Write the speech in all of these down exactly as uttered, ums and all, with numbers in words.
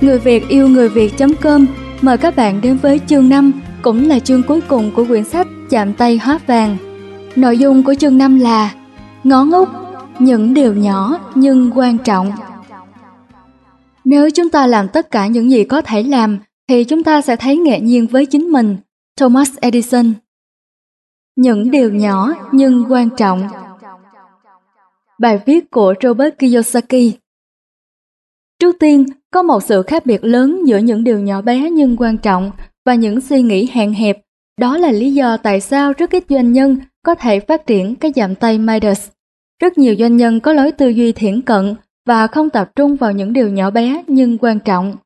Người Việt yêu người Việt chấm com mời các bạn đến với chương năm, cũng là chương cuối cùng của quyển sách Chạm tay hóa vàng. Nội dung của chương năm là Ngón út, những điều nhỏ nhưng quan trọng. Nếu chúng ta làm tất cả những gì có thể làm, thì chúng ta sẽ thấy ngạc nhiên với chính mình. Thomas Edison. Những điều nhỏ nhưng quan trọng. Bài viết của Robert Kiyosaki. Trước tiên, có một sự khác biệt lớn giữa những điều nhỏ bé nhưng quan trọng và những suy nghĩ hạn hẹp. Đó là lý do tại sao rất ít doanh nhân có thể phát triển cái chạm tay Midas. Rất nhiều doanh nhân có lối tư duy thiển cận và không tập trung vào những điều nhỏ bé nhưng quan trọng.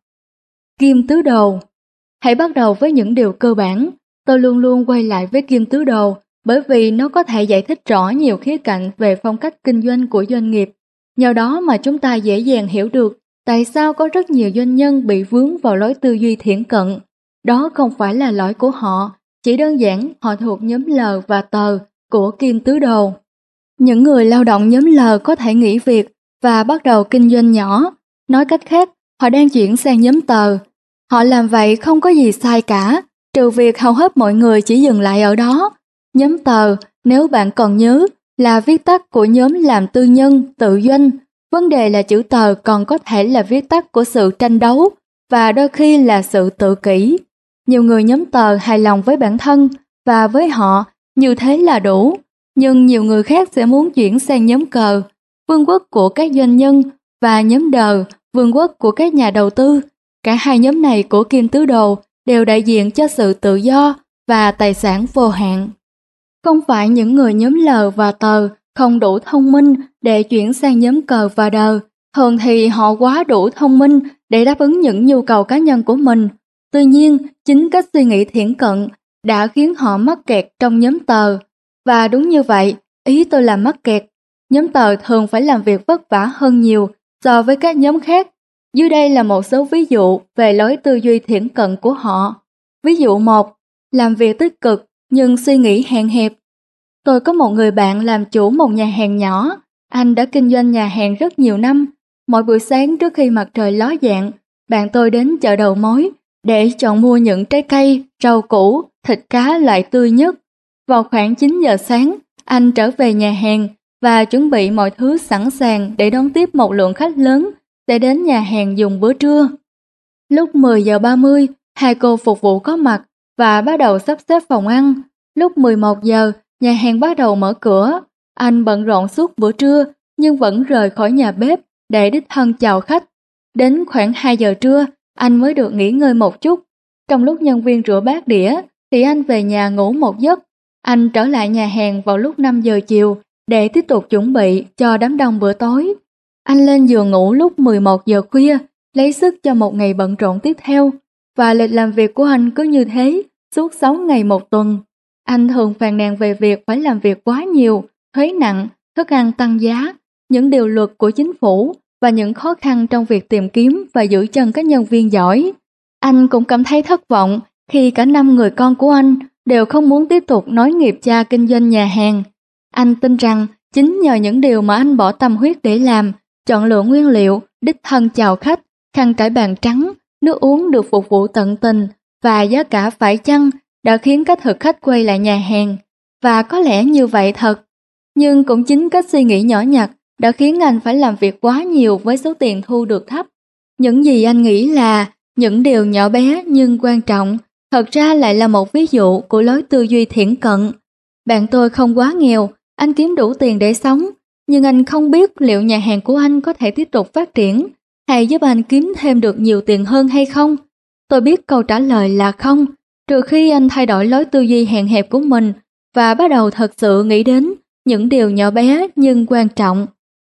Kim tứ đồ. Hãy bắt đầu với những điều cơ bản. Tôi luôn luôn quay lại với kim tứ đồ bởi vì nó có thể giải thích rõ nhiều khía cạnh về phong cách kinh doanh của doanh nghiệp. Nhờ đó mà chúng ta dễ dàng hiểu được tại sao có rất nhiều doanh nhân bị vướng vào lối tư duy thiển cận. Đó không phải là lỗi của họ, chỉ đơn giản họ thuộc nhóm L và tờ của kim tứ đồ. Những người lao động nhóm L có thể nghỉ việc và bắt đầu kinh doanh nhỏ. Nói cách khác, họ đang chuyển sang nhóm tờ. Họ làm vậy không có gì sai cả, trừ việc hầu hết mọi người chỉ dừng lại ở đó. Nhóm tờ, nếu bạn còn nhớ, là viết tắt của nhóm làm tư nhân, tự doanh. Vấn đề là chữ tờ còn có thể là viết tắt của sự tranh đấu và đôi khi là sự tự kỷ. Nhiều người nhóm tờ hài lòng với bản thân và với họ như thế là đủ. Nhưng nhiều người khác sẽ muốn chuyển sang nhóm cờ, vương quốc của các doanh nhân, và nhóm đờ, vương quốc của các nhà đầu tư. Cả hai nhóm này của kim tứ đồ đều đại diện cho sự tự do và tài sản vô hạn. Không phải những người nhóm L và tờ không đủ thông minh để chuyển sang nhóm cờ và đờ, thường thì họ quá đủ thông minh để đáp ứng những nhu cầu cá nhân của mình. Tuy nhiên, chính cách suy nghĩ thiển cận đã khiến họ mắc kẹt trong nhóm tờ. Và đúng như vậy, ý tôi là mắc kẹt. Nhóm tờ thường phải làm việc vất vả hơn nhiều so với các nhóm khác. Dưới đây là một số ví dụ về lối tư duy thiển cận của họ. Ví dụ một, làm việc tích cực nhưng suy nghĩ hạn hẹp. Tôi có một người bạn làm chủ một nhà hàng nhỏ. Anh đã kinh doanh nhà hàng rất nhiều năm. Mỗi buổi sáng trước khi mặt trời ló dạng, bạn tôi đến chợ đầu mối để chọn mua những trái cây, rau củ, thịt cá loại tươi nhất. Vào khoảng chín giờ sáng, anh trở về nhà hàng và chuẩn bị mọi thứ sẵn sàng để đón tiếp một lượng khách lớn sẽ đến nhà hàng dùng bữa trưa. Lúc mười giờ ba mươi, hai cô phục vụ có mặt và bắt đầu sắp xếp phòng ăn. Lúc mười một giờ, nhà hàng bắt đầu mở cửa. Anh bận rộn suốt bữa trưa nhưng vẫn rời khỏi nhà bếp để đích thân chào khách. Đến khoảng hai giờ trưa, anh mới được nghỉ ngơi một chút. Trong lúc nhân viên rửa bát đĩa thì anh về nhà ngủ một giấc. Anh trở lại nhà hàng vào lúc năm giờ chiều để tiếp tục chuẩn bị cho đám đông bữa tối. Anh lên giường ngủ lúc mười một giờ khuya, lấy sức cho một ngày bận rộn tiếp theo. Và lịch làm việc của anh cứ như thế suốt sáu ngày một tuần. Anh thường phàn nàn về việc phải làm việc quá nhiều, thuế nặng, thức ăn tăng giá, những điều luật của chính phủ và những khó khăn trong việc tìm kiếm và giữ chân các nhân viên giỏi. Anh cũng cảm thấy thất vọng khi cả năm người con của anh đều không muốn tiếp tục nối nghiệp cha kinh doanh nhà hàng. Anh tin rằng chính nhờ những điều mà anh bỏ tâm huyết để làm, chọn lựa nguyên liệu, đích thân chào khách, khăn trải bàn trắng, nước uống được phục vụ tận tình và giá cả phải chăng đã khiến các thực khách quay lại nhà hàng. Và có lẽ như vậy thật. Nhưng cũng chính cách suy nghĩ nhỏ nhặt đã khiến anh phải làm việc quá nhiều với số tiền thu được thấp. Những gì anh nghĩ là những điều nhỏ bé nhưng quan trọng, thật ra lại là một ví dụ của lối tư duy thiển cận. Bạn tôi không quá nghèo, anh kiếm đủ tiền để sống, nhưng anh không biết liệu nhà hàng của anh có thể tiếp tục phát triển hay giúp anh kiếm thêm được nhiều tiền hơn hay không. Tôi biết câu trả lời là không, trừ khi anh thay đổi lối tư duy hạn hẹp của mình và bắt đầu thật sự nghĩ đến những điều nhỏ bé nhưng quan trọng.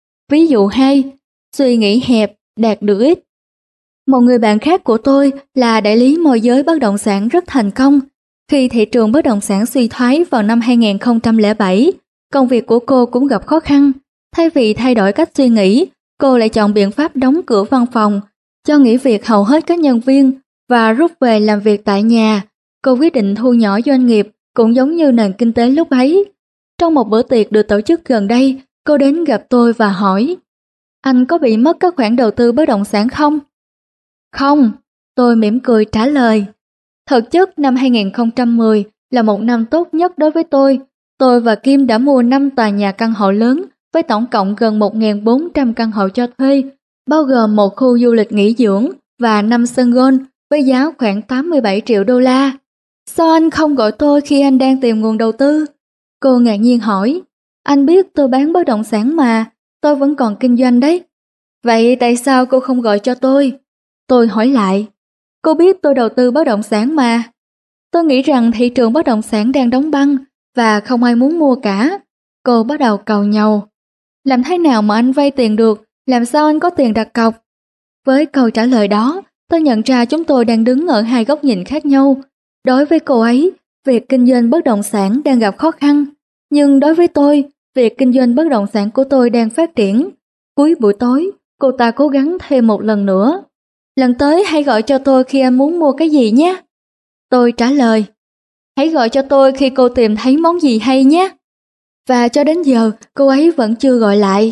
Ví dụ hai, suy nghĩ hẹp, đạt được ít. Một người bạn khác của tôi là đại lý môi giới bất động sản rất thành công. Khi thị trường bất động sản suy thoái vào năm hai nghìn không trăm lẻ bảy, công việc của cô cũng gặp khó khăn. Thay vì thay đổi cách suy nghĩ, cô lại chọn biện pháp đóng cửa văn phòng, cho nghỉ việc hầu hết các nhân viên và rút về làm việc tại nhà. Cô quyết định thu nhỏ doanh nghiệp cũng giống như nền kinh tế lúc ấy. Trong một bữa tiệc được tổ chức gần đây, cô đến gặp tôi và hỏi: "Anh có bị mất các khoản đầu tư bất động sản không?" Không, tôi mỉm cười trả lời. Thực chất năm hai nghìn không trăm mười là một năm tốt nhất đối với tôi. Tôi và Kim đã mua năm tòa nhà căn hộ lớn với tổng cộng gần một nghìn bốn trăm căn hộ cho thuê, bao gồm một khu du lịch nghỉ dưỡng và năm sân golf với giá khoảng tám mươi bảy triệu đô la. Sao anh không gọi tôi khi anh đang tìm nguồn đầu tư? Cô ngạc nhiên hỏi. Anh biết tôi bán bất động sản mà, tôi vẫn còn kinh doanh đấy. Vậy tại sao cô không gọi cho tôi? Tôi hỏi lại. Cô biết tôi đầu tư bất động sản mà. Tôi nghĩ rằng thị trường bất động sản đang đóng băng và không ai muốn mua cả. Cô bắt đầu càu nhàu. Làm thế nào mà anh vay tiền được? Làm sao anh có tiền đặt cọc? Với câu trả lời đó, tôi nhận ra chúng tôi đang đứng ở hai góc nhìn khác nhau. Đối với cô ấy, việc kinh doanh bất động sản đang gặp khó khăn. Nhưng đối với tôi, việc kinh doanh bất động sản của tôi đang phát triển. Cuối buổi tối, cô ta cố gắng thêm một lần nữa. Lần tới hãy gọi cho tôi khi anh muốn mua cái gì nhé. Tôi trả lời. Hãy gọi cho tôi khi cô tìm thấy món gì hay nhé. Và cho đến giờ, cô ấy vẫn chưa gọi lại.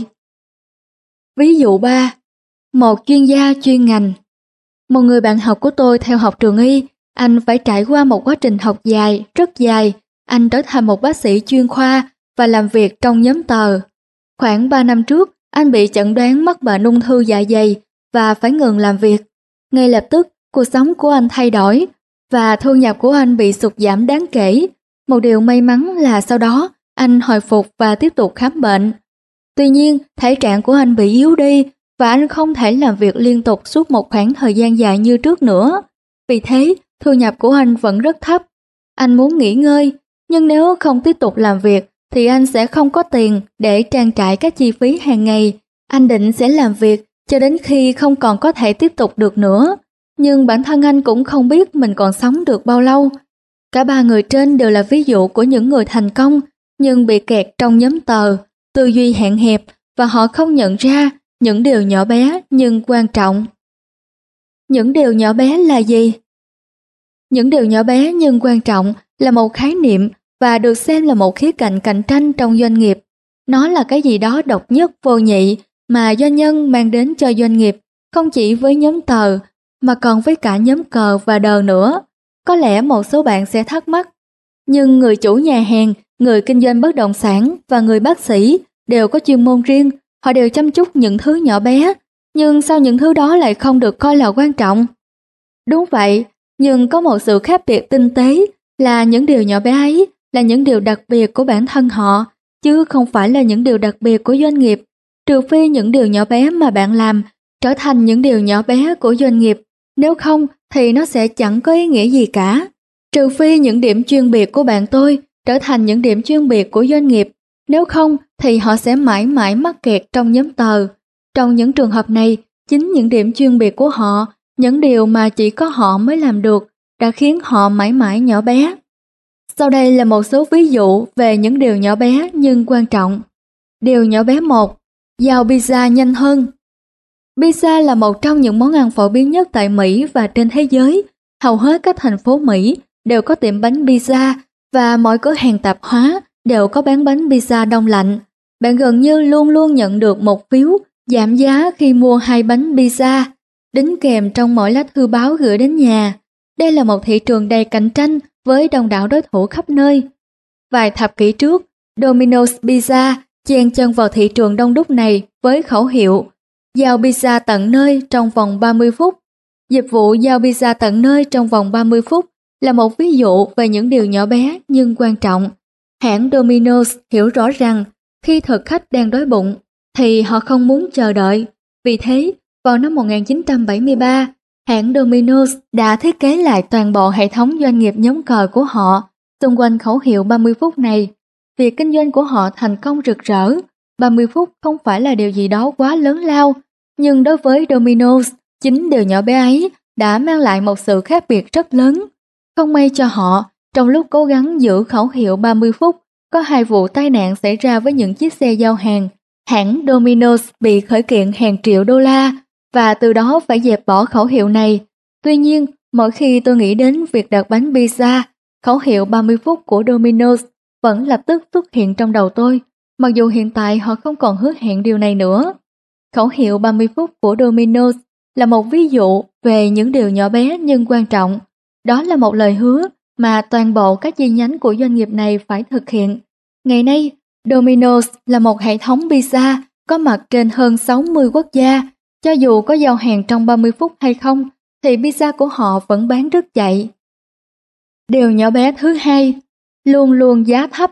Ví dụ ba. Một chuyên gia chuyên ngành. Một người bạn học của tôi theo học trường y, anh phải trải qua một quá trình học dài, rất dài. Anh trở thành một bác sĩ chuyên khoa và làm việc trong nhóm tờ. Khoảng ba năm trước, anh bị chẩn đoán mắc bệnh ung thư dạ dày và phải ngừng làm việc. Ngay lập tức, cuộc sống của anh thay đổi và thu nhập của anh bị sụt giảm đáng kể. Một điều may mắn là sau đó, anh hồi phục và tiếp tục khám bệnh. Tuy nhiên, thể trạng của anh bị yếu đi và anh không thể làm việc liên tục suốt một khoảng thời gian dài như trước nữa. Vì thế, thu nhập của anh vẫn rất thấp. Anh muốn nghỉ ngơi, nhưng nếu không tiếp tục làm việc thì anh sẽ không có tiền để trang trải các chi phí hàng ngày. Anh định sẽ làm việc cho đến khi không còn có thể tiếp tục được nữa. Nhưng bản thân anh cũng không biết mình còn sống được bao lâu. Cả ba người trên đều là ví dụ của những người thành công nhưng bị kẹt trong nhóm tờ, tư duy hạn hẹp và họ không nhận ra những điều nhỏ bé nhưng quan trọng. Những điều nhỏ bé là gì? Những điều nhỏ bé nhưng quan trọng là một khái niệm và được xem là một khía cạnh cạnh tranh trong doanh nghiệp. Nó là cái gì đó độc nhất vô nhị mà doanh nhân mang đến cho doanh nghiệp, không chỉ với nhóm tờ mà còn với cả nhóm cờ và đờ nữa. Có lẽ một số bạn sẽ thắc mắc, nhưng người chủ nhà hàng, người kinh doanh bất động sản và người bác sĩ đều có chuyên môn riêng, họ đều chăm chút những thứ nhỏ bé, nhưng sao những thứ đó lại không được coi là quan trọng? Đúng vậy, nhưng có một sự khác biệt tinh tế là những điều nhỏ bé ấy là những điều đặc biệt của bản thân họ, chứ không phải là những điều đặc biệt của doanh nghiệp, trừ phi những điều nhỏ bé mà bạn làm trở thành những điều nhỏ bé của doanh nghiệp, nếu không thì nó sẽ chẳng có ý nghĩa gì cả. Trừ phi những điểm chuyên biệt của bạn tôi trở thành những điểm chuyên biệt của doanh nghiệp, nếu không thì họ sẽ mãi mãi mắc kẹt trong nhóm tờ. Trong những trường hợp này, chính những điểm chuyên biệt của họ, những điều mà chỉ có họ mới làm được, đã khiến họ mãi mãi nhỏ bé. Sau đây là một số ví dụ về những điều nhỏ bé nhưng quan trọng. Điều nhỏ bé một. Giao pizza nhanh hơn. Pizza là một trong những món ăn phổ biến nhất tại Mỹ và trên thế giới. Hầu hết các thành phố Mỹ đều có tiệm bánh pizza và mọi cửa hàng tạp hóa đều có bán bánh pizza đông lạnh. Bạn gần như luôn luôn nhận được một phiếu giảm giá khi mua hai bánh pizza, đính kèm trong mỗi lá thư báo gửi đến nhà. Đây là một thị trường đầy cạnh tranh với đông đảo đối thủ khắp nơi. Vài thập kỷ trước, Domino's Pizza chen chân vào thị trường đông đúc này với khẩu hiệu giao pizza tận nơi trong vòng ba mươi phút. Dịch vụ giao pizza tận nơi trong vòng ba mươi phút là một ví dụ về những điều nhỏ bé nhưng quan trọng. Hãng Domino's hiểu rõ rằng khi thực khách đang đói bụng thì họ không muốn chờ đợi. Vì thế, vào năm một nghìn chín trăm bảy mươi ba, hãng Domino's đã thiết kế lại toàn bộ hệ thống doanh nghiệp nhóm cờ của họ xung quanh khẩu hiệu ba mươi phút này. Việc kinh doanh của họ thành công rực rỡ. ba mươi phút không phải là điều gì đó quá lớn lao, nhưng đối với Domino's, chính điều nhỏ bé ấy đã mang lại một sự khác biệt rất lớn. Không may cho họ, trong lúc cố gắng giữ khẩu hiệu ba mươi phút, có hai vụ tai nạn xảy ra với những chiếc xe giao hàng. Hãng Domino's bị khởi kiện hàng triệu đô la và từ đó phải dẹp bỏ khẩu hiệu này. Tuy nhiên, mỗi khi tôi nghĩ đến việc đặt bánh pizza, khẩu hiệu ba mươi phút của Domino's vẫn lập tức xuất hiện trong đầu tôi, mặc dù hiện tại họ không còn hứa hẹn điều này nữa. Khẩu hiệu ba mươi phút của Domino's là một ví dụ về những điều nhỏ bé nhưng quan trọng. Đó là một lời hứa mà toàn bộ các chi nhánh của doanh nghiệp này phải thực hiện. Ngày nay, Domino's là một hệ thống pizza có mặt trên hơn sáu mươi quốc gia. Cho dù có giao hàng trong ba mươi phút hay không, thì pizza của họ vẫn bán rất chạy. Điều nhỏ bé thứ hai, luôn luôn giá thấp.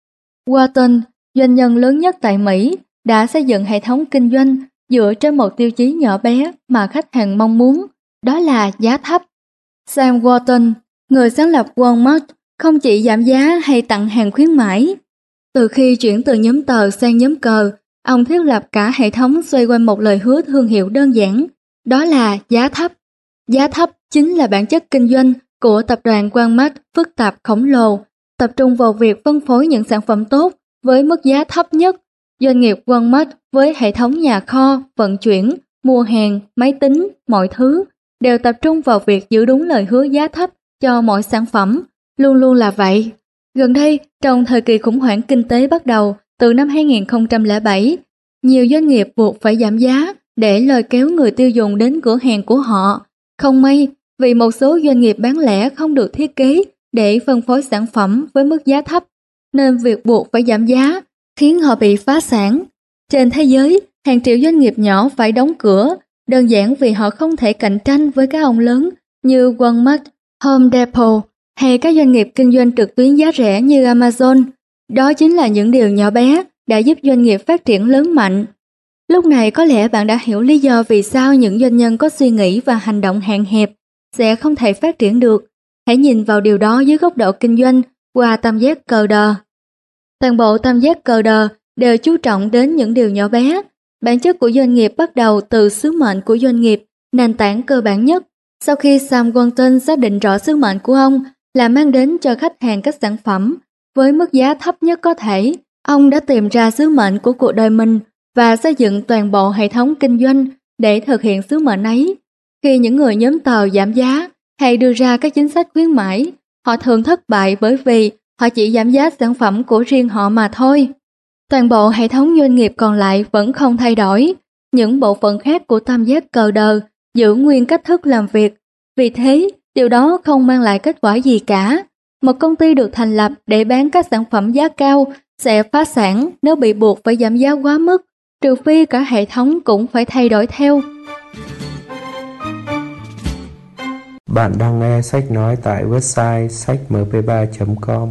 Walton, doanh nhân lớn nhất tại Mỹ, đã xây dựng hệ thống kinh doanh dựa trên một tiêu chí nhỏ bé mà khách hàng mong muốn, đó là giá thấp. Sam Walton, người sáng lập Walmart, không chỉ giảm giá hay tặng hàng khuyến mãi. Từ khi chuyển từ nhóm tờ sang nhóm cờ, ông thiết lập cả hệ thống xoay quanh một lời hứa thương hiệu đơn giản, đó là giá thấp. Giá thấp chính là bản chất kinh doanh của tập đoàn Walmart phức tạp khổng lồ, tập trung vào việc phân phối những sản phẩm tốt với mức giá thấp nhất. Doanh nghiệp Walmart với hệ thống nhà kho, vận chuyển, mua hàng, máy tính, mọi thứ đều tập trung vào việc giữ đúng lời hứa giá thấp cho mọi sản phẩm, luôn luôn là vậy. Gần đây, trong thời kỳ khủng hoảng kinh tế bắt đầu từ năm hai nghìn không trăm lẻ bảy, nhiều doanh nghiệp buộc phải giảm giá để lôi kéo người tiêu dùng đến cửa hàng của họ. Không may, vì một số doanh nghiệp bán lẻ không được thiết kế để phân phối sản phẩm với mức giá thấp, nên việc buộc phải giảm giá khiến họ bị phá sản. Trên thế giới, hàng triệu doanh nghiệp nhỏ phải đóng cửa, đơn giản vì họ không thể cạnh tranh với các ông lớn như Walmart, Home Depot hay các doanh nghiệp kinh doanh trực tuyến giá rẻ như Amazon. Đó chính là những điều nhỏ bé đã giúp doanh nghiệp phát triển lớn mạnh. Lúc này có lẽ bạn đã hiểu lý do vì sao những doanh nhân có suy nghĩ và hành động hạn hẹp sẽ không thể phát triển được. Hãy nhìn vào điều đó dưới góc độ kinh doanh qua tam giác cờ đờ. Toàn bộ tam giác cờ đờ đều chú trọng đến những điều nhỏ bé. Bản chất của doanh nghiệp bắt đầu từ sứ mệnh của doanh nghiệp, nền tảng cơ bản nhất. Sau khi Sam Walton xác định rõ sứ mệnh của ông là mang đến cho khách hàng các sản phẩm với mức giá thấp nhất có thể, ông đã tìm ra sứ mệnh của cuộc đời mình và xây dựng toàn bộ hệ thống kinh doanh để thực hiện sứ mệnh ấy. Khi những người nhóm tàu giảm giá hay đưa ra các chính sách khuyến mãi, họ thường thất bại bởi vì họ chỉ giảm giá sản phẩm của riêng họ mà thôi. Toàn bộ hệ thống doanh nghiệp còn lại vẫn không thay đổi. Những bộ phận khác của tam giác cờ đờ giữ nguyên cách thức làm việc. Vì thế, điều đó không mang lại kết quả gì cả. Một công ty được thành lập để bán các sản phẩm giá cao sẽ phá sản nếu bị buộc phải giảm giá quá mức, trừ phi cả hệ thống cũng phải thay đổi theo. Bạn đang nghe sách nói tại website sách m p ba chấm com.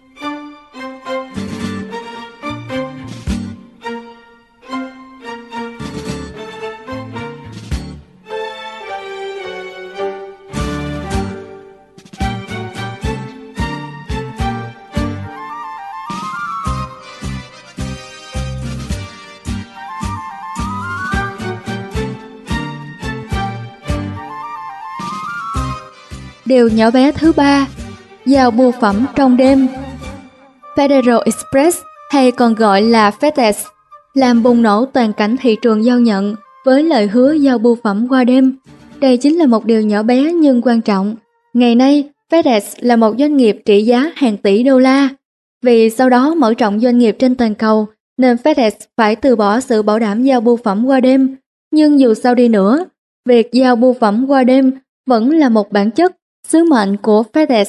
Điều nhỏ bé thứ ba, giao bưu phẩm trong đêm. Federal Express hay còn gọi là FedEx làm bùng nổ toàn cảnh thị trường giao nhận với lời hứa giao bưu phẩm qua đêm. Đây chính là một điều nhỏ bé nhưng quan trọng. Ngày nay, FedEx là một doanh nghiệp trị giá hàng tỷ đô la. Vì sau đó mở rộng doanh nghiệp trên toàn cầu, nên FedEx phải từ bỏ sự bảo đảm giao bưu phẩm qua đêm. Nhưng dù sao đi nữa, việc giao bưu phẩm qua đêm vẫn là một bản chất, sứ mệnh của FedEx.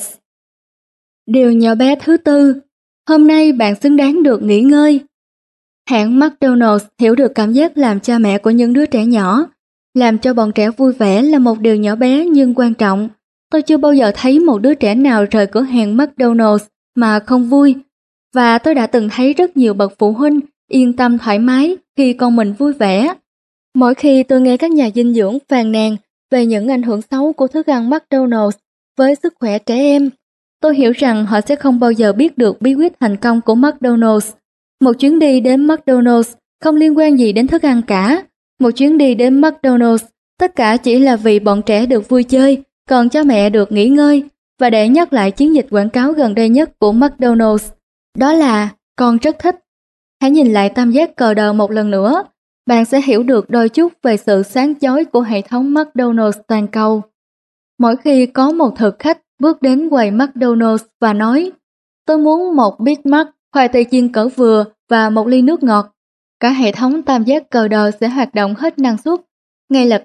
Điều nhỏ bé thứ tư, hôm nay bạn xứng đáng được nghỉ ngơi. Hãng McDonald's hiểu được cảm giác làm cha mẹ của những đứa trẻ nhỏ. Làm cho bọn trẻ vui vẻ là một điều nhỏ bé nhưng quan trọng. Tôi chưa bao giờ thấy một đứa trẻ nào rời cửa hàng McDonald's mà không vui. Và tôi đã từng thấy rất nhiều bậc phụ huynh yên tâm thoải mái khi con mình vui vẻ. Mỗi khi tôi nghe các nhà dinh dưỡng phàn nàn về những ảnh hưởng xấu của thức ăn McDonald's với sức khỏe trẻ em, tôi hiểu rằng họ sẽ không bao giờ biết được bí quyết thành công của McDonald's. Một chuyến đi đến McDonald's không liên quan gì đến thức ăn cả. Một chuyến đi đến McDonald's, tất cả chỉ là vì bọn trẻ được vui chơi, còn cha mẹ được nghỉ ngơi. Và để nhắc lại chiến dịch quảng cáo gần đây nhất của McDonald's, đó là con rất thích. Hãy nhìn lại tam giác cờ đờ một lần nữa. Bạn sẽ hiểu được đôi chút về sự sáng chói của hệ thống McDonald's toàn cầu. Mỗi khi có một thực khách bước đến quầy McDonald's và nói, tôi muốn một Big Mac, khoai tây chiên cỡ vừa và một ly nước ngọt, cả hệ thống tam giác cờ đờ sẽ hoạt động hết năng suất. Ngay lập tức,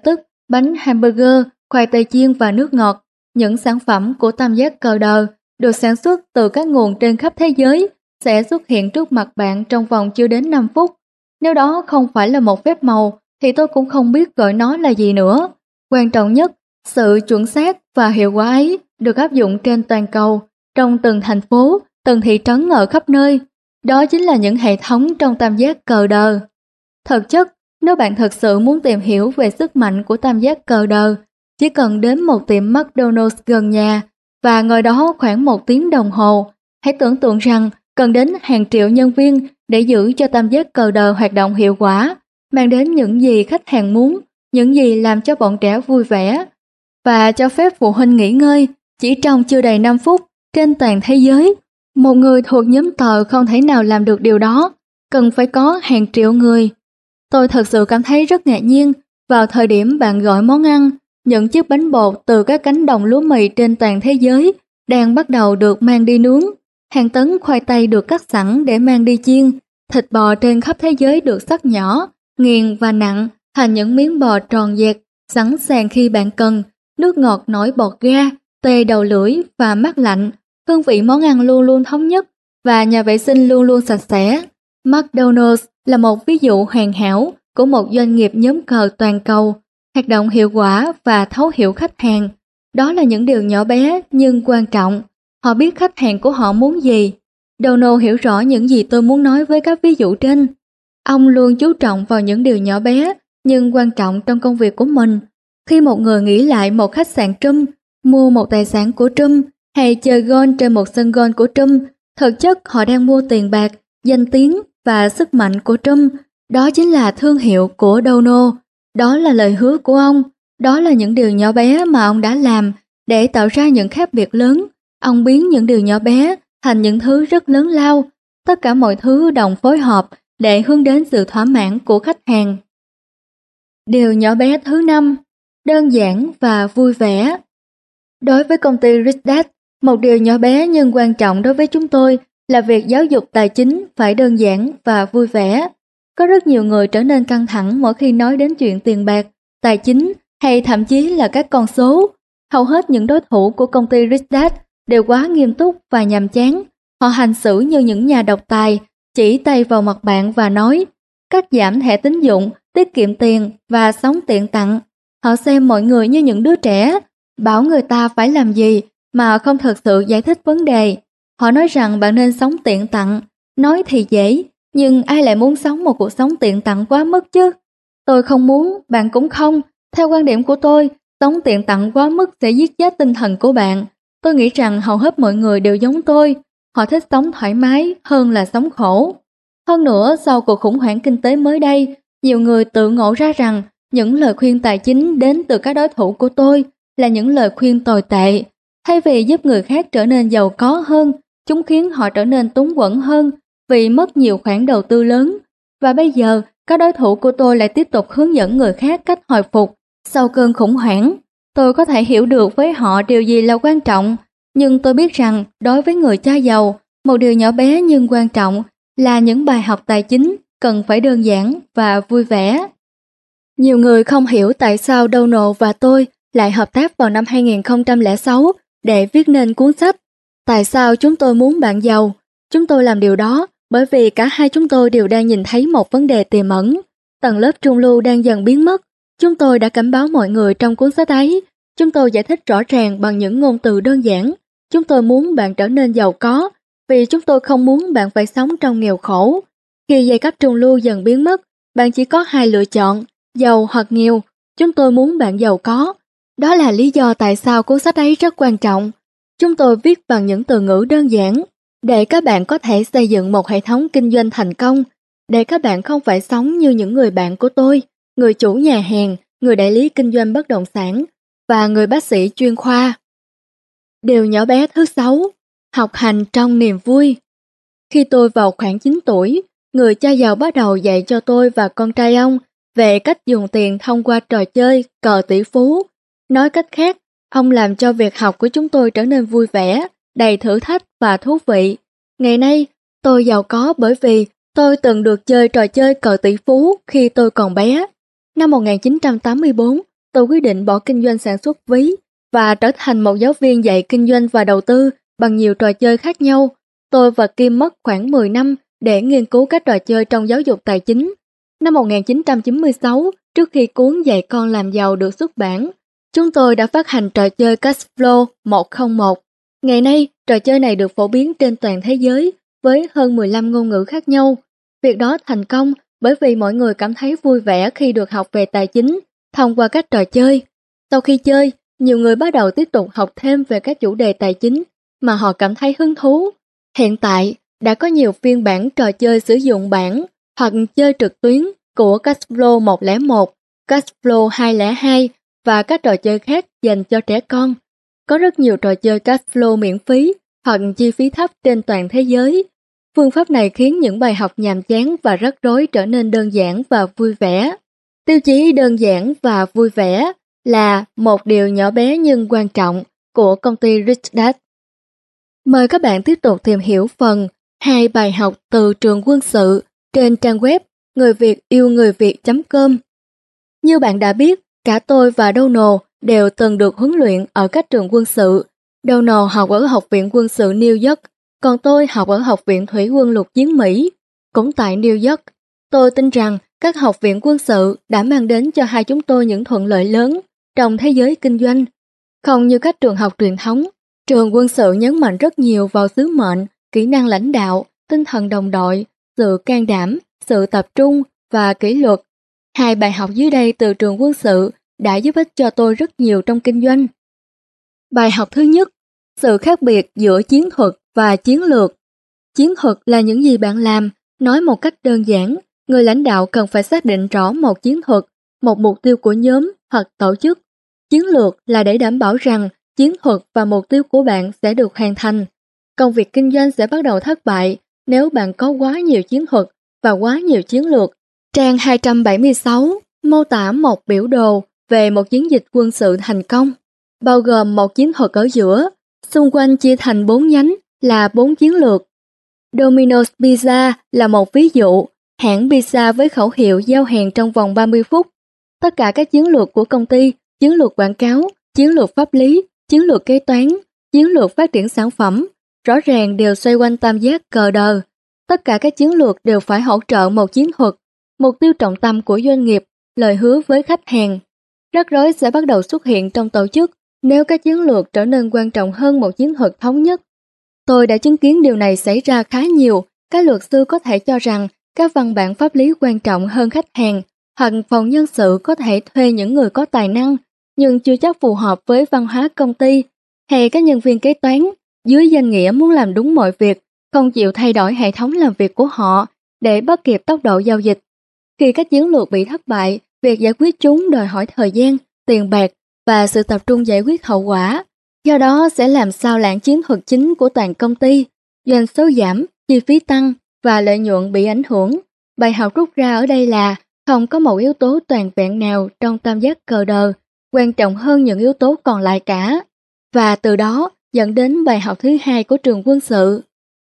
bánh hamburger, khoai tây chiên và nước ngọt, những sản phẩm của tam giác cờ đờ được sản xuất từ các nguồn trên khắp thế giới sẽ xuất hiện trước mặt bạn trong vòng chưa đến năm phút. Nếu đó không phải là một phép màu thì tôi cũng không biết gọi nó là gì nữa. Quan trọng nhất, sự chuẩn xác và hiệu quả ấy được áp dụng trên toàn cầu, trong từng thành phố, từng thị trấn ở khắp nơi. Đó chính là những hệ thống trong tam giác cờ đờ. Thực chất, nếu bạn thật sự muốn tìm hiểu về sức mạnh của tam giác cờ đờ, chỉ cần đến một tiệm McDonald's gần nhà và ngồi đó khoảng một tiếng đồng hồ. Hãy tưởng tượng rằng cần đến hàng triệu nhân viên để giữ cho tam giác cờ đờ hoạt động hiệu quả, mang đến những gì khách hàng muốn, những gì làm cho bọn trẻ vui vẻ, và cho phép phụ huynh nghỉ ngơi. Chỉ trong chưa đầy năm phút, trên toàn thế giới, một người thuộc nhóm tờ không thể nào làm được điều đó, cần phải có hàng triệu người. Tôi thật sự cảm thấy rất ngạc nhiên vào thời điểm bạn gọi món ăn, những chiếc bánh bột từ các cánh đồng lúa mì trên toàn thế giới đang bắt đầu được mang đi nướng. Hàng tấn khoai tây được cắt sẵn để mang đi chiên, thịt bò trên khắp thế giới được xắt nhỏ, nghiền và nặng thành những miếng bò tròn dẹt, sẵn sàng khi bạn cần, nước ngọt nổi bọt ga, tê đầu lưỡi và mát lạnh, hương vị món ăn luôn luôn thống nhất và nhà vệ sinh luôn luôn sạch sẽ. McDonald's là một ví dụ hoàn hảo của một doanh nghiệp nhóm cờ toàn cầu, hoạt động hiệu quả và thấu hiểu khách hàng. Đó là những điều nhỏ bé nhưng quan trọng. Họ biết khách hàng của họ muốn gì. Donald hiểu rõ những gì tôi muốn nói với các ví dụ trên. Ông luôn chú trọng vào những điều nhỏ bé nhưng quan trọng trong công việc của mình. Khi một người nghĩ lại một khách sạn Trump, mua một tài sản của Trump hay chơi golf trên một sân golf của Trump, thực chất họ đang mua tiền bạc, danh tiếng và sức mạnh của Trump. Đó chính là thương hiệu của Donald. Đó là lời hứa của ông. Đó là những điều nhỏ bé mà ông đã làm để tạo ra những khác biệt lớn. Ông biến những điều nhỏ bé thành những thứ rất lớn lao. Tất cả mọi thứ đồng phối hợp để hướng đến sự thỏa mãn của khách hàng. Điều nhỏ bé thứ năm, đơn giản và vui vẻ. Đối với công ty Rich Dad, một điều nhỏ bé nhưng quan trọng đối với chúng tôi là việc giáo dục tài chính phải đơn giản và vui vẻ. Có rất nhiều người trở nên căng thẳng mỗi khi nói đến chuyện tiền bạc, tài chính hay thậm chí là các con số. Hầu hết những đối thủ của công ty Rich Dad đều quá nghiêm túc và nhàm chán. Họ hành xử như những nhà độc tài, chỉ tay vào mặt bạn và nói cắt giảm thẻ tín dụng, tiết kiệm tiền và sống tiện tặng. Họ xem mọi người như những đứa trẻ, bảo người ta phải làm gì mà không thật sự giải thích vấn đề. Họ nói rằng bạn nên sống tiện tặng. Nói thì dễ, nhưng ai lại muốn sống một cuộc sống tiện tặng quá mức chứ? Tôi không muốn, bạn cũng không. Theo quan điểm của tôi, sống tiện tặng quá mức sẽ giết chết tinh thần của bạn. Tôi nghĩ rằng hầu hết mọi người đều giống tôi. Họ thích sống thoải mái hơn là sống khổ. Hơn nữa, sau cuộc khủng hoảng kinh tế mới đây, nhiều người tự ngộ ra rằng những lời khuyên tài chính đến từ các đối thủ của tôi là những lời khuyên tồi tệ. Thay vì giúp người khác trở nên giàu có hơn, chúng khiến họ trở nên túng quẫn hơn vì mất nhiều khoản đầu tư lớn. Và bây giờ, các đối thủ của tôi lại tiếp tục hướng dẫn người khác cách hồi phục sau cơn khủng hoảng. Tôi có thể hiểu được với họ điều gì là quan trọng, nhưng tôi biết rằng đối với người cha giàu, một điều nhỏ bé nhưng quan trọng là những bài học tài chính cần phải đơn giản và vui vẻ. Nhiều người không hiểu tại sao Donald và tôi lại hợp tác vào năm hai nghìn không trăm lẻ sáu để viết nên cuốn sách Tại sao chúng tôi muốn bạn giàu. Chúng tôi làm điều đó bởi vì cả hai chúng tôi đều đang nhìn thấy một vấn đề tiềm ẩn. Tầng lớp trung lưu đang dần biến mất. Chúng tôi đã cảnh báo mọi người trong cuốn sách ấy. Chúng tôi giải thích rõ ràng bằng những ngôn từ đơn giản. Chúng tôi muốn bạn trở nên giàu có, vì chúng tôi không muốn bạn phải sống trong nghèo khổ. Khi giai cấp trung lưu dần biến mất, bạn chỉ có hai lựa chọn, giàu hoặc nghèo. Chúng tôi muốn bạn giàu có. Đó là lý do tại sao cuốn sách ấy rất quan trọng. Chúng tôi viết bằng những từ ngữ đơn giản, để các bạn có thể xây dựng một hệ thống kinh doanh thành công, để các bạn không phải sống như những người bạn của tôi, người chủ nhà hàng, người đại lý kinh doanh bất động sản và người bác sĩ chuyên khoa. Điều nhỏ bé thứ sáu, học hành trong niềm vui. Khi tôi vào khoảng chín tuổi, người cha giàu bắt đầu dạy cho tôi và con trai ông về cách dùng tiền thông qua trò chơi cờ tỷ phú. Nói cách khác, ông làm cho việc học của chúng tôi trở nên vui vẻ, đầy thử thách và thú vị. Ngày nay, tôi giàu có bởi vì tôi từng được chơi trò chơi cờ tỷ phú khi tôi còn bé. Năm một nghìn chín trăm tám mươi tư, tôi tôi quyết định bỏ kinh doanh sản xuất ví và trở thành một giáo viên dạy kinh doanh và đầu tư bằng nhiều trò chơi khác nhau. Tôi và Kim mất khoảng mười năm để nghiên cứu các trò chơi trong giáo dục tài chính. Năm một nghìn chín trăm chín mươi sáu, trước khi cuốn Dạy con làm giàu được xuất bản, chúng tôi đã phát hành trò chơi Cashflow một không một. Ngày nay, trò chơi này được phổ biến trên toàn thế giới với hơn mười lăm ngôn ngữ khác nhau. Việc đó thành công bởi vì mọi người cảm thấy vui vẻ khi được học về tài chính thông qua các trò chơi. Sau khi chơi, nhiều người bắt đầu tiếp tục học thêm về các chủ đề tài chính mà họ cảm thấy hứng thú. Hiện tại, đã có nhiều phiên bản trò chơi sử dụng bảng hoặc chơi trực tuyến của Cashflow một không một, Cashflow hai không hai và các trò chơi khác dành cho trẻ con. Có rất nhiều trò chơi Cashflow miễn phí hoặc chi phí thấp trên toàn thế giới. Phương pháp này khiến những bài học nhàm chán và rắc rối trở nên đơn giản và vui vẻ. Tiêu chí đơn giản và vui vẻ là một điều nhỏ bé nhưng quan trọng của công ty Rich Dad. Mời các bạn tiếp tục tìm hiểu phần hai bài học từ trường quân sự trên trang web người việt yêu người việt chấm com. Như bạn đã biết, cả tôi và Donald đều từng được huấn luyện ở các trường quân sự. Donald học ở Học viện Quân sự New York, còn tôi học ở Học viện Thủy quân lục chiến Mỹ, cũng tại New York. Tôi tin rằng các học viện quân sự đã mang đến cho hai chúng tôi những thuận lợi lớn trong thế giới kinh doanh. Không như các trường học truyền thống, trường quân sự nhấn mạnh rất nhiều vào sứ mệnh, kỹ năng lãnh đạo, tinh thần đồng đội, sự can đảm, sự tập trung và kỷ luật. Hai bài học dưới đây từ trường quân sự đã giúp ích cho tôi rất nhiều trong kinh doanh. Bài học thứ nhất, sự khác biệt giữa chiến thuật và chiến lược. Chiến thuật là những gì bạn làm, nói một cách đơn giản, người lãnh đạo cần phải xác định rõ một chiến thuật, một mục tiêu của nhóm hoặc tổ chức. Chiến lược là để đảm bảo rằng chiến thuật và mục tiêu của bạn sẽ được hoàn thành. Công việc kinh doanh sẽ bắt đầu thất bại nếu bạn có quá nhiều chiến thuật và quá nhiều chiến lược. Trang hai trăm bảy mươi sáu mô tả một biểu đồ về một chiến dịch quân sự thành công, bao gồm một chiến thuật ở giữa, xung quanh chia thành bốn nhánh là bốn chiến lược. Domino's Pizza là một ví dụ, hãng pizza với khẩu hiệu giao hàng trong vòng ba mươi phút. Tất cả các chiến lược của công ty, chiến lược quảng cáo, chiến lược pháp lý, chiến lược kế toán, chiến lược phát triển sản phẩm, rõ ràng đều xoay quanh tam giác cờ đờ. Tất cả các chiến lược đều phải hỗ trợ một chiến thuật, mục tiêu trọng tâm của doanh nghiệp, lời hứa với khách hàng. Rắc rối sẽ bắt đầu xuất hiện trong tổ chức nếu các chiến lược trở nên quan trọng hơn một chiến thuật thống nhất. Tôi đã chứng kiến điều này xảy ra khá nhiều. Các luật sư có thể cho rằng các văn bản pháp lý quan trọng hơn khách hàng, hoặc phòng nhân sự có thể thuê những người có tài năng nhưng chưa chắc phù hợp với văn hóa công ty, hay các nhân viên kế toán dưới danh nghĩa muốn làm đúng mọi việc, không chịu thay đổi hệ thống làm việc của họ để bắt kịp tốc độ giao dịch. Khi các chiến lược bị thất bại, việc giải quyết chúng đòi hỏi thời gian, tiền bạc và sự tập trung giải quyết hậu quả. Do đó sẽ làm sao lãng chiến thuật chính của toàn công ty, doanh số giảm, chi phí tăng và lợi nhuận bị ảnh hưởng. Bài học rút ra ở đây là không có một yếu tố toàn vẹn nào trong tam giác cờ đờ quan trọng hơn những yếu tố còn lại cả. Và từ đó dẫn đến bài học thứ hai của trường quân sự.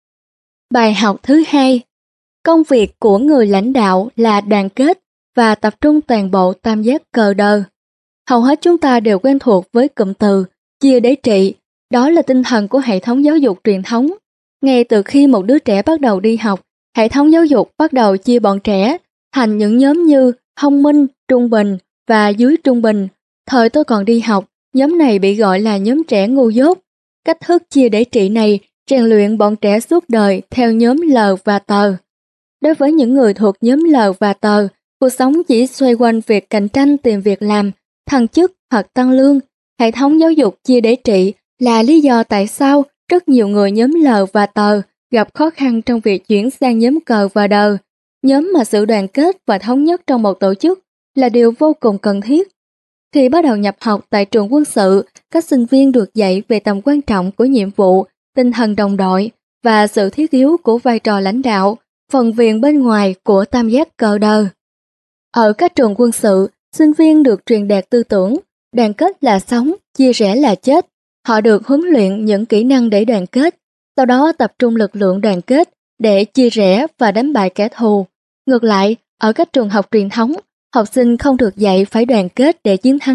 Bài học thứ hai, công việc của người lãnh đạo là đoàn kết và tập trung toàn bộ tam giác cờ đờ. Hầu hết chúng ta đều quen thuộc với cụm từ chia để trị, đó là tinh thần của hệ thống giáo dục truyền thống. Ngay từ khi một đứa trẻ bắt đầu đi học, hệ thống giáo dục bắt đầu chia bọn trẻ thành những nhóm như thông minh, trung bình và dưới trung bình. Thời tôi còn đi học, nhóm này bị gọi là nhóm trẻ ngu dốt. Cách thức chia để trị này rèn luyện bọn trẻ suốt đời theo nhóm L và tờ. Đối với những người thuộc nhóm L và tờ, cuộc sống chỉ xoay quanh việc cạnh tranh tìm việc làm, thăng chức hoặc tăng lương. Hệ thống giáo dục chia để trị là lý do tại sao rất nhiều người nhóm L và tờ gặp khó khăn trong việc chuyển sang nhóm cờ và đờ. Nhóm mà sự đoàn kết và thống nhất trong một tổ chức là điều vô cùng cần thiết. Khi bắt đầu nhập học tại trường quân sự, các sinh viên được dạy về tầm quan trọng của nhiệm vụ, tinh thần đồng đội và sự thiết yếu của vai trò lãnh đạo, phần viền bên ngoài của tam giác cờ đờ. Ở các trường quân sự, sinh viên được truyền đạt tư tưởng đoàn kết là sống, chia rẽ là chết. Họ được huấn luyện những kỹ năng để đoàn kết, sau đó tập trung lực lượng đoàn kết để chia rẽ và đánh bại kẻ thù. Ngược lại, ở các trường học truyền thống, học sinh không được dạy phải đoàn kết để chiến thắng,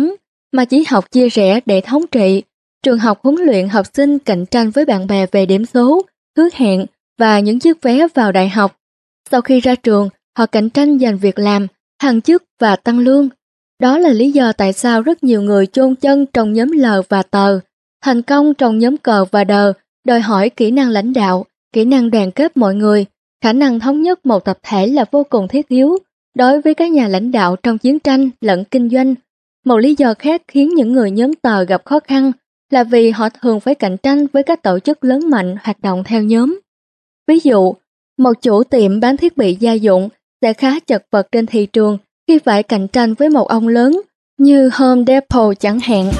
mà chỉ học chia rẽ để thống trị. Trường học huấn luyện học sinh cạnh tranh với bạn bè về điểm số, hứa hẹn và những chiếc vé vào đại học. Sau khi ra trường, họ cạnh tranh giành việc làm, thăng chức và tăng lương. Đó là lý do tại sao rất nhiều người chôn chân trong nhóm L và tờ. Thành công trong nhóm cờ và đờ đòi hỏi kỹ năng lãnh đạo, kỹ năng đoàn kết mọi người, khả năng thống nhất một tập thể là vô cùng thiết yếu đối với các nhà lãnh đạo trong chiến tranh lẫn kinh doanh. Một lý do khác khiến những người nhóm tờ gặp khó khăn là vì họ thường phải cạnh tranh với các tổ chức lớn mạnh hoạt động theo nhóm. Ví dụ, một chủ tiệm bán thiết bị gia dụng sẽ khá chật vật trên thị trường khi phải cạnh tranh với một ông lớn như Home Depot chẳng hạn.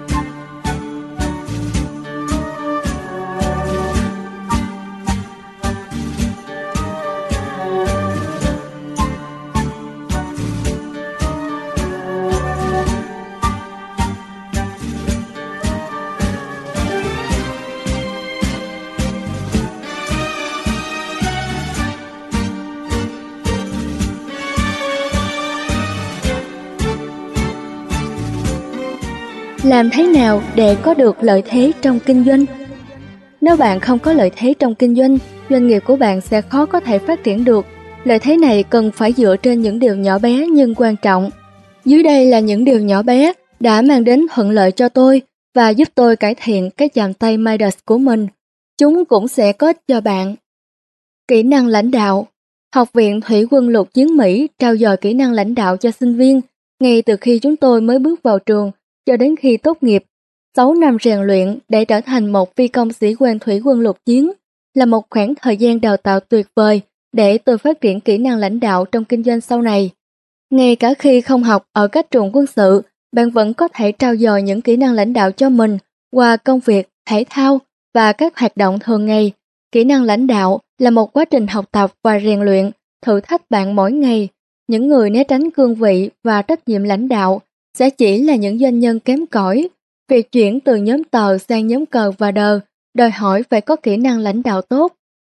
Làm thế nào để có được lợi thế trong kinh doanh? Nếu bạn không có lợi thế trong kinh doanh, doanh nghiệp của bạn sẽ khó có thể phát triển được. Lợi thế này cần phải dựa trên những điều nhỏ bé nhưng quan trọng. Dưới đây là những điều nhỏ bé đã mang đến thuận lợi cho tôi và giúp tôi cải thiện cái chạm tay Midas của mình. Chúng cũng sẽ có ích cho bạn. Kỹ năng lãnh đạo. Học viện Thủy quân lục chiến Mỹ trao dồi kỹ năng lãnh đạo cho sinh viên ngay từ khi chúng tôi mới bước vào trường cho đến khi tốt nghiệp. sáu năm rèn luyện để trở thành một phi công sĩ quan thủy quân lục chiến là một khoảng thời gian đào tạo tuyệt vời để tôi phát triển kỹ năng lãnh đạo trong kinh doanh sau này. Ngay cả khi không học ở các trường quân sự, bạn vẫn có thể trau dồi những kỹ năng lãnh đạo cho mình qua công việc, thể thao và các hoạt động thường ngày. Kỹ năng lãnh đạo là một quá trình học tập và rèn luyện, thử thách bạn mỗi ngày. Những người né tránh cương vị và trách nhiệm lãnh đạo sẽ chỉ là những doanh nhân kém cỏi. Việc chuyển từ nhóm tờ sang nhóm cờ và đờ đòi hỏi phải có kỹ năng lãnh đạo tốt.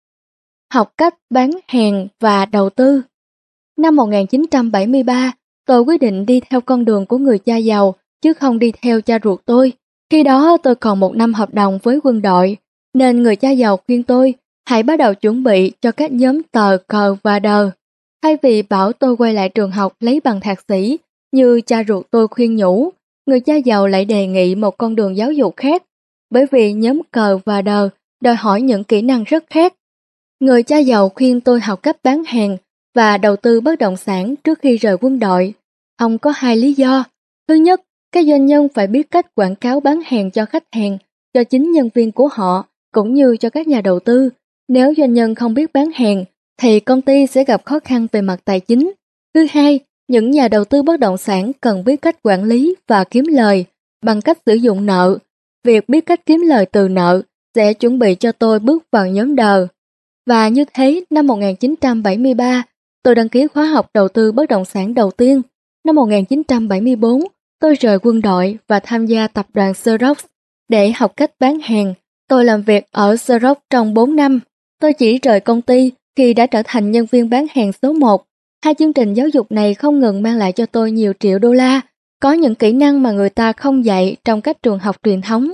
Học cách bán hàng và đầu tư. Năm một nghìn chín trăm bảy mươi ba, tôi quyết định đi theo con đường của người cha giàu, chứ không đi theo cha ruột tôi. Khi đó tôi còn một năm hợp đồng với quân đội, nên người cha giàu khuyên tôi hãy bắt đầu chuẩn bị cho các nhóm tờ, cờ và đờ. Thay vì bảo tôi quay lại trường học lấy bằng thạc sĩ, như cha ruột tôi khuyên nhủ, người cha giàu lại đề nghị một con đường giáo dục khác, bởi vì nhóm cờ và đờ đòi hỏi những kỹ năng rất khác. Người cha giàu khuyên tôi học cách bán hàng và đầu tư bất động sản trước khi rời quân đội. Ông có hai lý do. Thứ nhất, các doanh nhân phải biết cách quảng cáo bán hàng cho khách hàng, cho chính nhân viên của họ, cũng như cho các nhà đầu tư. Nếu doanh nhân không biết bán hàng, thì công ty sẽ gặp khó khăn về mặt tài chính. Thứ hai, những nhà đầu tư bất động sản cần biết cách quản lý và kiếm lời bằng cách sử dụng nợ. Việc biết cách kiếm lời từ nợ sẽ chuẩn bị cho tôi bước vào nhóm đờ. Và như thế, năm một nghìn chín trăm bảy mươi ba, tôi đăng ký khóa học đầu tư bất động sản đầu tiên. Năm một nghìn chín trăm bảy mươi bốn, tôi rời quân đội và tham gia tập đoàn Xerox để học cách bán hàng. Tôi làm việc ở Xerox trong bốn năm. Tôi chỉ rời công ty khi đã trở thành nhân viên bán hàng số một. Hai chương trình giáo dục này không ngừng mang lại cho tôi nhiều triệu đô la, có những kỹ năng mà người ta không dạy trong các trường học truyền thống.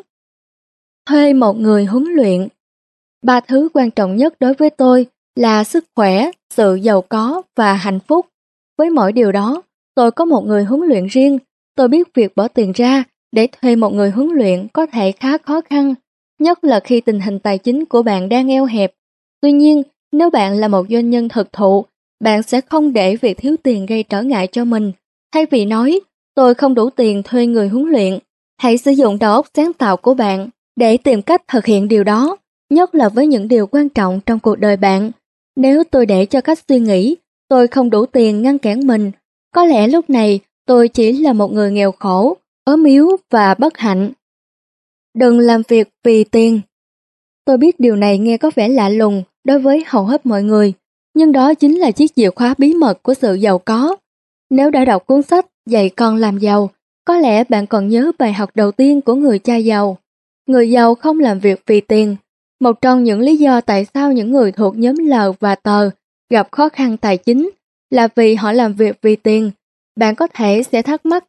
Thuê một người huấn luyện. Ba thứ quan trọng nhất đối với tôi là sức khỏe, sự giàu có và hạnh phúc. Với mỗi điều đó, tôi có một người huấn luyện riêng. Tôi biết việc bỏ tiền ra để thuê một người huấn luyện có thể khá khó khăn, nhất là khi tình hình tài chính của bạn đang eo hẹp. Tuy nhiên, nếu bạn là một doanh nhân thực thụ, bạn sẽ không để việc thiếu tiền gây trở ngại cho mình. Thay vì nói, tôi không đủ tiền thuê người huấn luyện, hãy sử dụng đầu óc sáng tạo của bạn để tìm cách thực hiện điều đó, nhất là với những điều quan trọng trong cuộc đời bạn. Nếu tôi để cho cách suy nghĩ, tôi không đủ tiền ngăn cản mình, có lẽ lúc này tôi chỉ là một người nghèo khổ, ốm yếu và bất hạnh. Đừng làm việc vì tiền. Tôi biết điều này nghe có vẻ lạ lùng đối với hầu hết mọi người, nhưng đó chính là chiếc chìa khóa bí mật của sự giàu có. Nếu đã đọc cuốn sách Dạy con làm giàu, có lẽ bạn còn nhớ bài học đầu tiên của người cha giàu. Người giàu không làm việc vì tiền. Một trong những lý do tại sao những người thuộc nhóm L và tờ gặp khó khăn tài chính là vì họ làm việc vì tiền. Bạn có thể sẽ thắc mắc,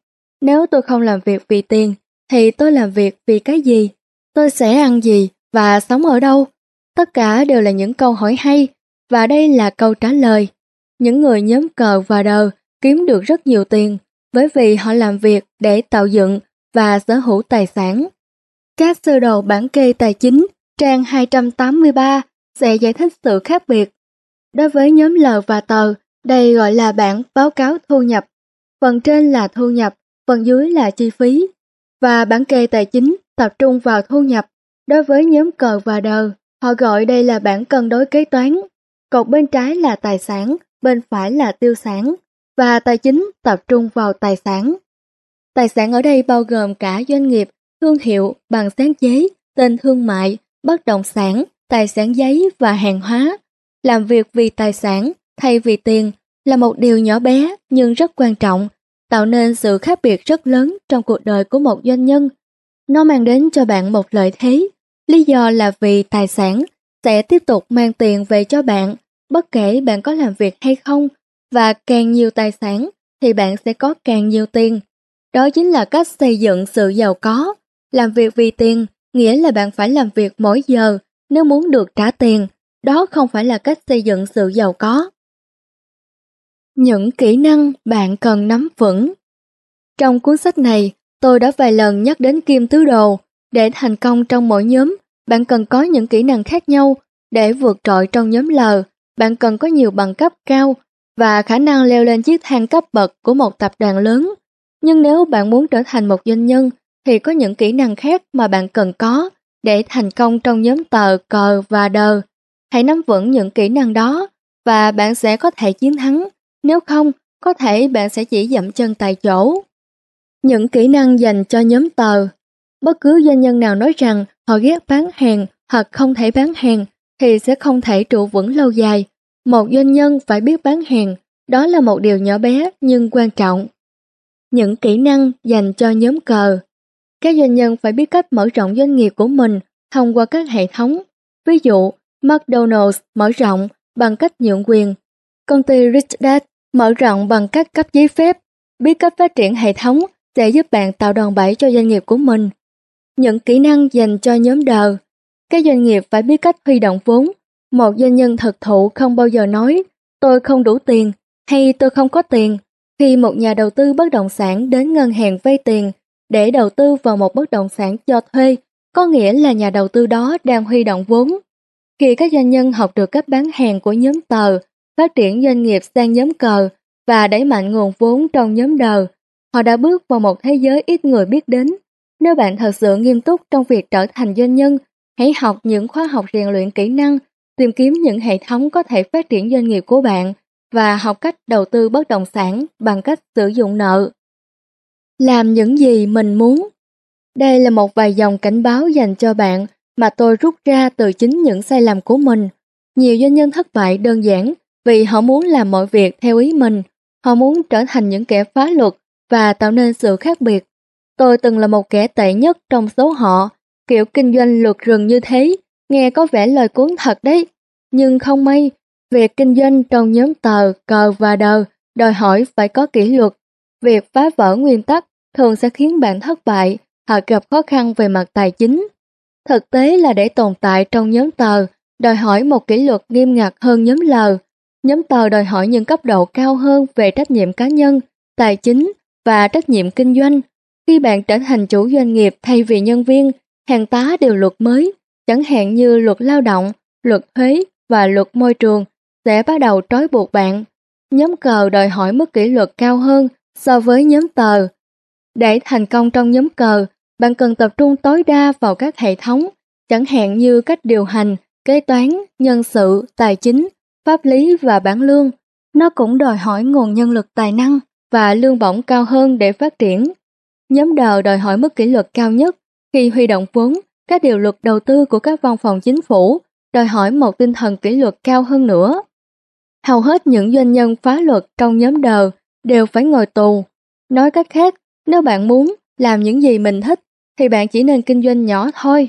Nếu tôi không làm việc vì tiền, thì tôi làm việc vì cái gì? Tôi sẽ ăn gì và sống ở đâu? Tất cả đều là những câu hỏi hay, và đây là câu trả lời. Những người nhóm cờ và đờ kiếm được rất nhiều tiền bởi vì họ làm việc để tạo dựng và sở hữu tài sản. Các sơ đồ bản kê tài chính trang hai trăm tám mươi ba sẽ giải thích sự khác biệt. Đối với nhóm L và tờ, đây gọi là bảng báo cáo thu nhập. Phần trên là thu nhập, phần dưới là chi phí. Và bản kê tài chính tập trung vào thu nhập. Đối với nhóm cờ và đờ, họ gọi đây là bảng cân đối kế toán. Cột bên trái là tài sản, bên phải là tiêu sản. Và tài chính tập trung vào tài sản. Tài sản ở đây bao gồm cả doanh nghiệp, thương hiệu, bằng sáng chế, tên thương mại, bất động sản, tài sản giấy và hàng hóa. Làm việc vì tài sản thay vì tiền là một điều nhỏ bé nhưng rất quan trọng, tạo nên sự khác biệt rất lớn trong cuộc đời của một doanh nhân. Nó mang đến cho bạn một lợi thế, lý do là vì tài sản sẽ tiếp tục mang tiền về cho bạn, bất kể bạn có làm việc hay không, và càng nhiều tài sản thì bạn sẽ có càng nhiều tiền. Đó chính là cách xây dựng sự giàu có. Làm việc vì tiền nghĩa là bạn phải làm việc mỗi giờ nếu muốn được trả tiền. Đó không phải là cách xây dựng sự giàu có. Những kỹ năng bạn cần nắm vững. Trong cuốn sách này, tôi đã vài lần nhắc đến kim tứ đồ. Để thành công trong mỗi nhóm, bạn cần có những kỹ năng khác nhau. Để vượt trội trong nhóm L, bạn cần có nhiều bằng cấp cao và khả năng leo lên chiếc thang cấp bậc của một tập đoàn lớn. Nhưng nếu bạn muốn trở thành một doanh nhân, thì có những kỹ năng khác mà bạn cần có để thành công trong nhóm tờ, cờ và đờ. Hãy nắm vững những kỹ năng đó và bạn sẽ có thể chiến thắng. Nếu không, có thể bạn sẽ chỉ dậm chân tại chỗ. Những kỹ năng dành cho nhóm tờ. Bất cứ doanh nhân nào nói rằng họ ghét bán hàng hoặc không thể bán hàng thì sẽ không thể trụ vững lâu dài. Một doanh nhân phải biết bán hàng, đó là một điều nhỏ bé nhưng quan trọng. Những kỹ năng dành cho nhóm cờ. Các doanh nhân phải biết cách mở rộng doanh nghiệp của mình thông qua các hệ thống. Ví dụ, McDonald's mở rộng bằng cách nhượng quyền. Công ty Rich Dad mở rộng bằng cách cấp giấy phép. Biết cách phát triển hệ thống sẽ giúp bạn tạo đòn bẩy cho doanh nghiệp của mình. Những kỹ năng dành cho nhóm đờ. Các doanh nghiệp phải biết cách huy động vốn. Một doanh nhân thực thụ không bao giờ nói tôi không đủ tiền hay tôi không có tiền. Khi một nhà đầu tư bất động sản đến ngân hàng vay tiền để đầu tư vào một bất động sản cho thuê, có nghĩa là nhà đầu tư đó đang huy động vốn. Khi các doanh nhân học được cách bán hàng của nhóm tờ, phát triển doanh nghiệp sang nhóm cờ và đẩy mạnh nguồn vốn trong nhóm đờ, họ đã bước vào một thế giới ít người biết đến. Nếu bạn thật sự nghiêm túc trong việc trở thành doanh nhân, hãy học những khóa học rèn luyện kỹ năng, tìm kiếm những hệ thống có thể phát triển doanh nghiệp của bạn và học cách đầu tư bất động sản bằng cách sử dụng nợ. Làm những gì mình muốn. Đây là một vài dòng cảnh báo dành cho bạn mà tôi rút ra từ chính những sai lầm của mình. Nhiều doanh nhân thất bại đơn giản vì họ muốn làm mọi việc theo ý mình. Họ muốn trở thành những kẻ phá luật và tạo nên sự khác biệt. Tôi từng là một kẻ tệ nhất trong số họ. Kiểu kinh doanh luật rừng như thế, nghe có vẻ lời cuốn thật đấy. Nhưng không may, việc kinh doanh trong nhóm tờ, cờ và đờ đòi hỏi phải có kỷ luật. Việc phá vỡ nguyên tắc thường sẽ khiến bạn thất bại hoặc gặp khó khăn về mặt tài chính. Thực tế là để tồn tại trong nhóm tờ, đòi hỏi một kỷ luật nghiêm ngặt hơn nhóm L. Nhóm tờ đòi hỏi những cấp độ cao hơn về trách nhiệm cá nhân, tài chính và trách nhiệm kinh doanh. Khi bạn trở thành chủ doanh nghiệp thay vì nhân viên, hàng tá điều luật mới, chẳng hạn như luật lao động, luật thuế và luật môi trường, sẽ bắt đầu trói buộc bạn. Nhóm cờ đòi hỏi mức kỷ luật cao hơn so với nhóm tờ. Để thành công trong nhóm cờ, bạn cần tập trung tối đa vào các hệ thống, chẳng hạn như cách điều hành, kế toán, nhân sự, tài chính, pháp lý và bảng lương. Nó cũng đòi hỏi nguồn nhân lực tài năng và lương bổng cao hơn để phát triển. Nhóm đờ đòi hỏi mức kỷ luật cao nhất. Khi huy động vốn, các điều luật đầu tư của các văn phòng chính phủ đòi hỏi một tinh thần kỷ luật cao hơn nữa. Hầu hết những doanh nhân phá luật trong nhóm đờ đều phải ngồi tù. Nói cách khác, nếu bạn muốn làm những gì mình thích, thì bạn chỉ nên kinh doanh nhỏ thôi.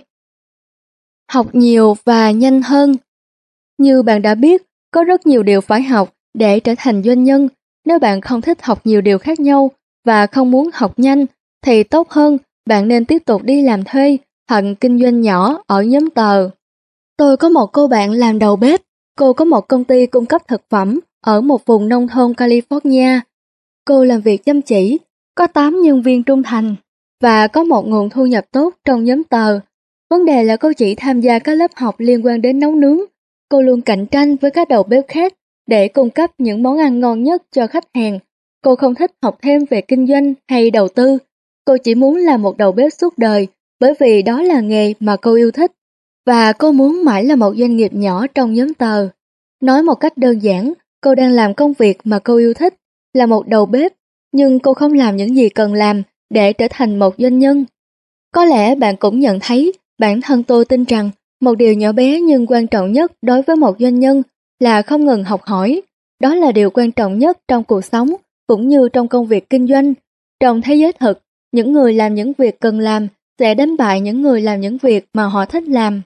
Học nhiều và nhanh hơn. Như bạn đã biết, có rất nhiều điều phải học để trở thành doanh nhân. Nếu bạn không thích học nhiều điều khác nhau, và không muốn học nhanh thì tốt hơn bạn nên tiếp tục đi làm thuê hoặc kinh doanh nhỏ ở nhóm tờ. Tôi có một cô bạn làm đầu bếp, cô có một công ty cung cấp thực phẩm ở một vùng nông thôn California. Cô làm việc chăm chỉ, có tám nhân viên trung thành và có một nguồn thu nhập tốt trong nhóm tờ. Vấn đề là cô chỉ tham gia các lớp học liên quan đến nấu nướng. Cô luôn cạnh tranh với các đầu bếp khác để cung cấp những món ăn ngon nhất cho khách hàng. Cô không thích học thêm về kinh doanh hay đầu tư. Cô chỉ muốn làm một đầu bếp suốt đời bởi vì đó là nghề mà cô yêu thích. Và cô muốn mãi là một doanh nghiệp nhỏ trong nhóm tờ. Nói một cách đơn giản, cô đang làm công việc mà cô yêu thích, là một đầu bếp, nhưng cô không làm những gì cần làm để trở thành một doanh nhân. Có lẽ bạn cũng nhận thấy, bản thân tôi tin rằng một điều nhỏ bé nhưng quan trọng nhất đối với một doanh nhân là không ngừng học hỏi. Đó là điều quan trọng nhất trong cuộc sống, cũng như trong công việc kinh doanh. Trong thế giới thực, những người làm những việc cần làm sẽ đánh bại những người làm những việc mà họ thích làm.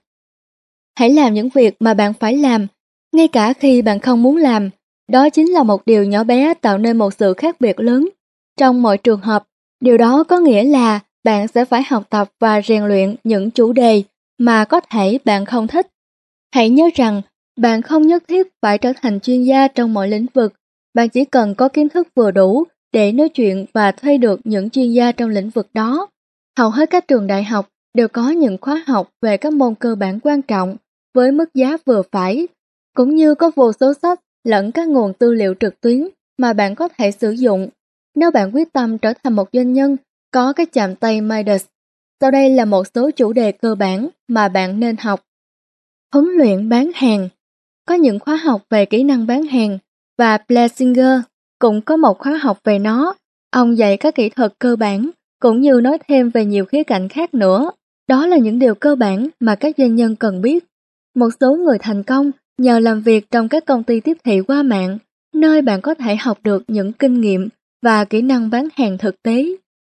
Hãy làm những việc mà bạn phải làm, ngay cả khi bạn không muốn làm. Đó chính là một điều nhỏ bé tạo nên một sự khác biệt lớn. Trong mọi trường hợp, điều đó có nghĩa là bạn sẽ phải học tập và rèn luyện những chủ đề mà có thể bạn không thích. Hãy nhớ rằng, bạn không nhất thiết phải trở thành chuyên gia trong mọi lĩnh vực. Bạn chỉ cần có kiến thức vừa đủ để nói chuyện và thuê được những chuyên gia trong lĩnh vực đó. Hầu hết các trường đại học đều có những khóa học về các môn cơ bản quan trọng với mức giá vừa phải, cũng như có vô số sách lẫn các nguồn tư liệu trực tuyến mà bạn có thể sử dụng. Nếu bạn quyết tâm trở thành một doanh nhân có cái chạm tay Midas, sau đây là một số chủ đề cơ bản mà bạn nên học. Huấn luyện bán hàng. Có những khóa học về kỹ năng bán hàng và Plessinger cũng có một khóa học về nó. Ông dạy các kỹ thuật cơ bản cũng như nói thêm về nhiều khía cạnh khác nữa. Đó là những điều cơ bản mà các doanh nhân cần biết. Một số người thành công nhờ làm việc trong các công ty tiếp thị qua mạng, nơi bạn có thể học được những kinh nghiệm và kỹ năng bán hàng thực tế.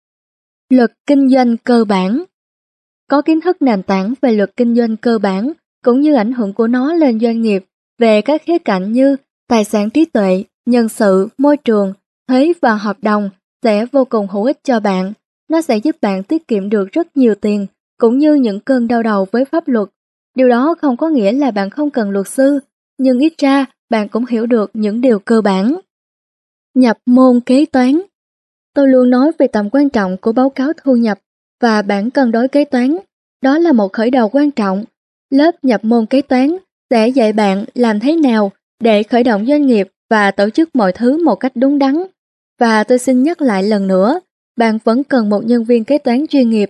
Luật kinh doanh cơ bản. Có kiến thức nền tảng về luật kinh doanh cơ bản cũng như ảnh hưởng của nó lên doanh nghiệp về các khía cạnh như tài sản trí tuệ, nhân sự, môi trường, thuế và hợp đồng sẽ vô cùng hữu ích cho bạn. Nó sẽ giúp bạn tiết kiệm được rất nhiều tiền cũng như những cơn đau đầu với pháp luật. Điều đó không có nghĩa là bạn không cần luật sư, nhưng ít ra bạn cũng hiểu được những điều cơ bản. Nhập môn kế toán. Tôi luôn nói về tầm quan trọng của báo cáo thu nhập và bảng cân đối kế toán. Đó là một khởi đầu quan trọng. Lớp nhập môn kế toán sẽ dạy bạn làm thế nào để khởi động doanh nghiệp và tổ chức mọi thứ một cách đúng đắn. Và tôi xin nhắc lại lần nữa, bạn vẫn cần một nhân viên kế toán chuyên nghiệp.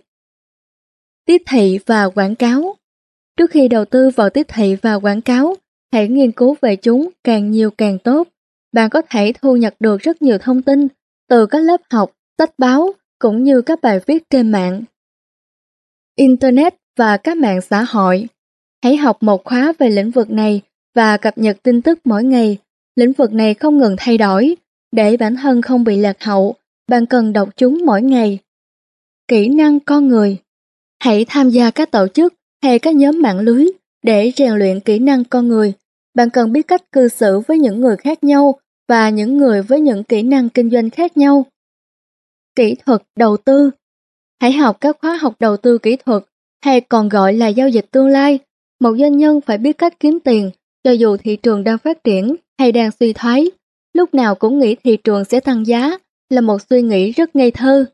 Tiếp thị và quảng cáo. Trước khi đầu tư vào tiếp thị và quảng cáo, hãy nghiên cứu về chúng càng nhiều càng tốt. Bạn có thể thu nhặt được rất nhiều thông tin từ các lớp học, sách báo cũng như các bài viết trên mạng, Internet và các mạng xã hội. Hãy học một khóa về lĩnh vực này và cập nhật tin tức mỗi ngày. Lĩnh vực này không ngừng thay đổi. Để bản thân không bị lạc hậu, bạn cần đọc chúng mỗi ngày. Kỹ năng con người. Hãy tham gia các tổ chức hay các nhóm mạng lưới để rèn luyện kỹ năng con người. Bạn cần biết cách cư xử với những người khác nhau và những người với những kỹ năng kinh doanh khác nhau. Kỹ thuật đầu tư. Hãy học các khóa học đầu tư kỹ thuật, hay còn gọi là giao dịch tương lai. Một doanh nhân phải biết cách kiếm tiền, cho dù thị trường đang phát triển hay đang suy thoái. Lúc nào cũng nghĩ thị trường sẽ tăng giá là một suy nghĩ rất ngây thơ.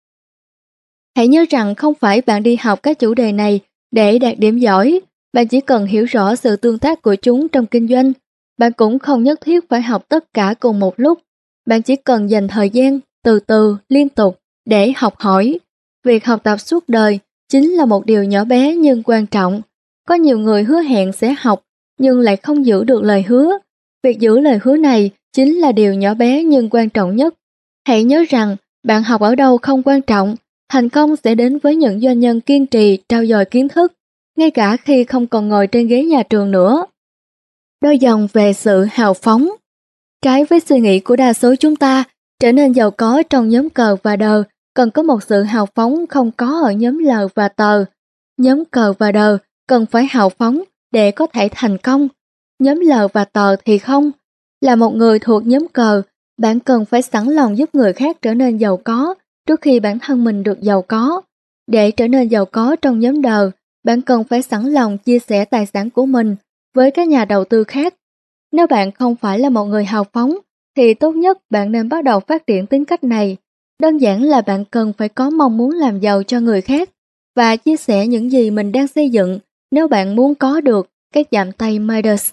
Hãy nhớ rằng không phải bạn đi học các chủ đề này để đạt điểm giỏi, bạn chỉ cần hiểu rõ sự tương tác của chúng trong kinh doanh. Bạn cũng không nhất thiết phải học tất cả cùng một lúc. Bạn chỉ cần dành thời gian, từ từ, liên tục để học hỏi. Việc học tập suốt đời chính là một điều nhỏ bé nhưng quan trọng. Có nhiều người hứa hẹn sẽ học nhưng lại không giữ được lời hứa. Việc giữ lời hứa này chính là điều nhỏ bé nhưng quan trọng nhất. Hãy nhớ rằng bạn học ở đâu không quan trọng. Thành công sẽ đến với những doanh nhân kiên trì trau dồi kiến thức, ngay cả khi không còn ngồi trên ghế nhà trường nữa. Đôi dòng về sự hào phóng. Trái với suy nghĩ của đa số chúng ta, trở nên giàu có trong nhóm cờ và đờ cần có một sự hào phóng không có ở nhóm L và tờ. Nhóm cờ và đờ cần phải hào phóng để có thể thành công. Nhóm L và tờ thì không. Là một người thuộc nhóm cờ, Bạn cần phải sẵn lòng giúp người khác trở nên giàu có trước khi bản thân mình được giàu có. Để trở nên giàu có trong nhóm đời, bạn cần phải sẵn lòng chia sẻ tài sản của mình với các nhà đầu tư khác. Nếu bạn không phải là một người hào phóng, thì tốt nhất bạn nên bắt đầu phát triển tính cách này. Đơn giản là bạn cần phải có mong muốn làm giàu cho người khác và chia sẻ những gì mình đang xây dựng nếu bạn muốn có được các chạm tay Midas.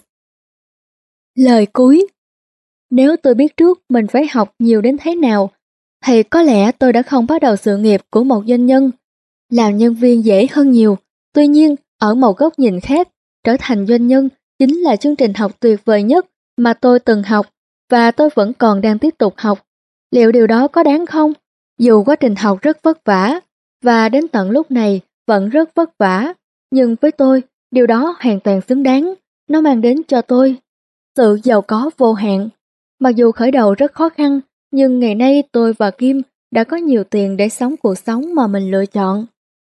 Lời cuối. Nếu tôi biết trước mình phải học nhiều đến thế nào, thì có lẽ tôi đã không bắt đầu sự nghiệp của một doanh nhân. Làm nhân viên dễ hơn nhiều, tuy nhiên ở một góc nhìn khác, trở thành doanh nhân chính là chương trình học tuyệt vời nhất mà tôi từng học và tôi vẫn còn đang tiếp tục học. Liệu điều đó có đáng không? Dù quá trình học rất vất vả và đến tận lúc này vẫn rất vất vả, nhưng với tôi, điều đó hoàn toàn xứng đáng. Nó mang đến cho tôi sự giàu có vô hạn. Mặc dù khởi đầu rất khó khăn, nhưng ngày nay tôi và Kim đã có nhiều tiền để sống cuộc sống mà mình lựa chọn.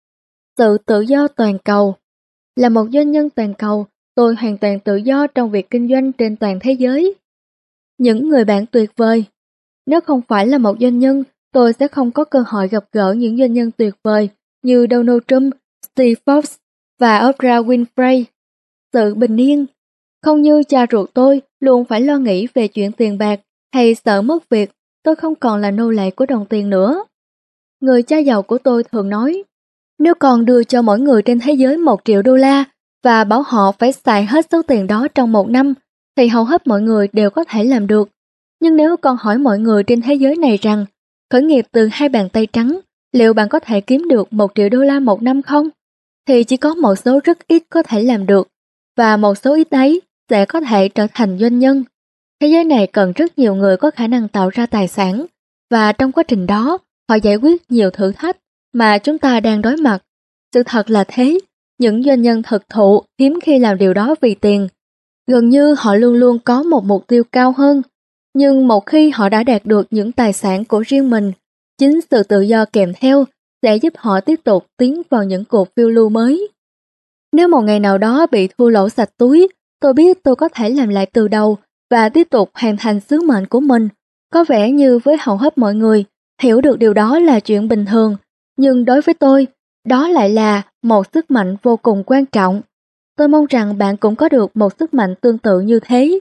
Sự tự do toàn cầu. Là một doanh nhân toàn cầu, tôi hoàn toàn tự do trong việc kinh doanh trên toàn thế giới. Những người bạn tuyệt vời. Nếu không phải là một doanh nhân, tôi sẽ không có cơ hội gặp gỡ những doanh nhân tuyệt vời như Donald Trump, Steve Jobs và Oprah Winfrey. Sự bình yên. Không như cha ruột tôi luôn phải lo nghĩ về chuyện tiền bạc hay sợ mất việc, tôi không còn là nô lệ của đồng tiền nữa. Người cha giàu của tôi thường nói, nếu con đưa cho mỗi người trên thế giới một triệu đô la và bảo họ phải xài hết số tiền đó trong một năm, thì hầu hết mọi người đều có thể làm được. Nhưng nếu con hỏi mọi người trên thế giới này rằng, khởi nghiệp từ hai bàn tay trắng, liệu bạn có thể kiếm được một triệu đô la một năm không? Thì chỉ có một số rất ít có thể làm được, và một số ít ấy sẽ có thể trở thành doanh nhân. Thế giới này cần rất nhiều người có khả năng tạo ra tài sản, và trong quá trình đó, họ giải quyết nhiều thử thách mà chúng ta đang đối mặt. Sự thật là thế, những doanh nhân thực thụ hiếm khi làm điều đó vì tiền. Gần như họ luôn luôn có một mục tiêu cao hơn, nhưng một khi họ đã đạt được những tài sản của riêng mình, chính sự tự do kèm theo sẽ giúp họ tiếp tục tiến vào những cuộc phiêu lưu mới. Nếu một ngày nào đó bị thua lỗ sạch túi, tôi biết tôi có thể làm lại từ đầu và tiếp tục hoàn thành sứ mệnh của mình. Có vẻ như với hầu hết mọi người, hiểu được điều đó là chuyện bình thường, nhưng đối với tôi, đó lại là một sức mạnh vô cùng quan trọng. Tôi mong rằng bạn cũng có được một sức mạnh tương tự như thế.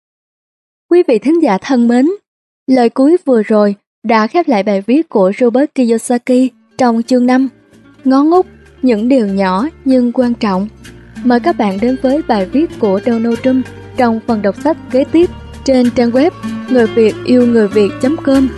Quý vị thính giả thân mến, lời cuối vừa rồi đã khép lại bài viết của Robert Kiyosaki trong chương năm, Ngón út, những điều nhỏ nhưng quan trọng. Mời các bạn đến với bài viết của Donald Trump trong phần đọc sách kế tiếp trên trang web người việt yêu người việt chấm com.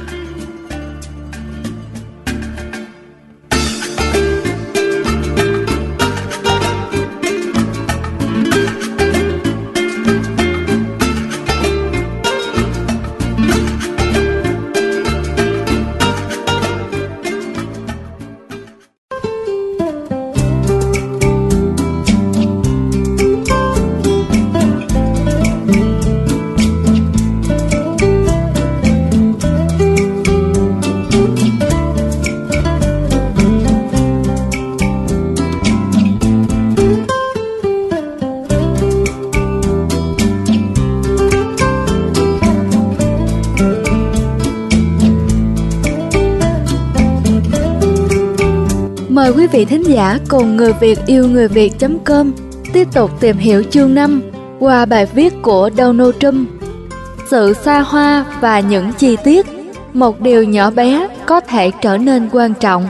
Mời quý vị thính giả cùng người việt yêu người việt chấm com tiếp tục tìm hiểu chương năm qua bài viết của Donald Trump. Sự xa hoa và những chi tiết, một điều nhỏ bé có thể trở nên quan trọng.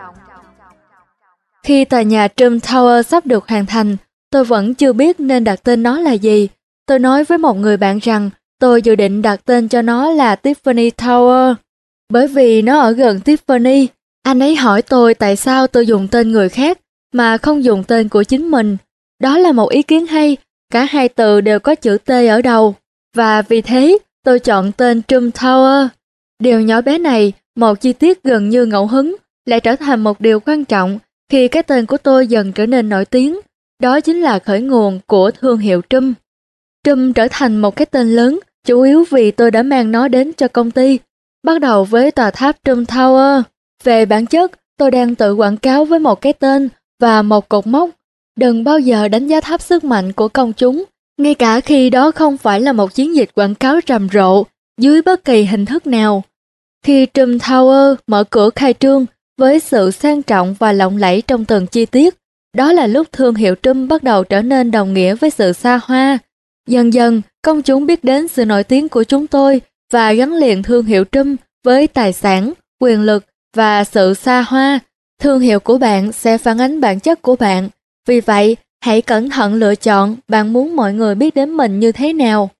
Khi tòa nhà Trump Tower sắp được hoàn thành, tôi vẫn chưa biết nên đặt tên nó là gì. Tôi nói với một người bạn rằng tôi dự định đặt tên cho nó là Tiffany Tower, bởi vì nó ở gần Tiffany. Anh ấy hỏi tôi tại sao tôi dùng tên người khác mà không dùng tên của chính mình. Đó là một ý kiến hay, cả hai từ đều có chữ T ở đầu, và vì thế tôi chọn tên Trump Tower. Điều nhỏ bé này, một chi tiết gần như ngẫu hứng, lại trở thành một điều quan trọng khi cái tên của tôi dần trở nên nổi tiếng. Đó chính là khởi nguồn của thương hiệu Trump. Trump trở thành một cái tên lớn, chủ yếu vì tôi đã mang nó đến cho công ty, bắt đầu với tòa tháp Trump Tower. Về bản chất, tôi đang tự quảng cáo với một cái tên và một cột mốc. Đừng bao giờ đánh giá thấp sức mạnh của công chúng, ngay cả khi đó không phải là một chiến dịch quảng cáo rầm rộ. dưới bất kỳ hình thức nào. Khi Trump Tower mở cửa khai trương với sự sang trọng và lộng lẫy trong từng chi tiết, đó là lúc thương hiệu Trump bắt đầu trở nên đồng nghĩa với sự xa hoa. Dần dần, công chúng biết đến sự nổi tiếng của chúng tôi và gắn liền thương hiệu Trump với tài sản, quyền lực và sự xa hoa. Thương hiệu của bạn sẽ phản ánh bản chất của bạn. Vì vậy, hãy cẩn thận lựa chọn bạn muốn mọi người biết đến mình như thế nào.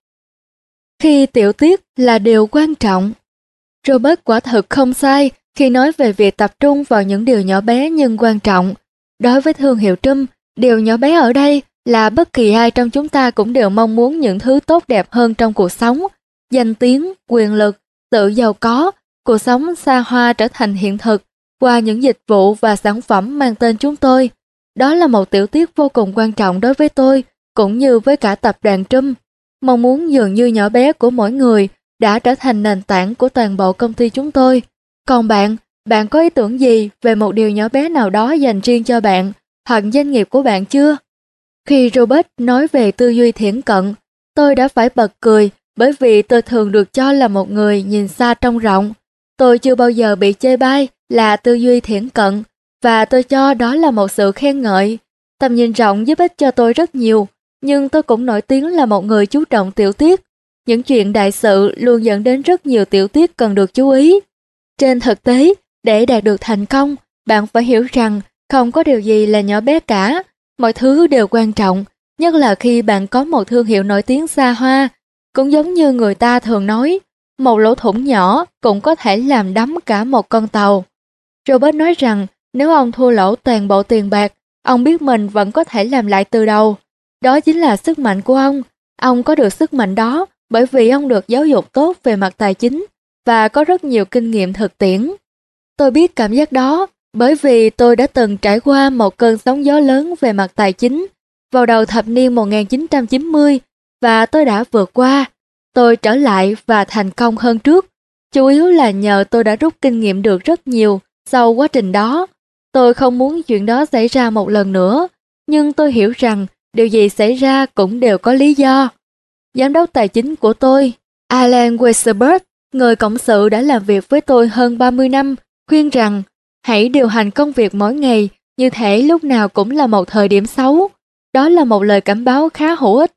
Khi tiểu tiết là điều quan trọng. Robert quả thực không sai khi nói về việc tập trung vào những điều nhỏ bé nhưng quan trọng. Đối với thương hiệu Trump, điều nhỏ bé ở đây là bất kỳ ai trong chúng ta cũng đều mong muốn những thứ tốt đẹp hơn trong cuộc sống. Danh tiếng, quyền lực, sự giàu có, cuộc sống xa hoa trở thành hiện thực qua những dịch vụ và sản phẩm mang tên chúng tôi. Đó là một tiểu tiết vô cùng quan trọng đối với tôi, cũng như với cả tập đoàn Trump. Mong muốn dường như nhỏ bé của mỗi người đã trở thành nền tảng của toàn bộ công ty chúng tôi. Còn bạn, bạn có ý tưởng gì về một điều nhỏ bé nào đó dành riêng cho bạn hoặc doanh nghiệp của bạn chưa? Khi Robert nói về tư duy thiển cận, tôi đã phải bật cười bởi vì tôi thường được cho là một người nhìn xa trông rộng. Tôi chưa bao giờ bị chê bai là tư duy thiển cận và tôi cho đó là một sự khen ngợi. Tầm nhìn rộng giúp ích cho tôi rất nhiều, nhưng tôi cũng nổi tiếng là một người chú trọng tiểu tiết. Những chuyện đại sự luôn dẫn đến rất nhiều tiểu tiết cần được chú ý. Trên thực tế, để đạt được thành công, bạn phải hiểu rằng không có điều gì là nhỏ bé cả. Mọi thứ đều quan trọng, nhất là khi bạn có một thương hiệu nổi tiếng xa hoa. Cũng giống như người ta thường nói, một lỗ thủng nhỏ cũng có thể làm đắm cả một con tàu. Robert nói rằng nếu ông thua lỗ toàn bộ tiền bạc, ông biết mình vẫn có thể làm lại từ đầu. Đó chính là sức mạnh của ông. Ông có được sức mạnh đó bởi vì ông được giáo dục tốt về mặt tài chính và có rất nhiều kinh nghiệm thực tiễn. Tôi biết cảm giác đó bởi vì tôi đã từng trải qua một cơn sóng gió lớn về mặt tài chính vào đầu thập niên một nghìn chín trăm chín mươi và tôi đã vượt qua. Tôi trở lại và thành công hơn trước. Chủ yếu là nhờ tôi đã rút kinh nghiệm được rất nhiều sau quá trình đó. Tôi không muốn chuyện đó xảy ra một lần nữa, nhưng tôi hiểu rằng điều gì xảy ra cũng đều có lý do. Giám đốc tài chính của tôi, Alan Weisberg, người cộng sự đã làm việc với tôi hơn ba mươi năm, khuyên rằng hãy điều hành công việc mỗi ngày như thể lúc nào cũng là một thời điểm xấu. Đó là một lời cảnh báo khá hữu ích.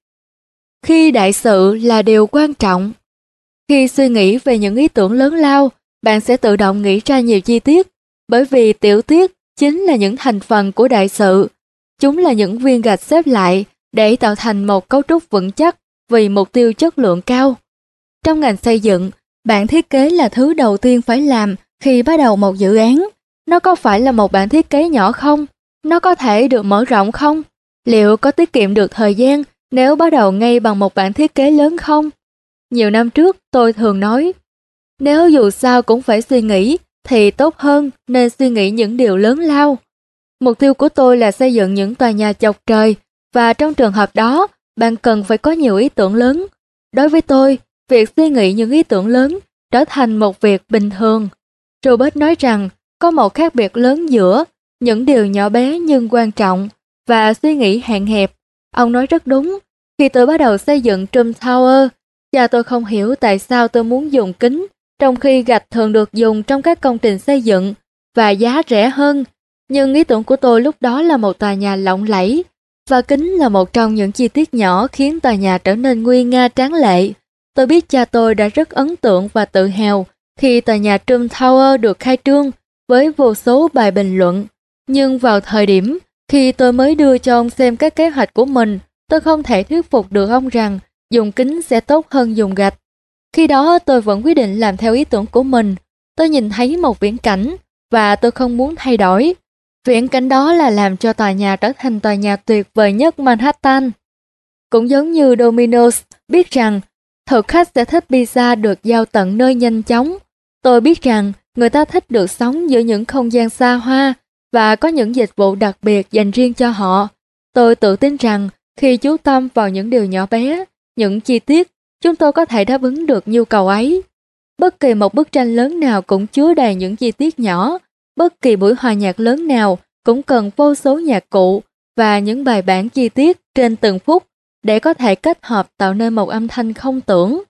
Khi đại sự là điều quan trọng. Khi suy nghĩ về những ý tưởng lớn lao, bạn sẽ tự động nghĩ ra nhiều chi tiết, bởi vì tiểu tiết chính là những thành phần của đại sự. Chúng là những viên gạch xếp lại để tạo thành một cấu trúc vững chắc vì mục tiêu chất lượng cao. Trong ngành xây dựng, bản thiết kế là thứ đầu tiên phải làm khi bắt đầu một dự án. Nó có phải là một bản thiết kế nhỏ không? Nó có thể được mở rộng không? Liệu có tiết kiệm được thời gian nếu bắt đầu ngay bằng một bản thiết kế lớn không? Nhiều năm trước tôi thường nói, nếu dù sao cũng phải suy nghĩ thì tốt hơn nên suy nghĩ những điều lớn lao. Mục tiêu của tôi là xây dựng những tòa nhà chọc trời và trong trường hợp đó bạn cần phải có nhiều ý tưởng lớn. Đối với tôi, việc suy nghĩ những ý tưởng lớn trở thành một việc bình thường. Robert nói rằng có một khác biệt lớn giữa những điều nhỏ bé nhưng quan trọng và suy nghĩ hạn hẹp. Ông nói rất đúng. Khi tôi bắt đầu xây dựng Trump Tower, cha tôi không hiểu tại sao tôi muốn dùng kính trong khi gạch thường được dùng trong các công trình xây dựng và giá rẻ hơn. Nhưng ý tưởng của tôi lúc đó là một tòa nhà lộng lẫy và kính là một trong những chi tiết nhỏ khiến tòa nhà trở nên nguy nga tráng lệ. Tôi biết cha tôi đã rất ấn tượng và tự hào khi tòa nhà Trump Tower được khai trương với vô số bài bình luận. Nhưng vào thời điểm khi tôi mới đưa cho ông xem các kế hoạch của mình, tôi không thể thuyết phục được ông rằng dùng kính sẽ tốt hơn dùng gạch. Khi đó tôi vẫn quyết định làm theo ý tưởng của mình. Tôi nhìn thấy một viễn cảnh và tôi không muốn thay đổi. Viễn cảnh đó là làm cho tòa nhà trở thành tòa nhà tuyệt vời nhất Manhattan. Cũng giống như Domino's biết rằng thực khách sẽ thích pizza được giao tận nơi nhanh chóng. Tôi biết rằng người ta thích được sống giữa những không gian xa hoa và có những dịch vụ đặc biệt dành riêng cho họ. Tôi tự tin rằng khi chú tâm vào những điều nhỏ bé, những chi tiết, chúng tôi có thể đáp ứng được nhu cầu ấy. Bất kỳ một bức tranh lớn nào cũng chứa đầy những chi tiết nhỏ. Bất kỳ buổi hòa nhạc lớn nào cũng cần vô số nhạc cụ và những bài bản chi tiết trên từng phút để có thể kết hợp tạo nên một âm thanh không tưởng.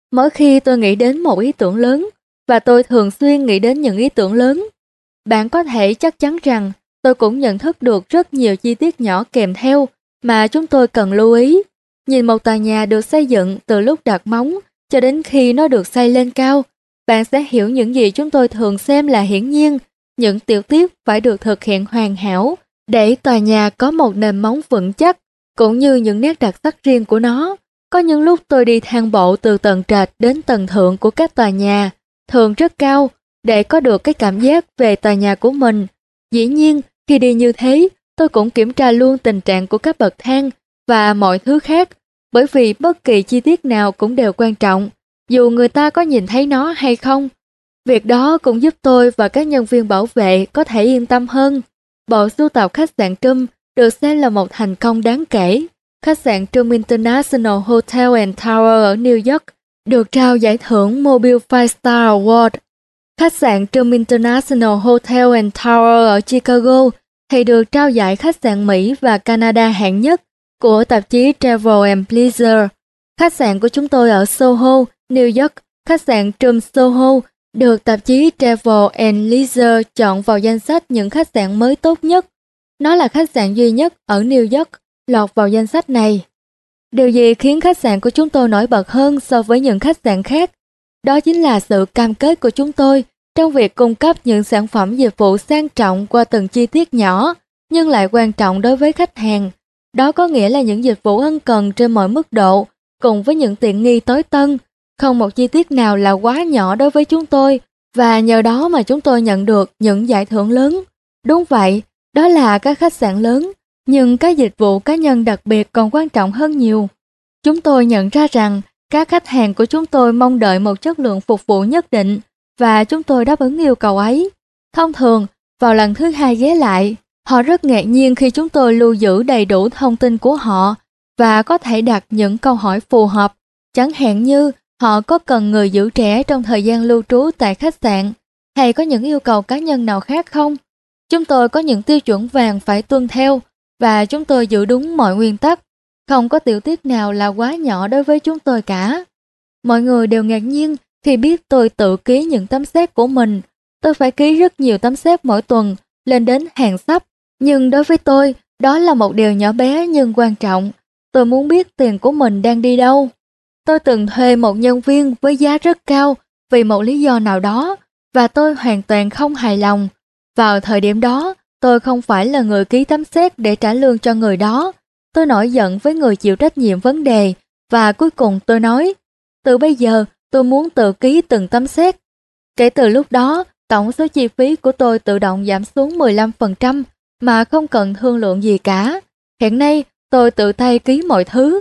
Mỗi khi tôi nghĩ đến một ý tưởng lớn, và tôi thường xuyên nghĩ đến những ý tưởng lớn, bạn có thể chắc chắn rằng tôi cũng nhận thức được rất nhiều chi tiết nhỏ kèm theo mà chúng tôi cần lưu ý. Nhìn một tòa nhà được xây dựng từ lúc đặt móng cho đến khi nó được xây lên cao, bạn sẽ hiểu những gì chúng tôi thường xem là hiển nhiên, những tiểu tiết phải được thực hiện hoàn hảo để tòa nhà có một nền móng vững chắc, cũng như những nét đặc sắc riêng của nó. Có những lúc tôi đi thang bộ từ tầng trệt đến tầng thượng của các tòa nhà, thường rất cao, để có được cái cảm giác về tòa nhà của mình. Dĩ nhiên, khi đi như thế, tôi cũng kiểm tra luôn tình trạng của các bậc thang và mọi thứ khác, bởi vì bất kỳ chi tiết nào cũng đều quan trọng, dù người ta có nhìn thấy nó hay không. Việc đó cũng giúp tôi và các nhân viên bảo vệ có thể yên tâm hơn. Bộ sưu tập khách sạn Trump được xem là một thành công đáng kể. Khách sạn Trump International Hotel and Tower ở New York được trao giải thưởng Mobile Five Star Award. Khách sạn Trump International Hotel and Tower ở Chicago thì được trao giải khách sạn Mỹ và Canada hạng nhất của tạp chí Travel and Leisure. Khách sạn của chúng tôi ở Soho, New York, khách sạn Trump Soho, được tạp chí Travel and Leisure chọn vào danh sách những khách sạn mới tốt nhất. Nó là khách sạn duy nhất ở New York lọt vào danh sách này. Điều gì khiến khách sạn của chúng tôi nổi bật hơn so với những khách sạn khác? Đó chính là sự cam kết của chúng tôi trong việc cung cấp những sản phẩm dịch vụ sang trọng qua từng chi tiết nhỏ, nhưng lại quan trọng đối với khách hàng. Đó có nghĩa là những dịch vụ ân cần trên mọi mức độ, cùng với những tiện nghi tối tân. Không một chi tiết nào là quá nhỏ đối với chúng tôi, và nhờ đó mà chúng tôi nhận được những giải thưởng lớn. Đúng vậy, đó là các khách sạn lớn, nhưng các dịch vụ cá nhân đặc biệt còn quan trọng hơn nhiều. Chúng tôi nhận ra rằng các khách hàng của chúng tôi mong đợi một chất lượng phục vụ nhất định, và chúng tôi đáp ứng yêu cầu ấy. Thông thường, vào lần thứ hai ghé lại, họ rất ngạc nhiên khi chúng tôi lưu giữ đầy đủ thông tin của họ và có thể đặt những câu hỏi phù hợp, chẳng hạn như họ có cần người giữ trẻ trong thời gian lưu trú tại khách sạn, hay có những yêu cầu cá nhân nào khác không. Chúng tôi có những tiêu chuẩn vàng phải tuân theo, và chúng tôi giữ đúng mọi nguyên tắc. Không có tiểu tiết nào là quá nhỏ đối với chúng tôi cả. Mọi người đều ngạc nhiên khi biết tôi tự ký những tấm séc của mình. Tôi phải ký rất nhiều tấm séc mỗi tuần, lên đến hàng sắp. Nhưng đối với tôi, đó là một điều nhỏ bé nhưng quan trọng. Tôi muốn biết tiền của mình đang đi đâu. Tôi từng thuê một nhân viên với giá rất cao vì một lý do nào đó, và tôi hoàn toàn không hài lòng. Vào thời điểm đó, tôi không phải là người ký tấm séc để trả lương cho người đó. Tôi nổi giận với người chịu trách nhiệm vấn đề, và cuối cùng tôi nói, từ bây giờ tôi muốn tự ký từng tấm séc. Kể từ lúc đó, tổng số chi phí của tôi tự động giảm xuống mười lăm phần trăm mà không cần thương lượng gì cả. Hiện nay, tôi tự tay ký mọi thứ.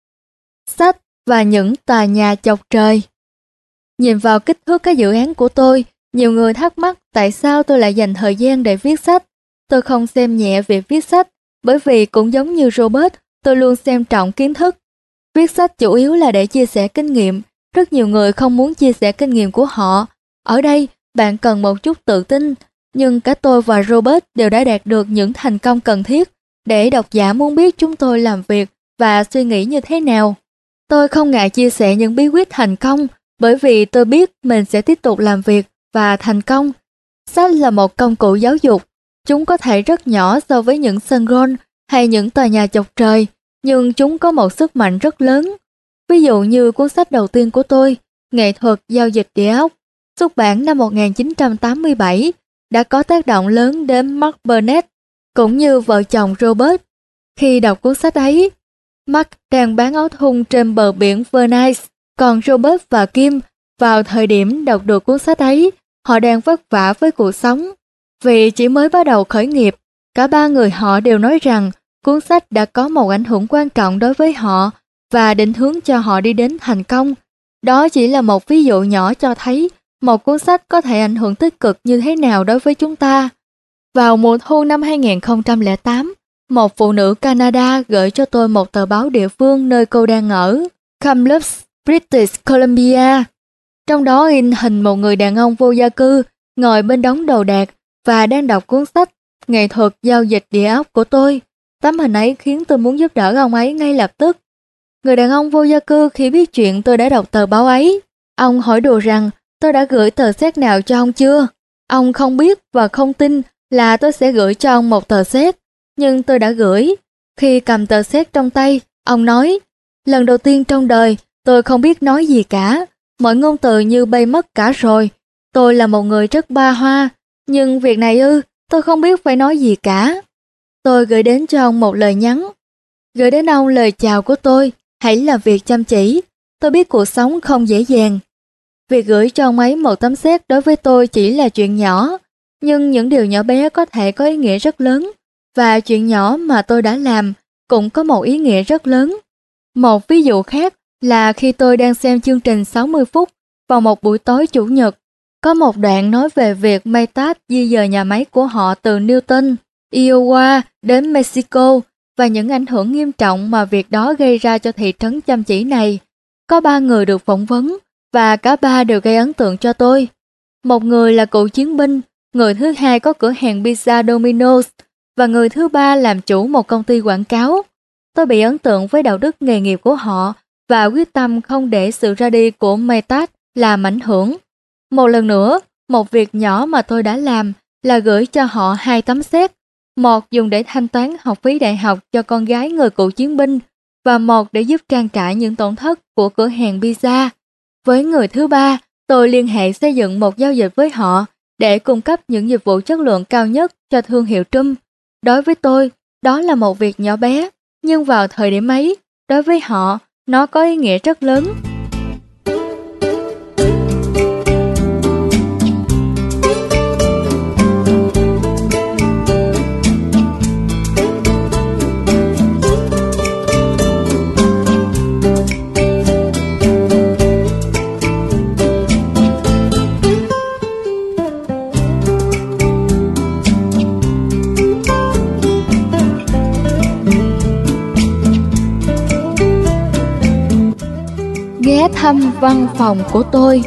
Sách và những tòa nhà chọc trời. Nhìn vào kích thước các dự án của tôi, nhiều người thắc mắc tại sao tôi lại dành thời gian để viết sách. Tôi không xem nhẹ việc viết sách, bởi vì cũng giống như Robert, tôi luôn xem trọng kiến thức. Viết sách chủ yếu là để chia sẻ kinh nghiệm. Rất nhiều người không muốn chia sẻ kinh nghiệm của họ. Ở đây, bạn cần một chút tự tin, nhưng cả tôi và Robert đều đã đạt được những thành công cần thiết để độc giả muốn biết chúng tôi làm việc và suy nghĩ như thế nào. Tôi không ngại chia sẻ những bí quyết thành công, bởi vì tôi biết mình sẽ tiếp tục làm việc và thành công. Sách là một công cụ giáo dục. Chúng có thể rất nhỏ so với những sân golf hay những tòa nhà chọc trời, nhưng chúng có một sức mạnh rất lớn. Ví dụ như cuốn sách đầu tiên của tôi, Nghệ thuật giao dịch địa ốc, xuất bản năm một nghìn chín trăm tám mươi bảy, đã có tác động lớn đến Mark Burnett, cũng như vợ chồng Robert. Khi đọc cuốn sách ấy, Mark đang bán áo thun trên bờ biển Venice, còn Robert và Kim, vào thời điểm đọc được cuốn sách ấy, họ đang vất vả với cuộc sống. Vì chỉ mới bắt đầu khởi nghiệp, cả ba người họ đều nói rằng cuốn sách đã có một ảnh hưởng quan trọng đối với họ và định hướng cho họ đi đến thành công. Đó chỉ là một ví dụ nhỏ cho thấy một cuốn sách có thể ảnh hưởng tích cực như thế nào đối với chúng ta. Vào mùa thu năm hai nghìn không trăm lẻ tám, một phụ nữ Canada gửi cho tôi một tờ báo địa phương nơi cô đang ở, Kamloops, British Columbia. Trong đó in hình một người đàn ông vô gia cư ngồi bên đống đồ đạc và đang đọc cuốn sách Nghệ thuật giao dịch địa ốc của tôi. Tấm hình ấy khiến tôi muốn giúp đỡ ông ấy ngay lập tức. Người đàn ông vô gia cư khi biết chuyện tôi đã đọc tờ báo ấy. Ông hỏi đùa rằng tôi đã gửi tờ séc nào cho ông chưa. Ông không biết và không tin là tôi sẽ gửi cho ông một tờ séc, nhưng tôi đã gửi. Khi cầm tờ séc trong tay, ông nói, lần đầu tiên trong đời tôi không biết nói gì cả, mọi ngôn từ như bay mất cả rồi. Tôi là một người rất ba hoa, nhưng việc này ư, tôi không biết phải nói gì cả. Tôi gửi đến cho ông một lời nhắn. Gửi đến ông lời chào của tôi, hãy làm việc chăm chỉ. Tôi biết cuộc sống không dễ dàng. Việc gửi cho ông ấy một tấm séc đối với tôi chỉ là chuyện nhỏ, nhưng những điều nhỏ bé có thể có ý nghĩa rất lớn, và chuyện nhỏ mà tôi đã làm cũng có một ý nghĩa rất lớn. Một ví dụ khác là khi tôi đang xem chương trình sáu mươi phút vào một buổi tối chủ nhật, có một đoạn nói về việc Maytag di dời nhà máy của họ từ Newton, Iowa đến Mexico và những ảnh hưởng nghiêm trọng mà việc đó gây ra cho thị trấn chăm chỉ này. Có ba người được phỏng vấn và cả ba đều gây ấn tượng cho tôi. Một người là cựu chiến binh, người thứ hai có cửa hàng pizza Domino's và người thứ ba làm chủ một công ty quảng cáo. Tôi bị ấn tượng với đạo đức nghề nghiệp của họ và quyết tâm không để sự ra đi của Maytag làm ảnh hưởng. Một lần nữa, một việc nhỏ mà tôi đã làm là gửi cho họ hai tấm séc, một dùng để thanh toán học phí đại học cho con gái người cựu chiến binh và một để giúp trang trải những tổn thất của cửa hàng pizza. Với người thứ ba, tôi liên hệ xây dựng một giao dịch với họ để cung cấp những dịch vụ chất lượng cao nhất cho thương hiệu Trump. Đối với tôi, đó là một việc nhỏ bé, nhưng vào thời điểm ấy, đối với họ, nó có ý nghĩa rất lớn. Ghé thăm văn phòng của tôi.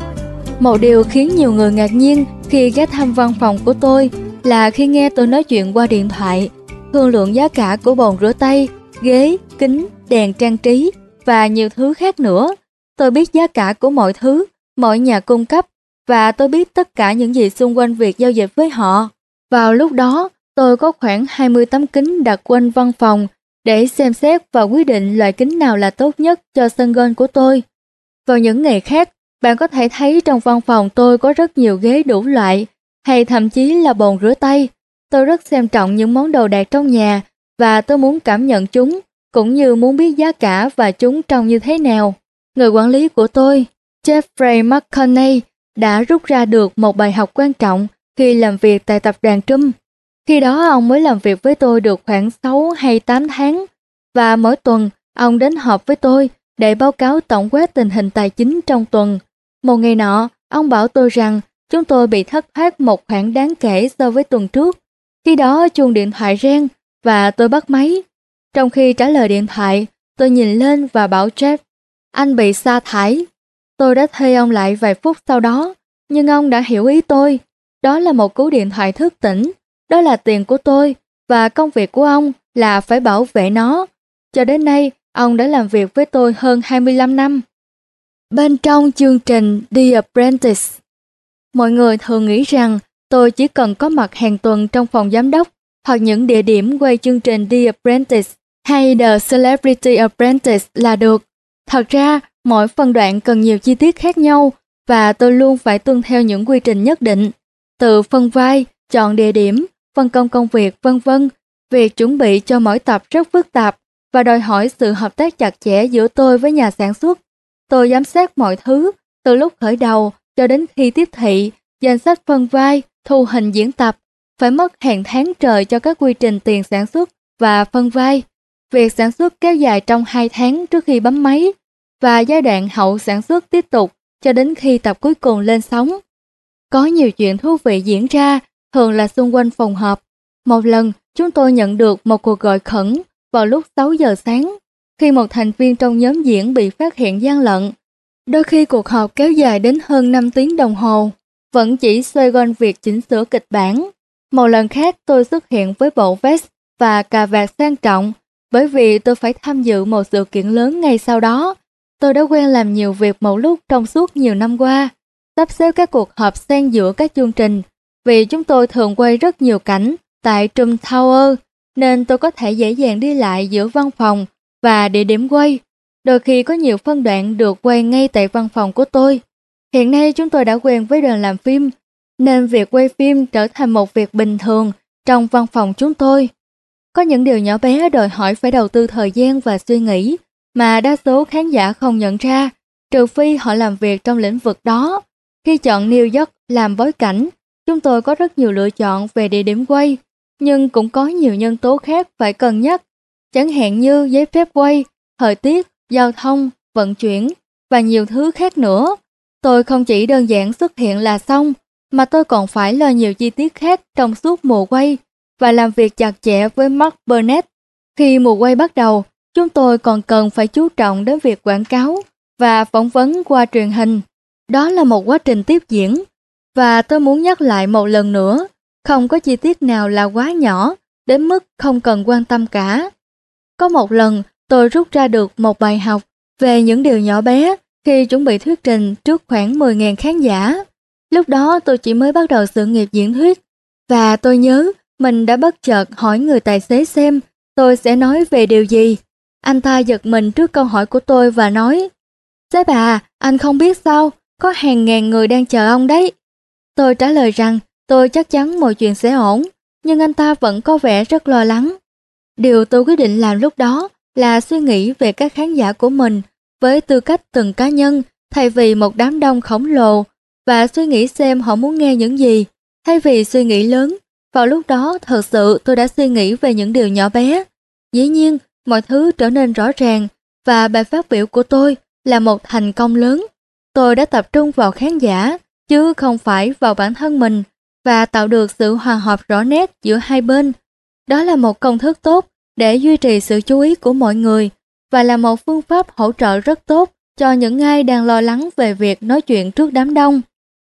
Một điều khiến nhiều người ngạc nhiên khi ghé thăm văn phòng của tôi là khi nghe tôi nói chuyện qua điện thoại, thương lượng giá cả của bồn rửa tay, ghế, kính, đèn trang trí và nhiều thứ khác nữa. Tôi biết giá cả của mọi thứ, mọi nhà cung cấp và tôi biết tất cả những gì xung quanh việc giao dịch với họ. Vào lúc đó, tôi có khoảng hai mươi tấm kính đặt quanh văn phòng để xem xét và quyết định loại kính nào là tốt nhất cho sân golf của tôi. Vào những ngày khác, bạn có thể thấy trong văn phòng tôi có rất nhiều ghế đủ loại, hay thậm chí là bồn rửa tay. Tôi rất xem trọng những món đồ đạc trong nhà và tôi muốn cảm nhận chúng, cũng như muốn biết giá cả và chúng trông như thế nào. Người quản lý của tôi, Jeffrey McConney, đã rút ra được một bài học quan trọng khi làm việc tại tập đoàn Trump. Khi đó ông mới làm việc với tôi được khoảng sáu hay tám tháng, và mỗi tuần ông đến họp với tôi để báo cáo tổng quát tình hình tài chính trong tuần. Một ngày nọ, ông bảo tôi rằng chúng tôi bị thất thoát một khoản đáng kể so với tuần trước. Khi đó chuông điện thoại reng và tôi bắt máy. Trong khi trả lời điện thoại, tôi nhìn lên và bảo Jeff, anh bị sa thải. Tôi đã thuê ông lại vài phút sau đó, nhưng ông đã hiểu ý tôi. Đó là một cú điện thoại thức tỉnh. Đó là tiền của tôi và công việc của ông là phải bảo vệ nó. Cho đến nay, ông đã làm việc với tôi hơn hai mươi lăm năm. Bên trong chương trình The Apprentice, mọi người thường nghĩ rằng tôi chỉ cần có mặt hàng tuần trong phòng giám đốc hoặc những địa điểm quay chương trình The Apprentice hay The Celebrity Apprentice là được. Thật ra, mỗi phân đoạn cần nhiều chi tiết khác nhau và tôi luôn phải tuân theo những quy trình nhất định. Từ phân vai, chọn địa điểm, phân công công việc, vân vân. Việc chuẩn bị cho mỗi tập rất phức tạp và đòi hỏi sự hợp tác chặt chẽ giữa tôi với nhà sản xuất. Tôi giám sát mọi thứ, từ lúc khởi đầu cho đến khi tiếp thị, danh sách phân vai, thu hình diễn tập, phải mất hàng tháng trời cho các quy trình tiền sản xuất và phân vai. Việc sản xuất kéo dài trong hai tháng trước khi bấm máy, và giai đoạn hậu sản xuất tiếp tục cho đến khi tập cuối cùng lên sóng. Có nhiều chuyện thú vị diễn ra, thường là xung quanh phòng họp. Một lần, chúng tôi nhận được một cuộc gọi khẩn vào lúc sáu giờ sáng, khi một thành viên trong nhóm diễn bị phát hiện gian lận. Đôi khi cuộc họp kéo dài đến hơn năm tiếng đồng hồ, vẫn chỉ xoay quanh việc chỉnh sửa kịch bản. Một lần khác tôi xuất hiện với bộ vest và cà vạt sang trọng, Bởi vì tôi phải tham dự một sự kiện lớn ngay sau đó. Tôi đã quen làm nhiều việc một lúc trong suốt nhiều năm qua, sắp xếp các cuộc họp xen giữa các chương trình, vì chúng tôi thường quay rất nhiều cảnh tại Trump Tower, nên tôi có thể dễ dàng đi lại giữa văn phòng và địa điểm quay. Đôi khi có nhiều phân đoạn được quay ngay tại văn phòng của tôi. Hiện nay chúng tôi đã quen với đoàn làm phim, nên việc quay phim trở thành một việc bình thường trong văn phòng chúng tôi. Có những điều nhỏ bé đòi hỏi phải đầu tư thời gian và suy nghĩ mà đa số khán giả không nhận ra, trừ phi họ làm việc trong lĩnh vực đó. Khi chọn New York làm bối cảnh, chúng tôi có rất nhiều lựa chọn về địa điểm quay, nhưng cũng có nhiều nhân tố khác phải cân nhắc, chẳng hạn như giấy phép quay, thời tiết, giao thông, vận chuyển và nhiều thứ khác nữa. Tôi không chỉ đơn giản xuất hiện là xong, mà tôi còn phải lo nhiều chi tiết khác trong suốt mùa quay và làm việc chặt chẽ với Mark Burnett. Khi mùa quay bắt đầu, chúng tôi còn cần phải chú trọng đến việc quảng cáo và phỏng vấn qua truyền hình. Đó là một quá trình tiếp diễn. Và tôi muốn nhắc lại một lần nữa, không có chi tiết nào là quá nhỏ đến mức không cần quan tâm cả. Có một lần, tôi rút ra được một bài học về những điều nhỏ bé khi chuẩn bị thuyết trình trước khoảng mười nghìn khán giả. Lúc đó tôi chỉ mới bắt đầu sự nghiệp diễn thuyết, và tôi nhớ mình đã bất chợt hỏi người tài xế xem tôi sẽ nói về điều gì. Anh ta giật mình trước câu hỏi của tôi và nói: "Sếp à, anh không biết sao, có hàng ngàn người đang chờ ông đấy." Tôi trả lời rằng tôi chắc chắn mọi chuyện sẽ ổn, nhưng anh ta vẫn có vẻ rất lo lắng. Điều tôi quyết định làm lúc đó là suy nghĩ về các khán giả của mình với tư cách từng cá nhân thay vì một đám đông khổng lồ, và suy nghĩ xem họ muốn nghe những gì, thay vì suy nghĩ lớn. Vào lúc đó, thật sự tôi đã suy nghĩ về những điều nhỏ bé. Dĩ nhiên, mọi thứ trở nên rõ ràng, và bài phát biểu của tôi là một thành công lớn. Tôi đã tập trung vào khán giả, chứ không phải vào bản thân mình, và tạo được sự hòa hợp rõ nét giữa hai bên. Đó là một công thức tốt để duy trì sự chú ý của mọi người, và là một phương pháp hỗ trợ rất tốt cho những ai đang lo lắng về việc nói chuyện trước đám đông.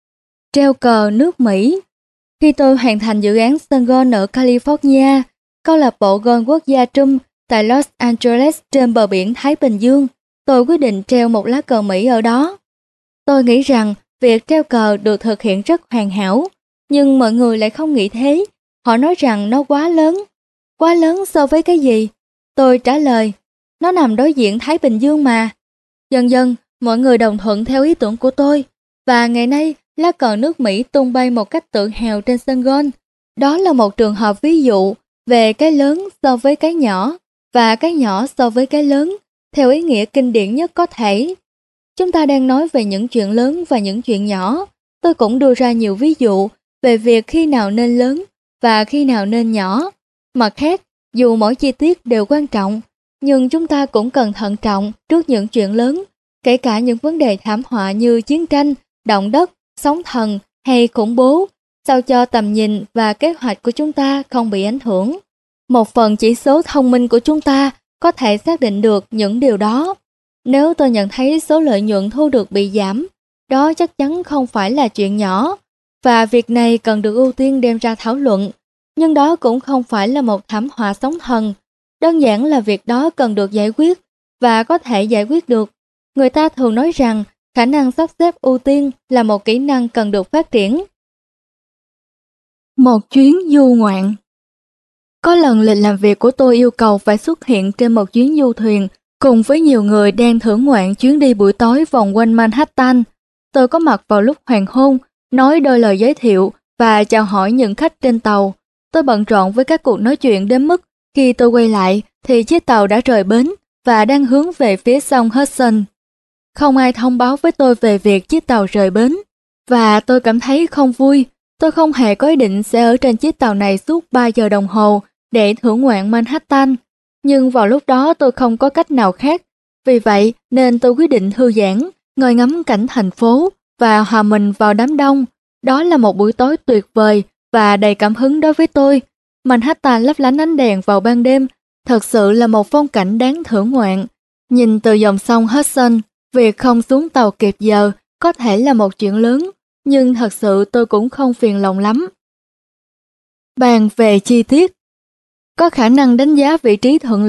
Treo cờ nước Mỹ. Khi tôi hoàn thành dự án sân golf ở California, câu lạc bộ golf quốc gia Trump tại Los Angeles trên bờ biển Thái Bình Dương, tôi quyết định treo một lá cờ Mỹ ở đó. Tôi nghĩ rằng việc treo cờ được thực hiện rất hoàn hảo, nhưng mọi người lại không nghĩ thế. Họ nói rằng nó quá lớn. Quá lớn so với cái gì? Tôi trả lời, nó nằm đối diện Thái Bình Dương mà. Dần dần, mọi người đồng thuận theo ý tưởng của tôi, và ngày nay lá cờ nước Mỹ tung bay một cách tự hào trên sân golf. Đó là một trường hợp ví dụ về cái lớn so với cái nhỏ, và cái nhỏ so với cái lớn, theo ý nghĩa kinh điển nhất có thể. Chúng ta đang nói về những chuyện lớn và những chuyện nhỏ. Tôi cũng đưa ra nhiều ví dụ về việc khi nào nên lớn và khi nào nên nhỏ. Mặt khác, dù mỗi chi tiết đều quan trọng, nhưng chúng ta cũng cần thận trọng trước những chuyện lớn, kể cả những vấn đề thảm họa như chiến tranh, động đất, sóng thần hay khủng bố, sao cho tầm nhìn và kế hoạch của chúng ta không bị ảnh hưởng. Một phần chỉ số thông minh của chúng ta có thể xác định được những điều đó. Nếu tôi nhận thấy số lợi nhuận thu được bị giảm, đó chắc chắn không phải là chuyện nhỏ, và việc này cần được ưu tiên đem ra thảo luận. Nhưng đó cũng không phải là một thảm họa sóng thần. Đơn giản là việc đó cần được giải quyết, và có thể giải quyết được. Người ta thường nói rằng khả năng sắp xếp ưu tiên là một kỹ năng cần được phát triển. Một chuyến du ngoạn. Có lần lịch làm việc của tôi yêu cầu phải xuất hiện trên một chuyến du thuyền cùng với nhiều người đang thưởng ngoạn chuyến đi buổi tối vòng quanh Manhattan. Tôi có mặt vào lúc hoàng hôn, nói đôi lời giới thiệu và chào hỏi những khách trên tàu. Tôi bận rộn với các cuộc nói chuyện đến mức khi tôi quay lại thì chiếc tàu đã rời bến và đang hướng về phía sông Hudson. Không ai thông báo với tôi về việc chiếc tàu rời bến, và tôi cảm thấy không vui. Tôi không hề có ý định sẽ ở trên chiếc tàu này suốt ba giờ đồng hồ để thưởng ngoạn Manhattan. Nhưng vào lúc đó tôi không có cách nào khác. Vì vậy nên tôi quyết định thư giãn, ngồi ngắm cảnh thành phố và hòa mình vào đám đông. Đó là một buổi tối tuyệt vời và đầy cảm hứng đối với tôi. Manhattan lấp lánh ánh đèn vào ban đêm, thật sự là một phong cảnh đáng thưởng ngoạn. Nhìn từ dòng sông Hudson, việc không xuống tàu kịp giờ có thể là một chuyện lớn, nhưng thật sự tôi cũng không phiền lòng lắm. Bàn về chi tiết. Có khả năng đánh giá vị trí thuận lợi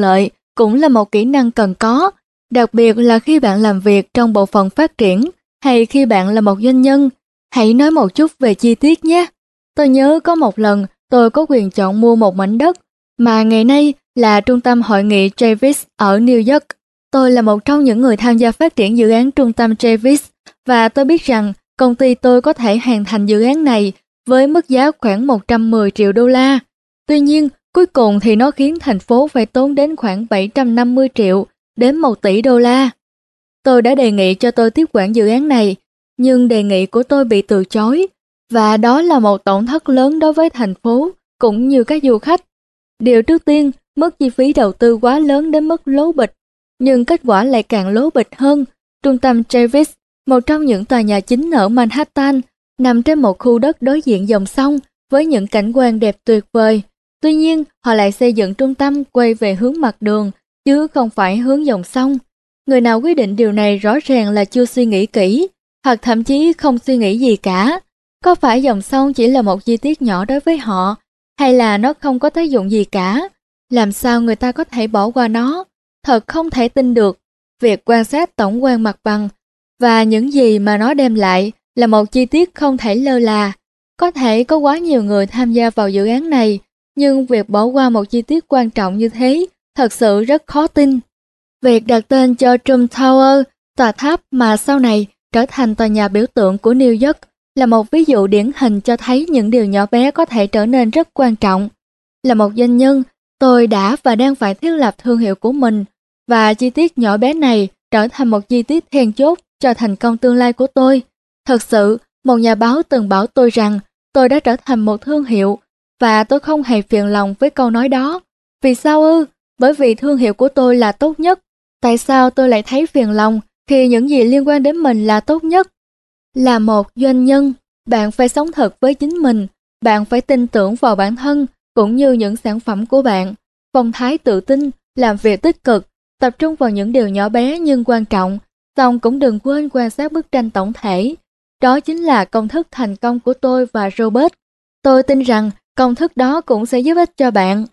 cũng là một kỹ năng cần có, đặc biệt là khi bạn làm việc trong bộ phận phát triển hay khi bạn là một doanh nhân. Hãy nói một chút về chi tiết nhé. Tôi nhớ có một lần tôi có quyền chọn mua một mảnh đất mà ngày nay là trung tâm hội nghị Travis ở New York. Tôi là một trong những người tham gia phát triển dự án trung tâm Travis và tôi biết rằng công ty tôi có thể hoàn thành dự án này với mức giá khoảng một trăm mười triệu đô la. Tuy nhiên, cuối cùng thì nó khiến thành phố phải tốn đến khoảng bảy trăm năm mươi triệu đến một tỷ đô la. Tôi đã đề nghị cho tôi tiếp quản dự án này, nhưng đề nghị của tôi bị từ chối, và đó là một tổn thất lớn đối với thành phố cũng như các du khách. Điều trước tiên, mức chi phí đầu tư quá lớn đến mức lố bịch, nhưng kết quả lại càng lố bịch hơn. Trung tâm Travis, một trong những tòa nhà chính ở Manhattan, nằm trên một khu đất đối diện dòng sông với những cảnh quan đẹp tuyệt vời. Tuy nhiên, họ lại xây dựng trung tâm quay về hướng mặt đường, chứ không phải hướng dòng sông. Người nào quyết định điều này rõ ràng là chưa suy nghĩ kỹ, hoặc thậm chí không suy nghĩ gì cả. Có phải dòng sông chỉ là một chi tiết nhỏ đối với họ, hay là nó không có tác dụng gì cả? Làm sao người ta có thể bỏ qua nó? Thật không thể tin được. Việc quan sát tổng quan mặt bằng và những gì mà nó đem lại là một chi tiết không thể lơ là. Có thể có quá nhiều người tham gia vào dự án này, nhưng việc bỏ qua một chi tiết quan trọng như thế thật sự rất khó tin. Việc đặt tên cho Trump Tower, tòa tháp mà sau này trở thành tòa nhà biểu tượng của New York, là một ví dụ điển hình cho thấy những điều nhỏ bé có thể trở nên rất quan trọng. Là một doanh nhân, tôi đã và đang phải thiết lập thương hiệu của mình, và chi tiết nhỏ bé này trở thành một chi tiết then chốt cho thành công tương lai của tôi. Thật sự, một nhà báo từng bảo tôi rằng tôi đã trở thành một thương hiệu, và tôi không hề phiền lòng với câu nói đó. Vì sao ư? Bởi vì thương hiệu của tôi là tốt nhất. Tại sao tôi lại thấy phiền lòng khi những gì liên quan đến mình là tốt nhất? Là một doanh nhân, bạn phải sống thật với chính mình, bạn phải tin tưởng vào bản thân cũng như những sản phẩm của bạn. Phong thái tự tin, làm việc tích cực, tập trung vào những điều nhỏ bé nhưng quan trọng, song cũng đừng quên quan sát bức tranh tổng thể. Đó chính là công thức thành công của tôi và Robert. Tôi tin rằng công thức đó cũng sẽ giúp ích cho bạn.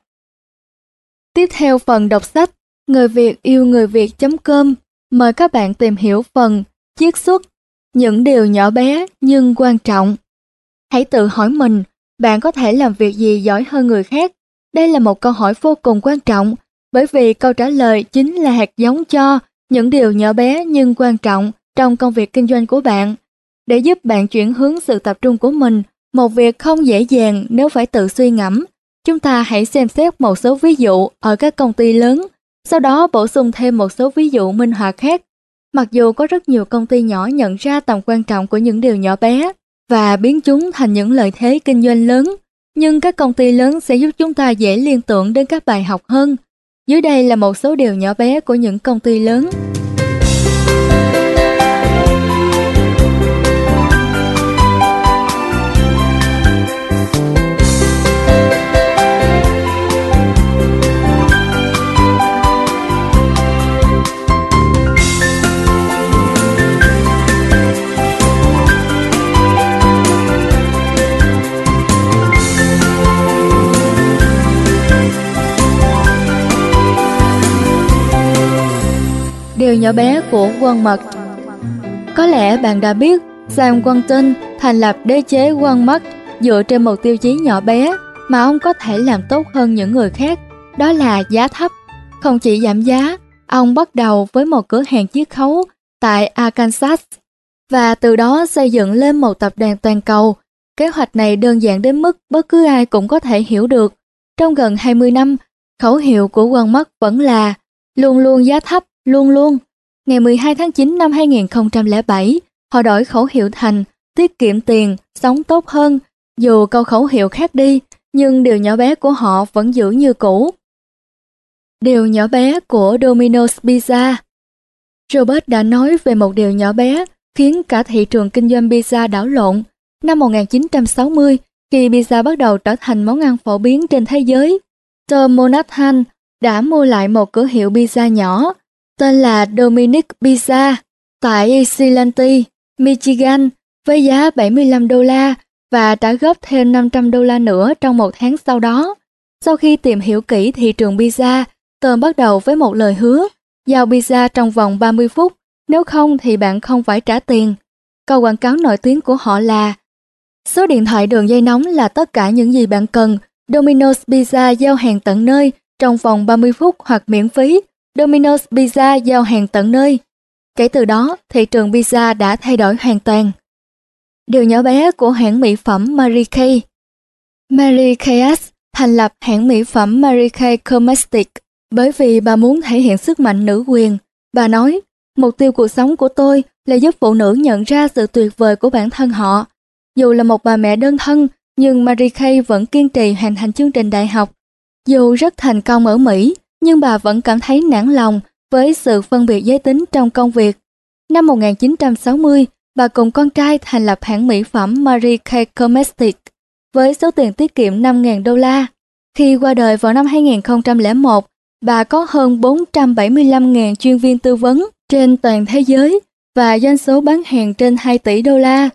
Tiếp theo phần đọc sách, người Việt yêu người Việt chấm com mời các bạn tìm hiểu phần chiết xuất, những điều nhỏ bé nhưng quan trọng. Hãy tự hỏi mình, bạn có thể làm việc gì giỏi hơn người khác? Đây là một câu hỏi vô cùng quan trọng, bởi vì câu trả lời chính là hạt giống cho những điều nhỏ bé nhưng quan trọng trong công việc kinh doanh của bạn. Để giúp bạn chuyển hướng sự tập trung của mình, một việc không dễ dàng nếu phải tự suy ngẫm. Chúng ta hãy xem xét một số ví dụ ở các công ty lớn, sau đó bổ sung thêm một số ví dụ minh họa khác. Mặc dù có rất nhiều công ty nhỏ nhận ra tầm quan trọng của những điều nhỏ bé và biến chúng thành những lợi thế kinh doanh lớn, nhưng các công ty lớn sẽ giúp chúng ta dễ liên tưởng đến các bài học hơn. Dưới đây là một số điều nhỏ bé của những công ty lớn. Điều nhỏ bé của Walmart. Có lẽ bạn đã biết Sam Walton thành lập đế chế Walmart dựa trên một tiêu chí nhỏ bé mà ông có thể làm tốt hơn những người khác, đó là giá thấp. Không chỉ giảm giá, ông bắt đầu với một cửa hàng chiết khấu tại Arkansas và từ đó xây dựng lên một tập đoàn toàn cầu. Kế hoạch này đơn giản đến mức bất cứ ai cũng có thể hiểu được. Trong gần hai mươi năm, khẩu hiệu của Walmart vẫn là luôn luôn giá thấp, luôn luôn. Ngày mười hai tháng chín năm hai nghìn không trăm lẻ bảy, họ đổi khẩu hiệu thành tiết kiệm tiền, sống tốt hơn. Dù câu khẩu hiệu khác đi, nhưng điều nhỏ bé của họ vẫn giữ như cũ. Điều nhỏ bé của Domino's Pizza. Robert đã nói về một điều nhỏ bé khiến cả thị trường kinh doanh pizza đảo lộn. Năm một nghìn chín trăm sáu mươi, khi pizza bắt đầu trở thành món ăn phổ biến trên thế giới, Tom Monaghan đã mua lại một cửa hiệu pizza nhỏ tên là Dominic Pizza tại Ypsilanti, Michigan với giá bảy mươi lăm đô la và trả góp thêm năm trăm đô la nữa trong một tháng sau đó. Sau khi tìm hiểu kỹ thị trường pizza, Tờ bắt đầu với một lời hứa, giao pizza trong vòng ba mươi phút, nếu không thì bạn không phải trả tiền. Câu quảng cáo nổi tiếng của họ là: số điện thoại đường dây nóng là tất cả những gì bạn cần. Domino's Pizza giao hàng tận nơi trong vòng ba mươi phút hoặc miễn phí. Domino's Pizza giao hàng tận nơi. Kể từ đó, thị trường pizza đã thay đổi hoàn toàn. Điều nhỏ bé của hãng mỹ phẩm Mary Kay. Mary Kay thành lập hãng mỹ phẩm Mary Kay Cosmetics bởi vì bà muốn thể hiện sức mạnh nữ quyền. Bà nói, mục tiêu cuộc sống của tôi là giúp phụ nữ nhận ra sự tuyệt vời của bản thân họ. Dù là một bà mẹ đơn thân, nhưng Mary Kay vẫn kiên trì hoàn thành chương trình đại học. Dù rất thành công ở Mỹ, nhưng bà vẫn cảm thấy nản lòng với sự phân biệt giới tính trong công việc. Năm một nghìn chín trăm sáu mươi, bà cùng con trai thành lập hãng mỹ phẩm Mary Kay Cosmetics với số tiền tiết kiệm năm nghìn đô la. Khi qua đời vào năm hai nghìn không trăm lẻ một, bà có hơn bốn trăm bảy mươi lăm nghìn chuyên viên tư vấn trên toàn thế giới và doanh số bán hàng trên hai tỷ đô la.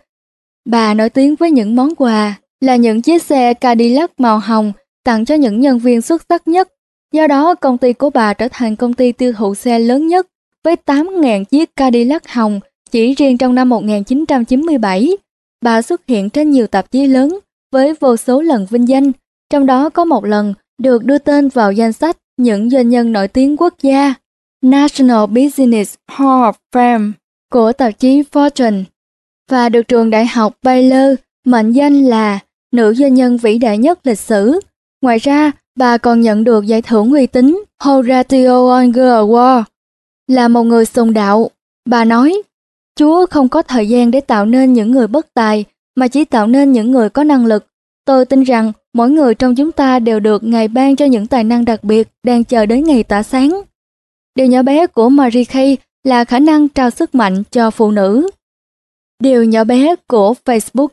Bà nổi tiếng với những món quà là những chiếc xe Cadillac màu hồng tặng cho những nhân viên xuất sắc nhất. Do đó, công ty của bà trở thành công ty tiêu thụ xe lớn nhất với tám nghìn chiếc Cadillac hồng chỉ riêng trong năm một nghìn chín trăm chín mươi bảy. Bà xuất hiện trên nhiều tạp chí lớn với vô số lần vinh danh, trong đó có một lần được đưa tên vào danh sách những doanh nhân nổi tiếng quốc gia National Business Hall of Fame của tạp chí Fortune và được trường đại học Baylor mệnh danh là nữ doanh nhân vĩ đại nhất lịch sử. Ngoài ra, bà còn nhận được giải thưởng uy tín Horatio Alger Award. Là một người sùng đạo, bà nói, Chúa không có thời gian để tạo nên những người bất tài, mà chỉ tạo nên những người có năng lực. Tôi tin rằng mỗi người trong chúng ta đều được Ngài ban cho những tài năng đặc biệt đang chờ đến ngày tỏa sáng. Điều nhỏ bé của Mary Kay là khả năng trao sức mạnh cho phụ nữ. Điều nhỏ bé của Facebook.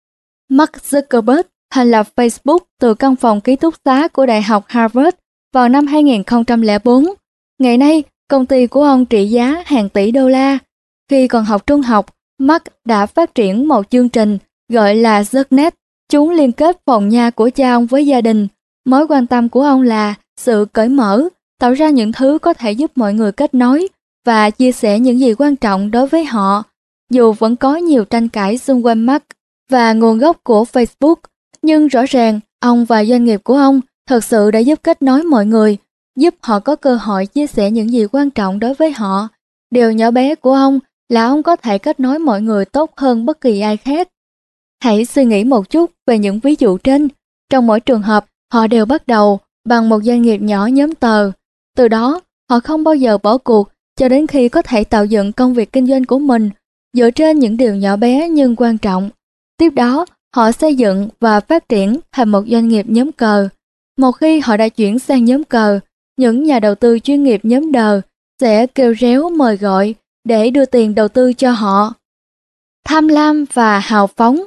Mark Zuckerberg thành lập Facebook từ căn phòng ký túc xá của Đại học Harvard vào năm hai nghìn không trăm lẻ bốn. Ngày nay, công ty của ông trị giá hàng tỷ đô la. Khi còn học trung học, Mark đã phát triển một chương trình gọi là Zucknet. Chúng liên kết phòng nhà của cha ông với gia đình. Mối quan tâm của ông là sự cởi mở, tạo ra những thứ có thể giúp mọi người kết nối và chia sẻ những gì quan trọng đối với họ. Dù vẫn có nhiều tranh cãi xung quanh Mark và nguồn gốc của Facebook, nhưng rõ ràng ông và doanh nghiệp của ông thật sự đã giúp kết nối mọi người, giúp họ có cơ hội chia sẻ những gì quan trọng đối với họ. Điều nhỏ bé của ông là ông có thể kết nối mọi người tốt hơn bất kỳ ai khác. Hãy suy nghĩ một chút về những ví dụ trên. Trong mỗi trường hợp, họ đều bắt đầu bằng một doanh nghiệp nhỏ nhóm tờ. Từ đó, họ không bao giờ bỏ cuộc cho đến khi có thể tạo dựng công việc kinh doanh của mình dựa trên những điều nhỏ bé nhưng quan trọng. Tiếp đó, họ xây dựng và phát triển thành một doanh nghiệp nhóm cờ. Một khi họ đã chuyển sang nhóm cờ, những nhà đầu tư chuyên nghiệp nhóm đờ sẽ kêu réo mời gọi để đưa tiền đầu tư cho họ. Tham lam và hào phóng.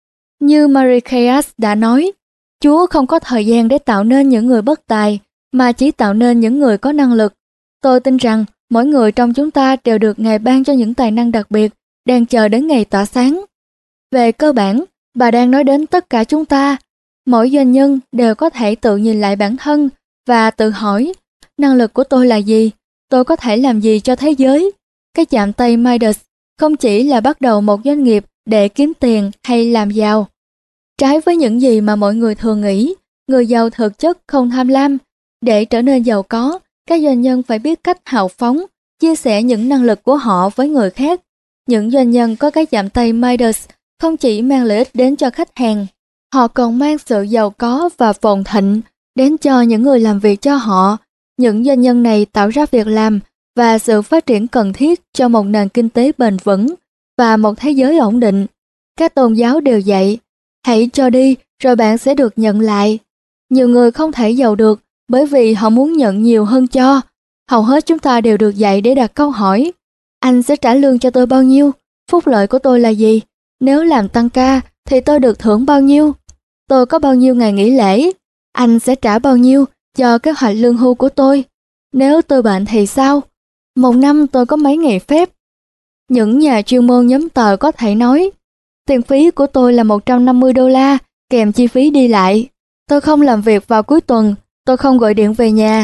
Như Mary Kay đã nói, Chúa không có thời gian để tạo nên những người bất tài, mà chỉ tạo nên những người có năng lực. Tôi tin rằng mỗi người trong chúng ta đều được Ngài ban cho những tài năng đặc biệt, đang chờ đến ngày tỏa sáng. Về cơ bản, bà đang nói đến tất cả chúng ta. Mỗi doanh nhân đều có thể tự nhìn lại bản thân và tự hỏi, năng lực của tôi là gì? Tôi có thể làm gì cho thế giới? Cái chạm tay Midas không chỉ là bắt đầu một doanh nghiệp để kiếm tiền hay làm giàu. Trái với những gì mà mọi người thường nghĩ, người giàu thực chất không tham lam. Để trở nên giàu có, các doanh nhân phải biết cách hào phóng, chia sẻ những năng lực của họ với người khác. Những doanh nhân có cái chạm tay Midas không chỉ mang lợi ích đến cho khách hàng, họ còn mang sự giàu có và phồn thịnh đến cho những người làm việc cho họ. Những doanh nhân này tạo ra việc làm và sự phát triển cần thiết cho một nền kinh tế bền vững và một thế giới ổn định. Các tôn giáo đều dạy, hãy cho đi rồi bạn sẽ được nhận lại. Nhiều người không thể giàu được bởi vì họ muốn nhận nhiều hơn cho. Hầu hết chúng ta đều được dạy để đặt câu hỏi, anh sẽ trả lương cho tôi bao nhiêu? Phúc lợi của tôi là gì? Nếu làm tăng ca thì tôi được thưởng bao nhiêu? Tôi có bao nhiêu ngày nghỉ lễ? Anh sẽ trả bao nhiêu cho kế hoạch lương hưu của tôi? Nếu tôi bệnh thì sao? Một năm tôi có mấy ngày phép? Những nhà chuyên môn nhóm tờ có thể nói, tiền phí của tôi là một trăm năm mươi đô la kèm chi phí đi lại. Tôi không làm việc vào cuối tuần, tôi không gọi điện về nhà.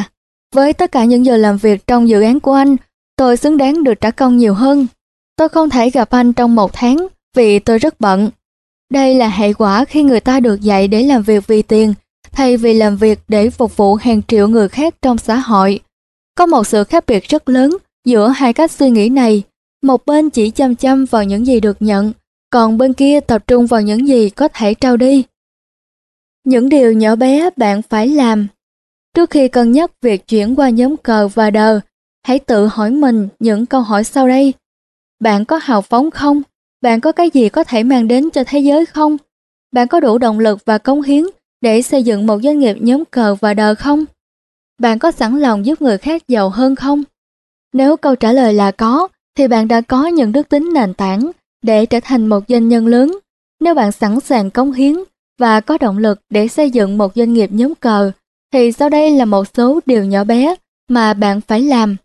Với tất cả những giờ làm việc trong dự án của anh, tôi xứng đáng được trả công nhiều hơn. Tôi không thể gặp anh trong một tháng vì tôi rất bận. Đây là hệ quả khi người ta được dạy để làm việc vì tiền, thay vì làm việc để phục vụ hàng triệu người khác trong xã hội. Có một sự khác biệt rất lớn giữa hai cách suy nghĩ này. Một bên chỉ chăm chăm vào những gì được nhận, còn bên kia tập trung vào những gì có thể trao đi. Những điều nhỏ bé bạn phải làm. Trước khi cân nhắc việc chuyển qua nhóm cờ và đờ, hãy tự hỏi mình những câu hỏi sau đây. Bạn có hào phóng không? Bạn có cái gì có thể mang đến cho thế giới không? Bạn có đủ động lực và cống hiến để xây dựng một doanh nghiệp nhóm cờ và đờ không? Bạn có sẵn lòng giúp người khác giàu hơn không? Nếu câu trả lời là có, thì bạn đã có những đức tính nền tảng để trở thành một doanh nhân lớn. Nếu bạn sẵn sàng cống hiến và có động lực để xây dựng một doanh nghiệp nhóm cờ, thì sau đây là một số điều nhỏ bé mà bạn phải làm.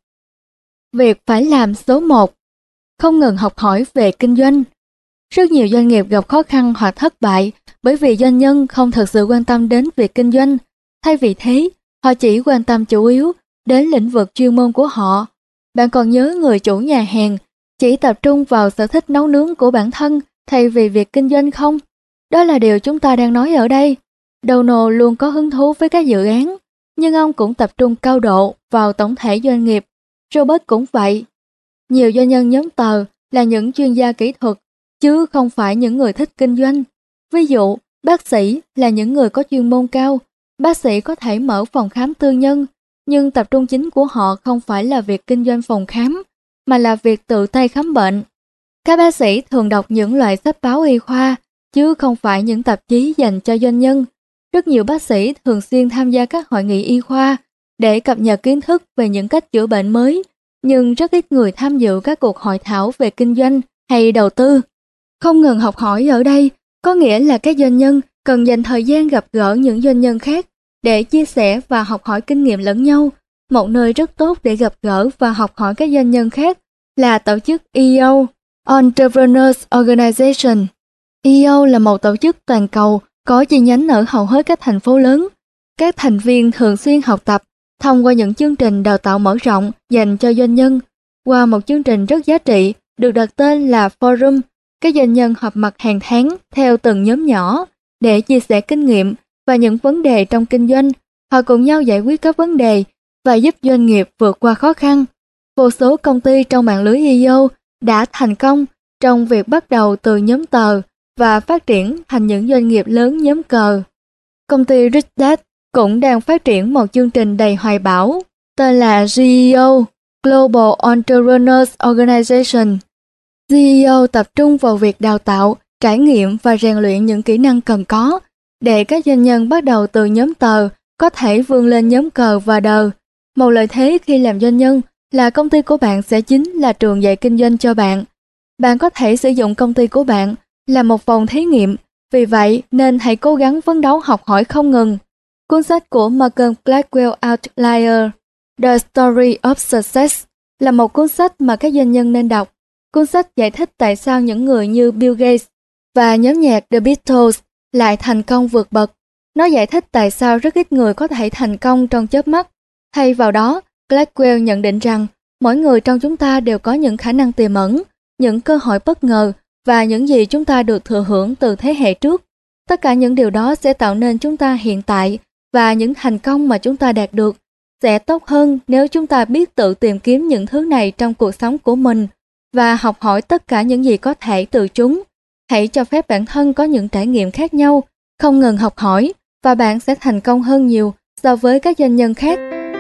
Việc phải làm số một. Không ngừng học hỏi về kinh doanh. Rất nhiều doanh nghiệp gặp khó khăn hoặc thất bại bởi vì doanh nhân không thực sự quan tâm đến việc kinh doanh. Thay vì thế, họ chỉ quan tâm chủ yếu đến lĩnh vực chuyên môn của họ. Bạn còn nhớ người chủ nhà hàng chỉ tập trung vào sở thích nấu nướng của bản thân thay vì việc kinh doanh không? Đó là điều chúng ta đang nói ở đây. Donald luôn có hứng thú với các dự án, nhưng ông cũng tập trung cao độ vào tổng thể doanh nghiệp. Robert cũng vậy. Nhiều doanh nhân nhóm tờ là những chuyên gia kỹ thuật, chứ không phải những người thích kinh doanh. Ví dụ, bác sĩ là những người có chuyên môn cao. Bác sĩ có thể mở phòng khám tư nhân, nhưng tập trung chính của họ không phải là việc kinh doanh phòng khám, mà là việc tự tay khám bệnh. Các bác sĩ thường đọc những loại sách báo y khoa, chứ không phải những tạp chí dành cho doanh nhân. Rất nhiều bác sĩ thường xuyên tham gia các hội nghị y khoa để cập nhật kiến thức về những cách chữa bệnh mới, nhưng rất ít người tham dự các cuộc hội thảo về kinh doanh hay đầu tư. Không ngừng học hỏi ở đây có nghĩa là các doanh nhân cần dành thời gian gặp gỡ những doanh nhân khác để chia sẻ và học hỏi kinh nghiệm lẫn nhau. Một nơi rất tốt để gặp gỡ và học hỏi các doanh nhân khác là tổ chức E O, Entrepreneurs Organization. E O là một tổ chức toàn cầu có chi nhánh ở hầu hết các thành phố lớn. Các thành viên thường xuyên học tập thông qua những chương trình đào tạo mở rộng dành cho doanh nhân. Qua một chương trình rất giá trị được đặt tên là Forum, các doanh nhân họp mặt hàng tháng theo từng nhóm nhỏ để chia sẻ kinh nghiệm và những vấn đề trong kinh doanh. Họ cùng nhau giải quyết các vấn đề và giúp doanh nghiệp vượt qua khó khăn. Vô số công ty trong mạng lưới E O đã thành công trong việc bắt đầu từ nhóm tờ và phát triển thành những doanh nghiệp lớn nhóm cờ. Công ty Rich Dad cũng đang phát triển một chương trình đầy hoài bão tên là G E O, Global Entrepreneurs Organization. G E O tập trung vào việc đào tạo, trải nghiệm và rèn luyện những kỹ năng cần có để các doanh nhân bắt đầu từ nhóm tờ có thể vươn lên nhóm cờ và đờ. Một lợi thế khi làm doanh nhân là công ty của bạn sẽ chính là trường dạy kinh doanh cho bạn. Bạn có thể sử dụng công ty của bạn là một phòng thí nghiệm, vì vậy nên hãy cố gắng phấn đấu học hỏi không ngừng. Cuốn sách của Malcolm Gladwell Outlier, The Story of Success là một cuốn sách mà các doanh nhân nên đọc. Cuốn sách giải thích tại sao những người như Bill Gates và nhóm nhạc The Beatles lại thành công vượt bậc. Nó giải thích tại sao rất ít người có thể thành công trong chớp mắt. Thay vào đó, Gladwell nhận định rằng mỗi người trong chúng ta đều có những khả năng tiềm ẩn, những cơ hội bất ngờ và những gì chúng ta được thừa hưởng từ thế hệ trước. Tất cả những điều đó sẽ tạo nên chúng ta hiện tại, và những thành công mà chúng ta đạt được sẽ tốt hơn nếu chúng ta biết tự tìm kiếm những thứ này trong cuộc sống của mình và học hỏi tất cả những gì có thể từ chúng. Hãy cho phép bản thân có những trải nghiệm khác nhau, không ngừng học hỏi, và bạn sẽ thành công hơn nhiều so với các doanh nhân khác.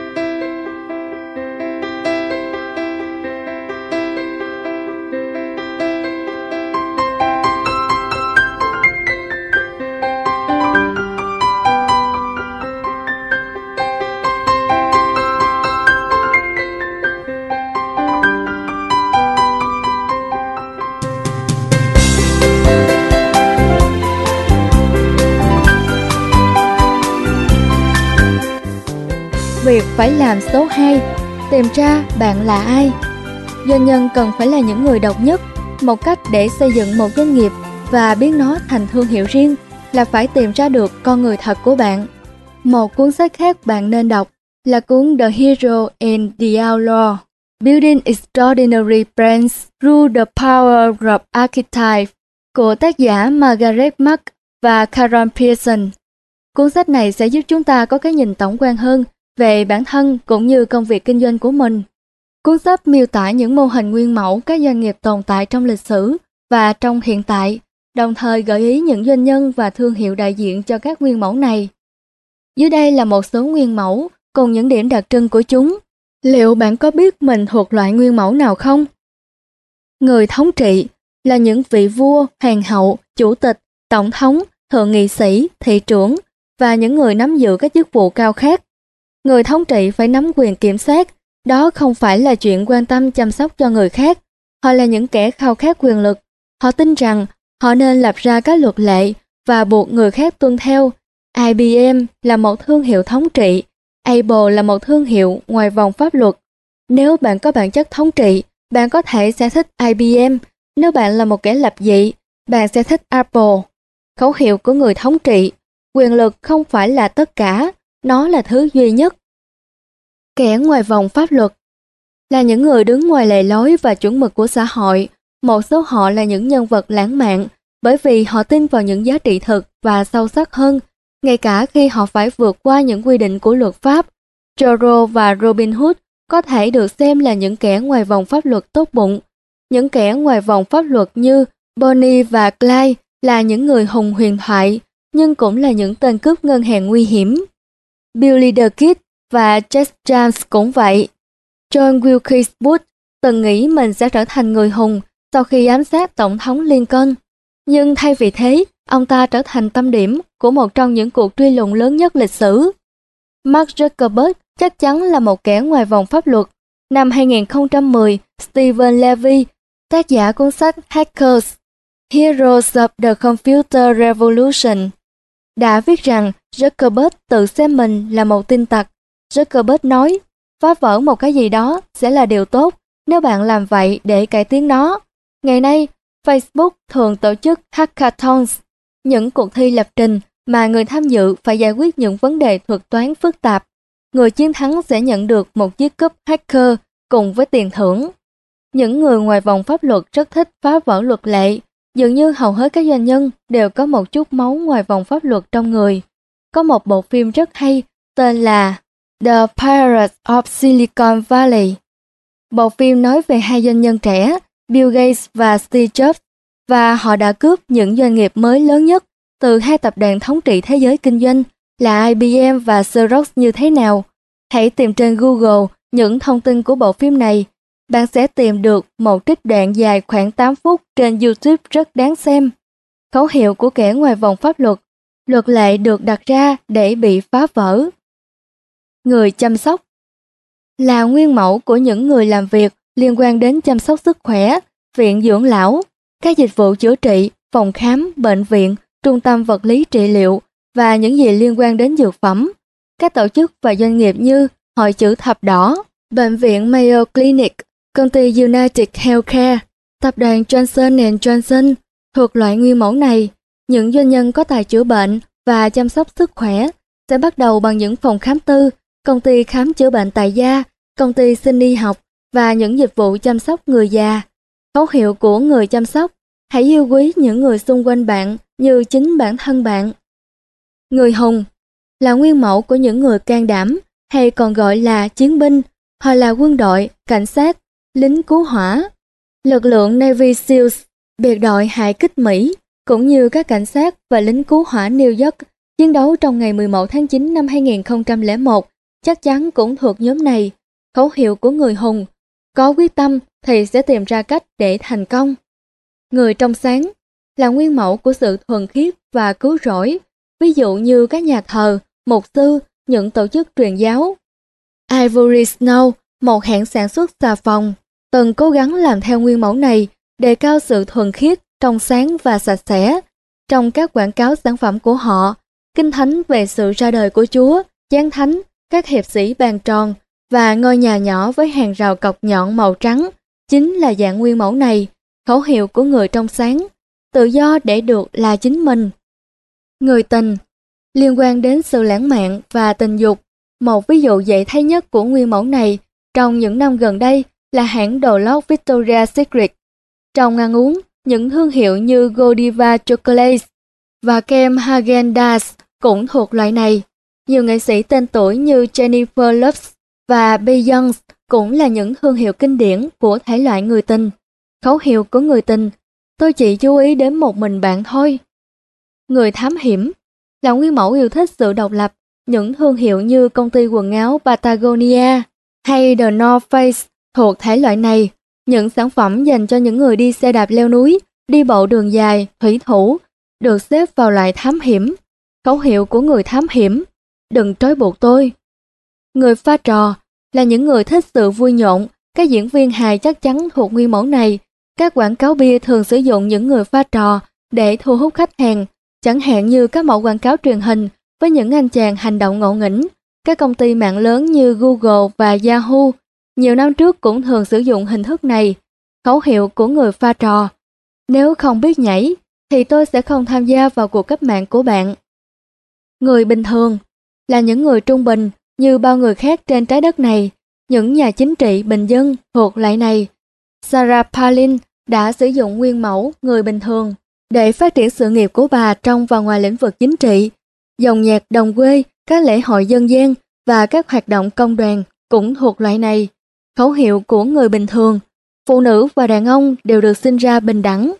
Việc phải làm số hai, tìm ra bạn là ai. Doanh nhân cần phải là những người độc nhất. Một cách để xây dựng một doanh nghiệp và biến nó thành thương hiệu riêng là phải tìm ra được con người thật của bạn. Một cuốn sách khác bạn nên đọc là cuốn The Hero and the Outlaw, Building Extraordinary Brands Through the Power of Archetype của tác giả Margaret Mark và Carol Pearson. Cuốn sách này sẽ giúp chúng ta có cái nhìn tổng quan hơn về bản thân cũng như công việc kinh doanh của mình. Cuốn sách miêu tả những mô hình nguyên mẫu các doanh nghiệp tồn tại trong lịch sử và trong hiện tại, đồng thời gợi ý những doanh nhân và thương hiệu đại diện cho các nguyên mẫu này. Dưới đây là một số nguyên mẫu cùng những điểm đặc trưng của chúng. Liệu bạn có biết mình thuộc loại nguyên mẫu nào không? Người thống trị là những vị vua, hoàng hậu, chủ tịch, tổng thống, thượng nghị sĩ, thị trưởng và những người nắm giữ các chức vụ cao khác. Người thống trị phải nắm quyền kiểm soát, đó không phải là chuyện quan tâm chăm sóc cho người khác. Họ là những kẻ khao khát quyền lực. Họ tin rằng họ nên lập ra các luật lệ và buộc người khác tuân theo. I B M là một thương hiệu thống trị, Apple là một thương hiệu ngoài vòng pháp luật. Nếu bạn có bản chất thống trị, bạn có thể sẽ thích I B M. Nếu bạn là một kẻ lập dị, bạn sẽ thích Apple. Khẩu hiệu của người thống trị: quyền lực không phải là tất cả, nó là thứ duy nhất. Kẻ ngoài vòng pháp luật là những người đứng ngoài lề lối và chuẩn mực của xã hội. Một số họ là những nhân vật lãng mạn bởi vì họ tin vào những giá trị thực và sâu sắc hơn, ngay cả khi họ phải vượt qua những quy định của luật pháp. Zorro và Robin Hood có thể được xem là những kẻ ngoài vòng pháp luật tốt bụng. Những kẻ ngoài vòng pháp luật như Bonnie và Clyde là những người hùng huyền thoại, nhưng cũng là những tên cướp ngân hàng nguy hiểm. Billy the Kid và Jesse James cũng vậy. John Wilkes Booth từng nghĩ mình sẽ trở thành người hùng sau khi ám sát Tổng thống Lincoln. Nhưng thay vì thế, ông ta trở thành tâm điểm của một trong những cuộc truy lùng lớn nhất lịch sử. Mark Zuckerberg chắc chắn là một kẻ ngoài vòng pháp luật. Năm hai nghìn không trăm mười, Steven Levy, tác giả cuốn sách Hackers, Heroes of the Computer Revolution, đã viết rằng Zuckerberg tự xem mình là một tin tặc. Zuckerberg nói, phá vỡ một cái gì đó sẽ là điều tốt nếu bạn làm vậy để cải tiến nó. Ngày nay, Facebook thường tổ chức hackathons, những cuộc thi lập trình mà người tham dự phải giải quyết những vấn đề thuật toán phức tạp. Người chiến thắng sẽ nhận được một chiếc cúp hacker cùng với tiền thưởng. Những người ngoài vòng pháp luật rất thích phá vỡ luật lệ. Dường như hầu hết các doanh nhân đều có một chút máu ngoài vòng pháp luật trong người. Có một bộ phim rất hay tên là The Pirates of Silicon Valley. Bộ phim nói về hai doanh nhân trẻ, Bill Gates và Steve Jobs, và họ đã cướp những doanh nghiệp mới lớn nhất từ hai tập đoàn thống trị thế giới kinh doanh là I B M và Xerox như thế nào. Hãy tìm trên Google những thông tin của bộ phim này. Bạn sẽ tìm được một trích đoạn dài khoảng tám phút trên YouTube rất đáng xem. Khẩu hiệu của kẻ ngoài vòng pháp luật: luật lệ được đặt ra để bị phá vỡ. Người chăm sóc là nguyên mẫu của những người làm việc liên quan đến chăm sóc sức khỏe, viện dưỡng lão, các dịch vụ chữa trị, phòng khám, bệnh viện, trung tâm vật lý trị liệu và những gì liên quan đến dược phẩm. Các tổ chức và doanh nghiệp như Hội Chữ Thập Đỏ, Bệnh viện Mayo Clinic, công ty United Healthcare, tập đoàn Johnson and Johnson thuộc loại nguyên mẫu này. Những doanh nhân có tài chữa bệnh và chăm sóc sức khỏe sẽ bắt đầu bằng những phòng khám tư, công ty khám chữa bệnh tại gia, công ty sinh y học và những dịch vụ chăm sóc người già. Khẩu hiệu của người chăm sóc: hãy yêu quý những người xung quanh bạn như chính bản thân bạn. Người hùng là nguyên mẫu của những người can đảm, hay còn gọi là chiến binh. Họ là quân đội, cảnh sát, lính cứu hỏa, lực lượng Navy SEALs, biệt đội hải kích Mỹ, cũng như các cảnh sát và lính cứu hỏa New York chiến đấu trong ngày mười một tháng chín năm hai nghìn không trăm lẻ một, chắc chắn cũng thuộc nhóm này. Khẩu hiệu của người hùng: có quyết tâm thì sẽ tìm ra cách để thành công. Người trong sáng là nguyên mẫu của sự thuần khiết và cứu rỗi, ví dụ như các nhà thờ, mục sư, những tổ chức truyền giáo. Ivory Snow, một hãng sản xuất xà phòng, từng cố gắng làm theo nguyên mẫu này, đề cao sự thuần khiết, trong sáng và sạch sẽ. Trong các quảng cáo sản phẩm của họ, kinh thánh về sự ra đời của Chúa, chén thánh, các hiệp sĩ bàn tròn và ngôi nhà nhỏ với hàng rào cọc nhọn màu trắng chính là dạng nguyên mẫu này. Khẩu hiệu của người trong sáng: tự do để được là chính mình. Người tình liên quan đến sự lãng mạn và tình dục. Một ví dụ dễ thấy nhất của nguyên mẫu này trong những năm gần đây là hãng đồ lót Victoria's Secret. Trong ăn uống, những thương hiệu như Godiva Chocolate và kem Häagen-Dazs cũng thuộc loại này. Nhiều nghệ sĩ tên tuổi như Jennifer Lopez và Beyoncé cũng là những thương hiệu kinh điển của thể loại người tình. Khẩu hiệu của người tình: tôi chỉ chú ý đến một mình bạn thôi. Người thám hiểm là nguyên mẫu yêu thích sự độc lập. Những thương hiệu như công ty quần áo Patagonia hay The North Face thuộc thể loại này. Những sản phẩm dành cho những người đi xe đạp leo núi, đi bộ đường dài, thủy thủ được xếp vào loại thám hiểm. Khẩu hiệu của người thám hiểm: đừng trói buộc tôi. Người pha trò là những người thích sự vui nhộn. Các diễn viên hài chắc chắn thuộc nguyên mẫu này. Các quảng cáo bia thường sử dụng những người pha trò để thu hút khách hàng, chẳng hạn như các mẫu quảng cáo truyền hình với những anh chàng hành động ngộ nghĩnh. Các công ty mạng lớn như Google và Yahoo nhiều năm trước cũng thường sử dụng hình thức này. Khẩu hiệu của người pha trò: nếu không biết nhảy thì tôi sẽ không tham gia vào cuộc cách mạng của bạn. Người bình thường là những người trung bình như bao người khác trên trái đất này. Những nhà chính trị bình dân thuộc loại này. Sarah Palin đã sử dụng nguyên mẫu người bình thường để phát triển sự nghiệp của bà trong và ngoài lĩnh vực chính trị. Dòng nhạc đồng quê, các lễ hội dân gian và các hoạt động công đoàn cũng thuộc loại này. Khẩu hiệu của người bình thường: phụ nữ và đàn ông đều được sinh ra bình đẳng.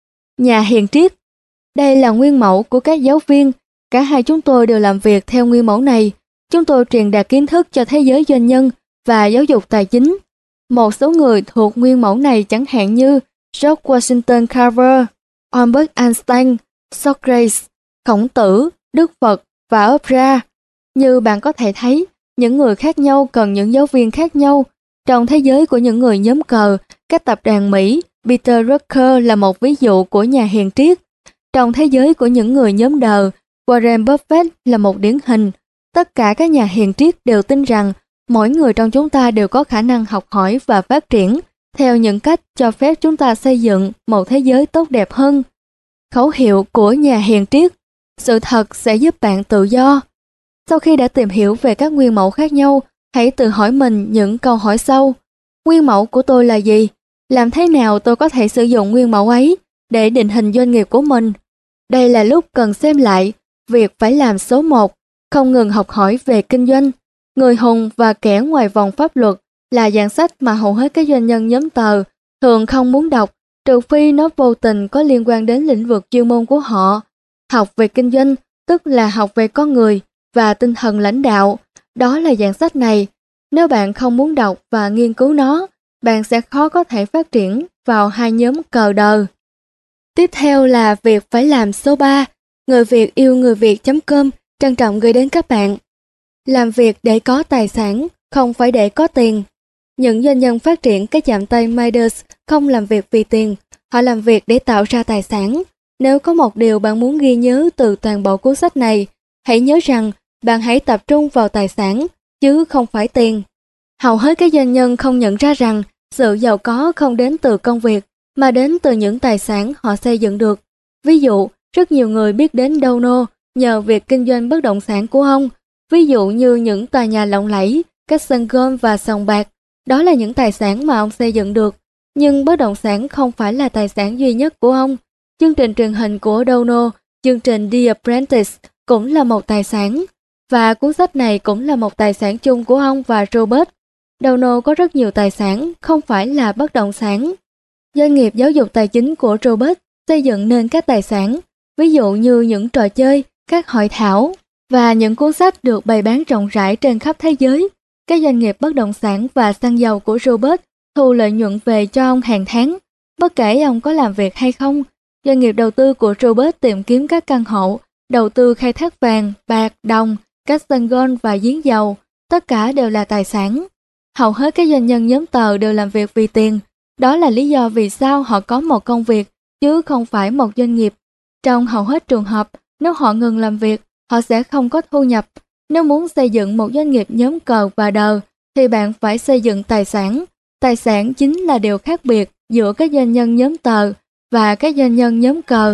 Nhà hiền triết. Đây là nguyên mẫu của các giáo viên. Cả hai chúng tôi đều làm việc theo nguyên mẫu này. Chúng tôi truyền đạt kiến thức cho thế giới doanh nhân và giáo dục tài chính. Một số người thuộc nguyên mẫu này chẳng hạn như George Washington Carver, Albert Einstein, Socrates, Khổng Tử, Đức Phật và Oprah. Như bạn có thể thấy, những người khác nhau cần những giáo viên khác nhau. Trong thế giới của những người nhóm cờ, các tập đoàn Mỹ, Peter Drucker là một ví dụ của nhà hiền triết. Trong thế giới của những người nhóm đờ, Warren Buffett là một điển hình. Tất cả các nhà hiền triết đều tin rằng mỗi người trong chúng ta đều có khả năng học hỏi và phát triển theo những cách cho phép chúng ta xây dựng một thế giới tốt đẹp hơn. Khẩu hiệu của nhà hiền triết: sự thật sẽ giúp bạn tự do. Sau khi đã tìm hiểu về các nguyên mẫu khác nhau, hãy tự hỏi mình những câu hỏi sau. Nguyên mẫu của tôi là gì? Làm thế nào tôi có thể sử dụng nguyên mẫu ấy để định hình doanh nghiệp của mình? Đây là lúc cần xem lại việc phải làm số một, không ngừng học hỏi về kinh doanh. Người hùng và kẻ ngoài vòng pháp luật là dạng sách mà hầu hết các doanh nhân nhóm tờ thường không muốn đọc, trừ phi nó vô tình có liên quan đến lĩnh vực chuyên môn của họ. Học về kinh doanh, tức là học về con người và tinh thần lãnh đạo. Đó là dạng sách này. Nếu bạn không muốn đọc và nghiên cứu nó, bạn sẽ khó có thể phát triển vào hai nhóm cờ đờ. Tiếp theo là việc phải làm số ba. Người Việt yêu người Việt chấm com trân trọng gửi đến các bạn. Làm việc để có tài sản, không phải để có tiền. Những doanh nhân phát triển cái chạm tay Midas không làm việc vì tiền, họ làm việc để tạo ra tài sản. Nếu có một điều bạn muốn ghi nhớ từ toàn bộ cuốn sách này, hãy nhớ rằng bạn hãy tập trung vào tài sản, chứ không phải tiền. Hầu hết các doanh nhân không nhận ra rằng sự giàu có không đến từ công việc, mà đến từ những tài sản họ xây dựng được. Ví dụ, rất nhiều người biết đến Dono nhờ việc kinh doanh bất động sản của ông. Ví dụ như những tòa nhà lộng lẫy, các sân golf và sòng bạc. Đó là những tài sản mà ông xây dựng được. Nhưng bất động sản không phải là tài sản duy nhất của ông. Chương trình truyền hình của Dono, chương trình The Apprentice cũng là một tài sản. Và cuốn sách này cũng là một tài sản chung của ông và Robert. Dono có rất nhiều tài sản, không phải là bất động sản. Doanh nghiệp giáo dục tài chính của Robert xây dựng nên các tài sản, ví dụ như những trò chơi, các hội thảo và những cuốn sách được bày bán rộng rãi trên khắp thế giới. Các doanh nghiệp bất động sản và xăng dầu của Robert thu lợi nhuận về cho ông hàng tháng, bất kể ông có làm việc hay không. Doanh nghiệp đầu tư của Robert tìm kiếm các căn hộ, đầu tư khai thác vàng, bạc, đồng, các sân golf và giếng dầu, tất cả đều là tài sản. Hầu hết các doanh nhân nhóm tờ đều làm việc vì tiền. Đó là lý do vì sao họ có một công việc, chứ không phải một doanh nghiệp. Trong hầu hết trường hợp, nếu họ ngừng làm việc, họ sẽ không có thu nhập. Nếu muốn xây dựng một doanh nghiệp nhóm cờ và đờ, thì bạn phải xây dựng tài sản. Tài sản chính là điều khác biệt giữa các doanh nhân nhóm tờ và các doanh nhân nhóm cờ.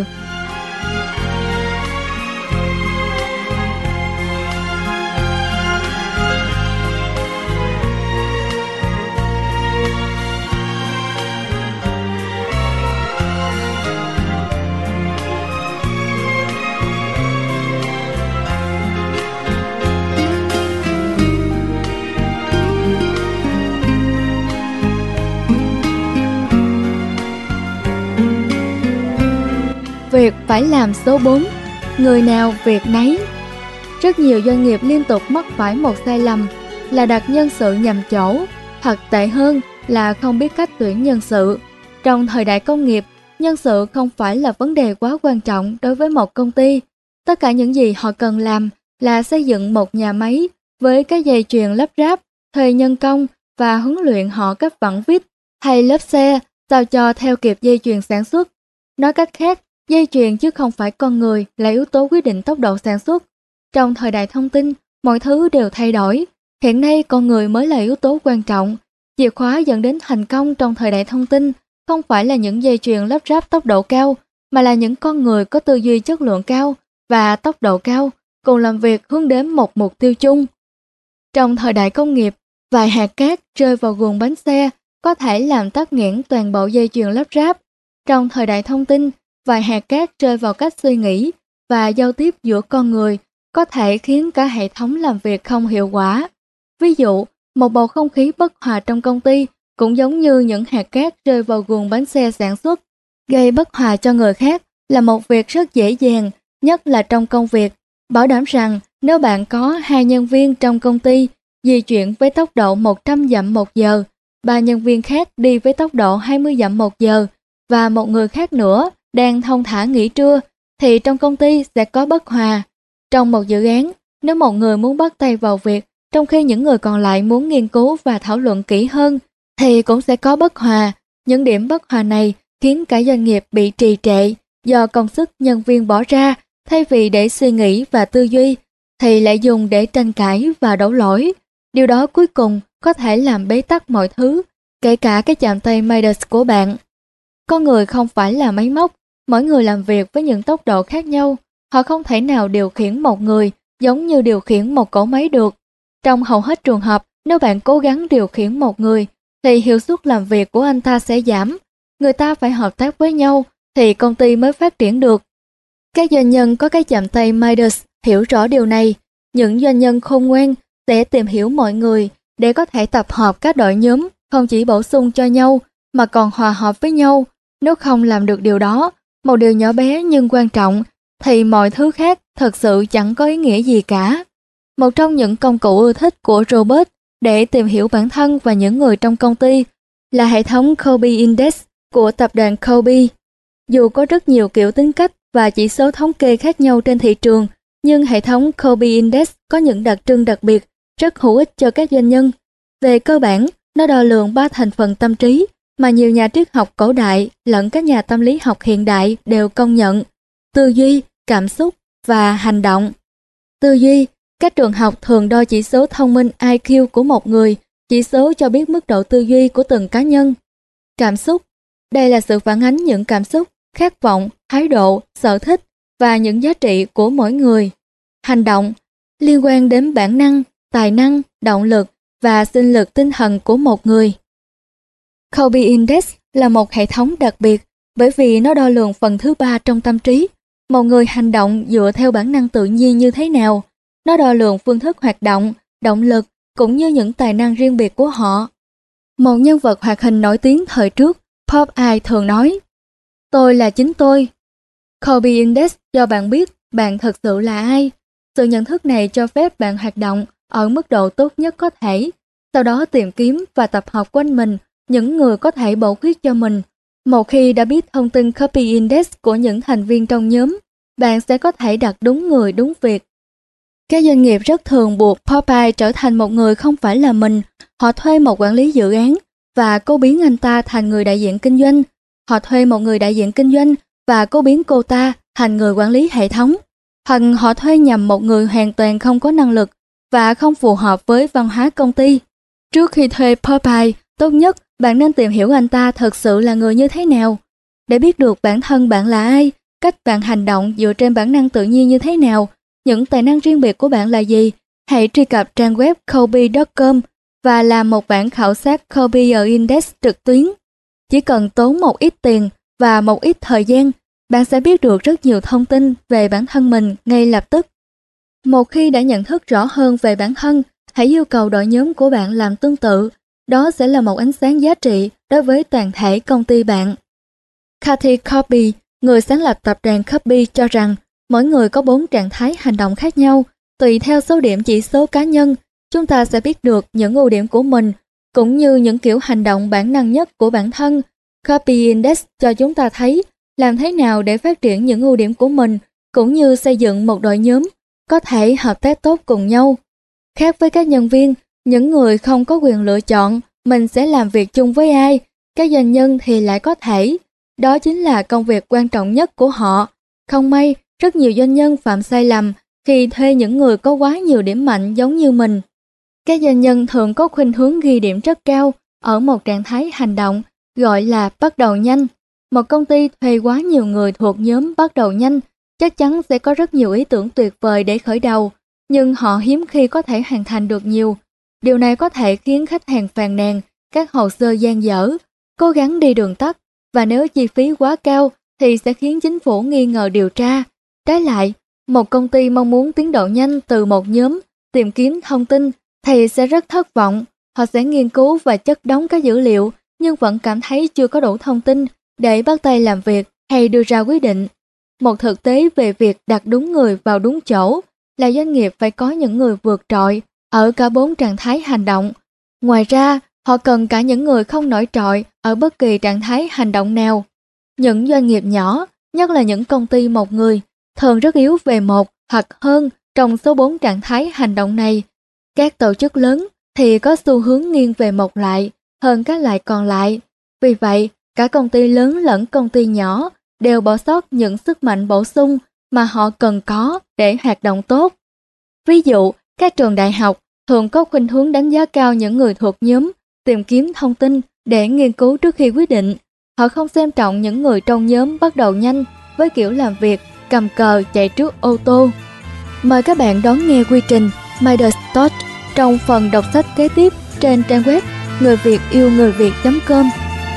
việc phải làm số bốn, người nào việc nấy. Rất nhiều doanh nghiệp liên tục mắc phải một sai lầm là đặt nhân sự nhầm chỗ, thật tệ hơn là không biết cách tuyển nhân sự. Trong thời đại công nghiệp, nhân sự không phải là vấn đề quá quan trọng đối với một công ty. Tất cả những gì họ cần làm là xây dựng một nhà máy với cái dây chuyền lắp ráp, thuê nhân công và huấn luyện họ cách vặn vít hay lốp xe sao cho theo kịp dây chuyền sản xuất. Nói cách khác, dây chuyền chứ không phải con người là yếu tố quyết định tốc độ sản xuất. Trong thời đại thông tin, mọi thứ đều thay đổi. Hiện nay con người mới là yếu tố quan trọng. Chìa khóa dẫn đến thành công trong thời đại thông tin không phải là những dây chuyền lắp ráp tốc độ cao, mà là những con người có tư duy chất lượng cao và tốc độ cao, cùng làm việc hướng đến một mục tiêu chung. Trong thời đại công nghiệp, vài hạt cát rơi vào guồng bánh xe có thể làm tắc nghẽn toàn bộ dây chuyền lắp ráp. Trong thời đại thông tin, vài hạt cát rơi vào cách suy nghĩ và giao tiếp giữa con người có thể khiến cả hệ thống làm việc không hiệu quả. Ví dụ, một bầu không khí bất hòa trong công ty cũng giống như những hạt cát rơi vào guồng bánh xe sản xuất. Gây bất hòa cho người khác là một việc rất dễ dàng, nhất là trong công việc. Bảo đảm rằng nếu bạn có hai nhân viên trong công ty di chuyển với tốc độ một trăm dặm một giờ, ba nhân viên khác đi với tốc độ hai mươi dặm một giờ và một người khác nữa đang thong thả nghỉ trưa, thì trong công ty sẽ có bất hòa. Trong một dự án, nếu một người muốn bắt tay vào việc, trong khi những người còn lại muốn nghiên cứu và thảo luận kỹ hơn, thì cũng sẽ có bất hòa. Những điểm bất hòa này khiến cả doanh nghiệp bị trì trệ do công sức nhân viên bỏ ra, thay vì để suy nghĩ và tư duy, thì lại dùng để tranh cãi và đổ lỗi. Điều đó cuối cùng có thể làm bế tắc mọi thứ, kể cả cái chạm tay Midas của bạn. Con người không phải là máy móc, mỗi người làm việc với những tốc độ khác nhau. Họ không thể nào điều khiển một người giống như điều khiển một cỗ máy được. Trong hầu hết trường hợp, nếu bạn cố gắng điều khiển một người, thì hiệu suất làm việc của anh ta sẽ giảm. Người ta phải hợp tác với nhau, thì công ty mới phát triển được. Các doanh nhân có cái chạm tay Midas hiểu rõ điều này. Những doanh nhân khôn ngoan sẽ tìm hiểu mọi người để có thể tập hợp các đội nhóm, không chỉ bổ sung cho nhau mà còn hòa hợp với nhau. Nếu không làm được điều đó, một điều nhỏ bé nhưng quan trọng, thì mọi thứ khác thật sự chẳng có ý nghĩa gì cả. Một trong những công cụ ưa thích của Robert để tìm hiểu bản thân và những người trong công ty là hệ thống Kolbe Index của tập đoàn Kolbe. Dù có rất nhiều kiểu tính cách và chỉ số thống kê khác nhau trên thị trường, nhưng hệ thống Kolbe Index có những đặc trưng đặc biệt rất hữu ích cho các doanh nhân. Về cơ bản, nó đo lường ba thành phần tâm trí mà nhiều nhà triết học cổ đại lẫn các nhà tâm lý học hiện đại đều công nhận: tư duy, cảm xúc và hành động. Tư duy, các trường học thường đo chỉ số thông minh I Q của một người, chỉ số cho biết mức độ tư duy của từng cá nhân. Cảm xúc, đây là sự phản ánh những cảm xúc, khát vọng, thái độ, sở thích và những giá trị của mỗi người. Hành động, liên quan đến bản năng, tài năng, động lực và sinh lực tinh thần của một người. Kolbe Index là một hệ thống đặc biệt bởi vì nó đo lường phần thứ ba trong tâm trí. Một người hành động dựa theo bản năng tự nhiên như thế nào. Nó đo lường phương thức hoạt động, động lực cũng như những tài năng riêng biệt của họ. Một nhân vật hoạt hình nổi tiếng thời trước, Popeye thường nói: "Tôi là chính tôi." Kolbe Index cho bạn biết bạn thực sự là ai. Sự nhận thức này cho phép bạn hoạt động ở mức độ tốt nhất có thể, sau đó tìm kiếm và tập hợp quanh mình những người có thể bổ khuyết cho mình. Một khi đã biết thông tin Kolbe Index của những thành viên trong nhóm, bạn sẽ có thể đặt đúng người đúng việc. Các doanh nghiệp rất thường buộc Popeye trở thành một người không phải là mình. Họ thuê một quản lý dự án và cố biến anh ta thành người đại diện kinh doanh. Họ thuê một người đại diện kinh doanh và cố biến cô ta thành người quản lý hệ thống. Hoặc họ thuê nhầm một người hoàn toàn không có năng lực và không phù hợp với văn hóa công ty. Trước khi thuê Popeye, tốt nhất bạn nên tìm hiểu anh ta thực sự là người như thế nào. Để biết được bản thân bạn là ai, cách bạn hành động dựa trên bản năng tự nhiên như thế nào, những tài năng riêng biệt của bạn là gì, hãy truy cập trang web kolbe chấm com và làm một bản khảo sát Kolbe Index trực tuyến. Chỉ cần tốn một ít tiền và một ít thời gian, bạn sẽ biết được rất nhiều thông tin về bản thân mình ngay lập tức. Một khi đã nhận thức rõ hơn về bản thân, hãy yêu cầu đội nhóm của bạn làm tương tự. Đó sẽ là một ánh sáng giá trị đối với toàn thể công ty bạn. Kathy Kolbe, Người sáng lập tập đoàn Copy cho rằng mỗi người có bốn trạng thái hành động khác nhau. Tùy theo số điểm chỉ số cá nhân, chúng ta sẽ biết được những ưu điểm của mình, cũng như những kiểu hành động bản năng nhất của bản thân. Copy Index cho chúng ta thấy làm thế nào để phát triển những ưu điểm của mình, cũng như xây dựng một đội nhóm có thể hợp tác tốt cùng nhau. Khác với các nhân viên, những người không có quyền lựa chọn mình sẽ làm việc chung với ai, các doanh nhân thì lại có thể. Đó chính là công việc quan trọng nhất của họ. Không may, rất nhiều doanh nhân phạm sai lầm khi thuê những người có quá nhiều điểm mạnh giống như mình. Các doanh nhân thường có khuynh hướng ghi điểm rất cao ở một trạng thái hành động gọi là bắt đầu nhanh. Một công ty thuê quá nhiều người thuộc nhóm bắt đầu nhanh chắc chắn sẽ có rất nhiều ý tưởng tuyệt vời để khởi đầu, nhưng họ hiếm khi có thể hoàn thành được nhiều. Điều này có thể khiến khách hàng phàn nàn các hồ sơ dang dở, cố gắng đi đường tắt, và nếu chi phí quá cao thì sẽ khiến chính phủ nghi ngờ điều tra. Trái lại, một công ty mong muốn tiến độ nhanh từ một nhóm tìm kiếm thông tin thì sẽ rất thất vọng. Họ sẽ nghiên cứu và chất đóng các dữ liệu nhưng vẫn cảm thấy chưa có đủ thông tin để bắt tay làm việc hay đưa ra quyết định. Một thực tế về việc đặt đúng người vào đúng chỗ là doanh nghiệp phải có những người vượt trội ở cả bốn trạng thái hành động. Ngoài ra, họ cần cả những người không nổi trội ở bất kỳ trạng thái hành động nào. Những doanh nghiệp nhỏ, nhất là những công ty một người, thường rất yếu về một hoặc hơn trong số bốn trạng thái hành động này. Các tổ chức lớn thì có xu hướng nghiêng về một loại hơn các loại còn lại. Vì vậy, cả công ty lớn lẫn công ty nhỏ đều bỏ sót những sức mạnh bổ sung mà họ cần có để hoạt động tốt. Ví dụ, các trường đại học thường có khuynh hướng đánh giá cao những người thuộc nhóm tìm kiếm thông tin để nghiên cứu trước khi quyết định. Họ không xem trọng những người trong nhóm bắt đầu nhanh với kiểu làm việc cầm cờ chạy trước ô tô. Mời các bạn đón nghe quy trình Midas Touch trong phần đọc sách kế tiếp trên trang web người việt yêu người việt chấm com.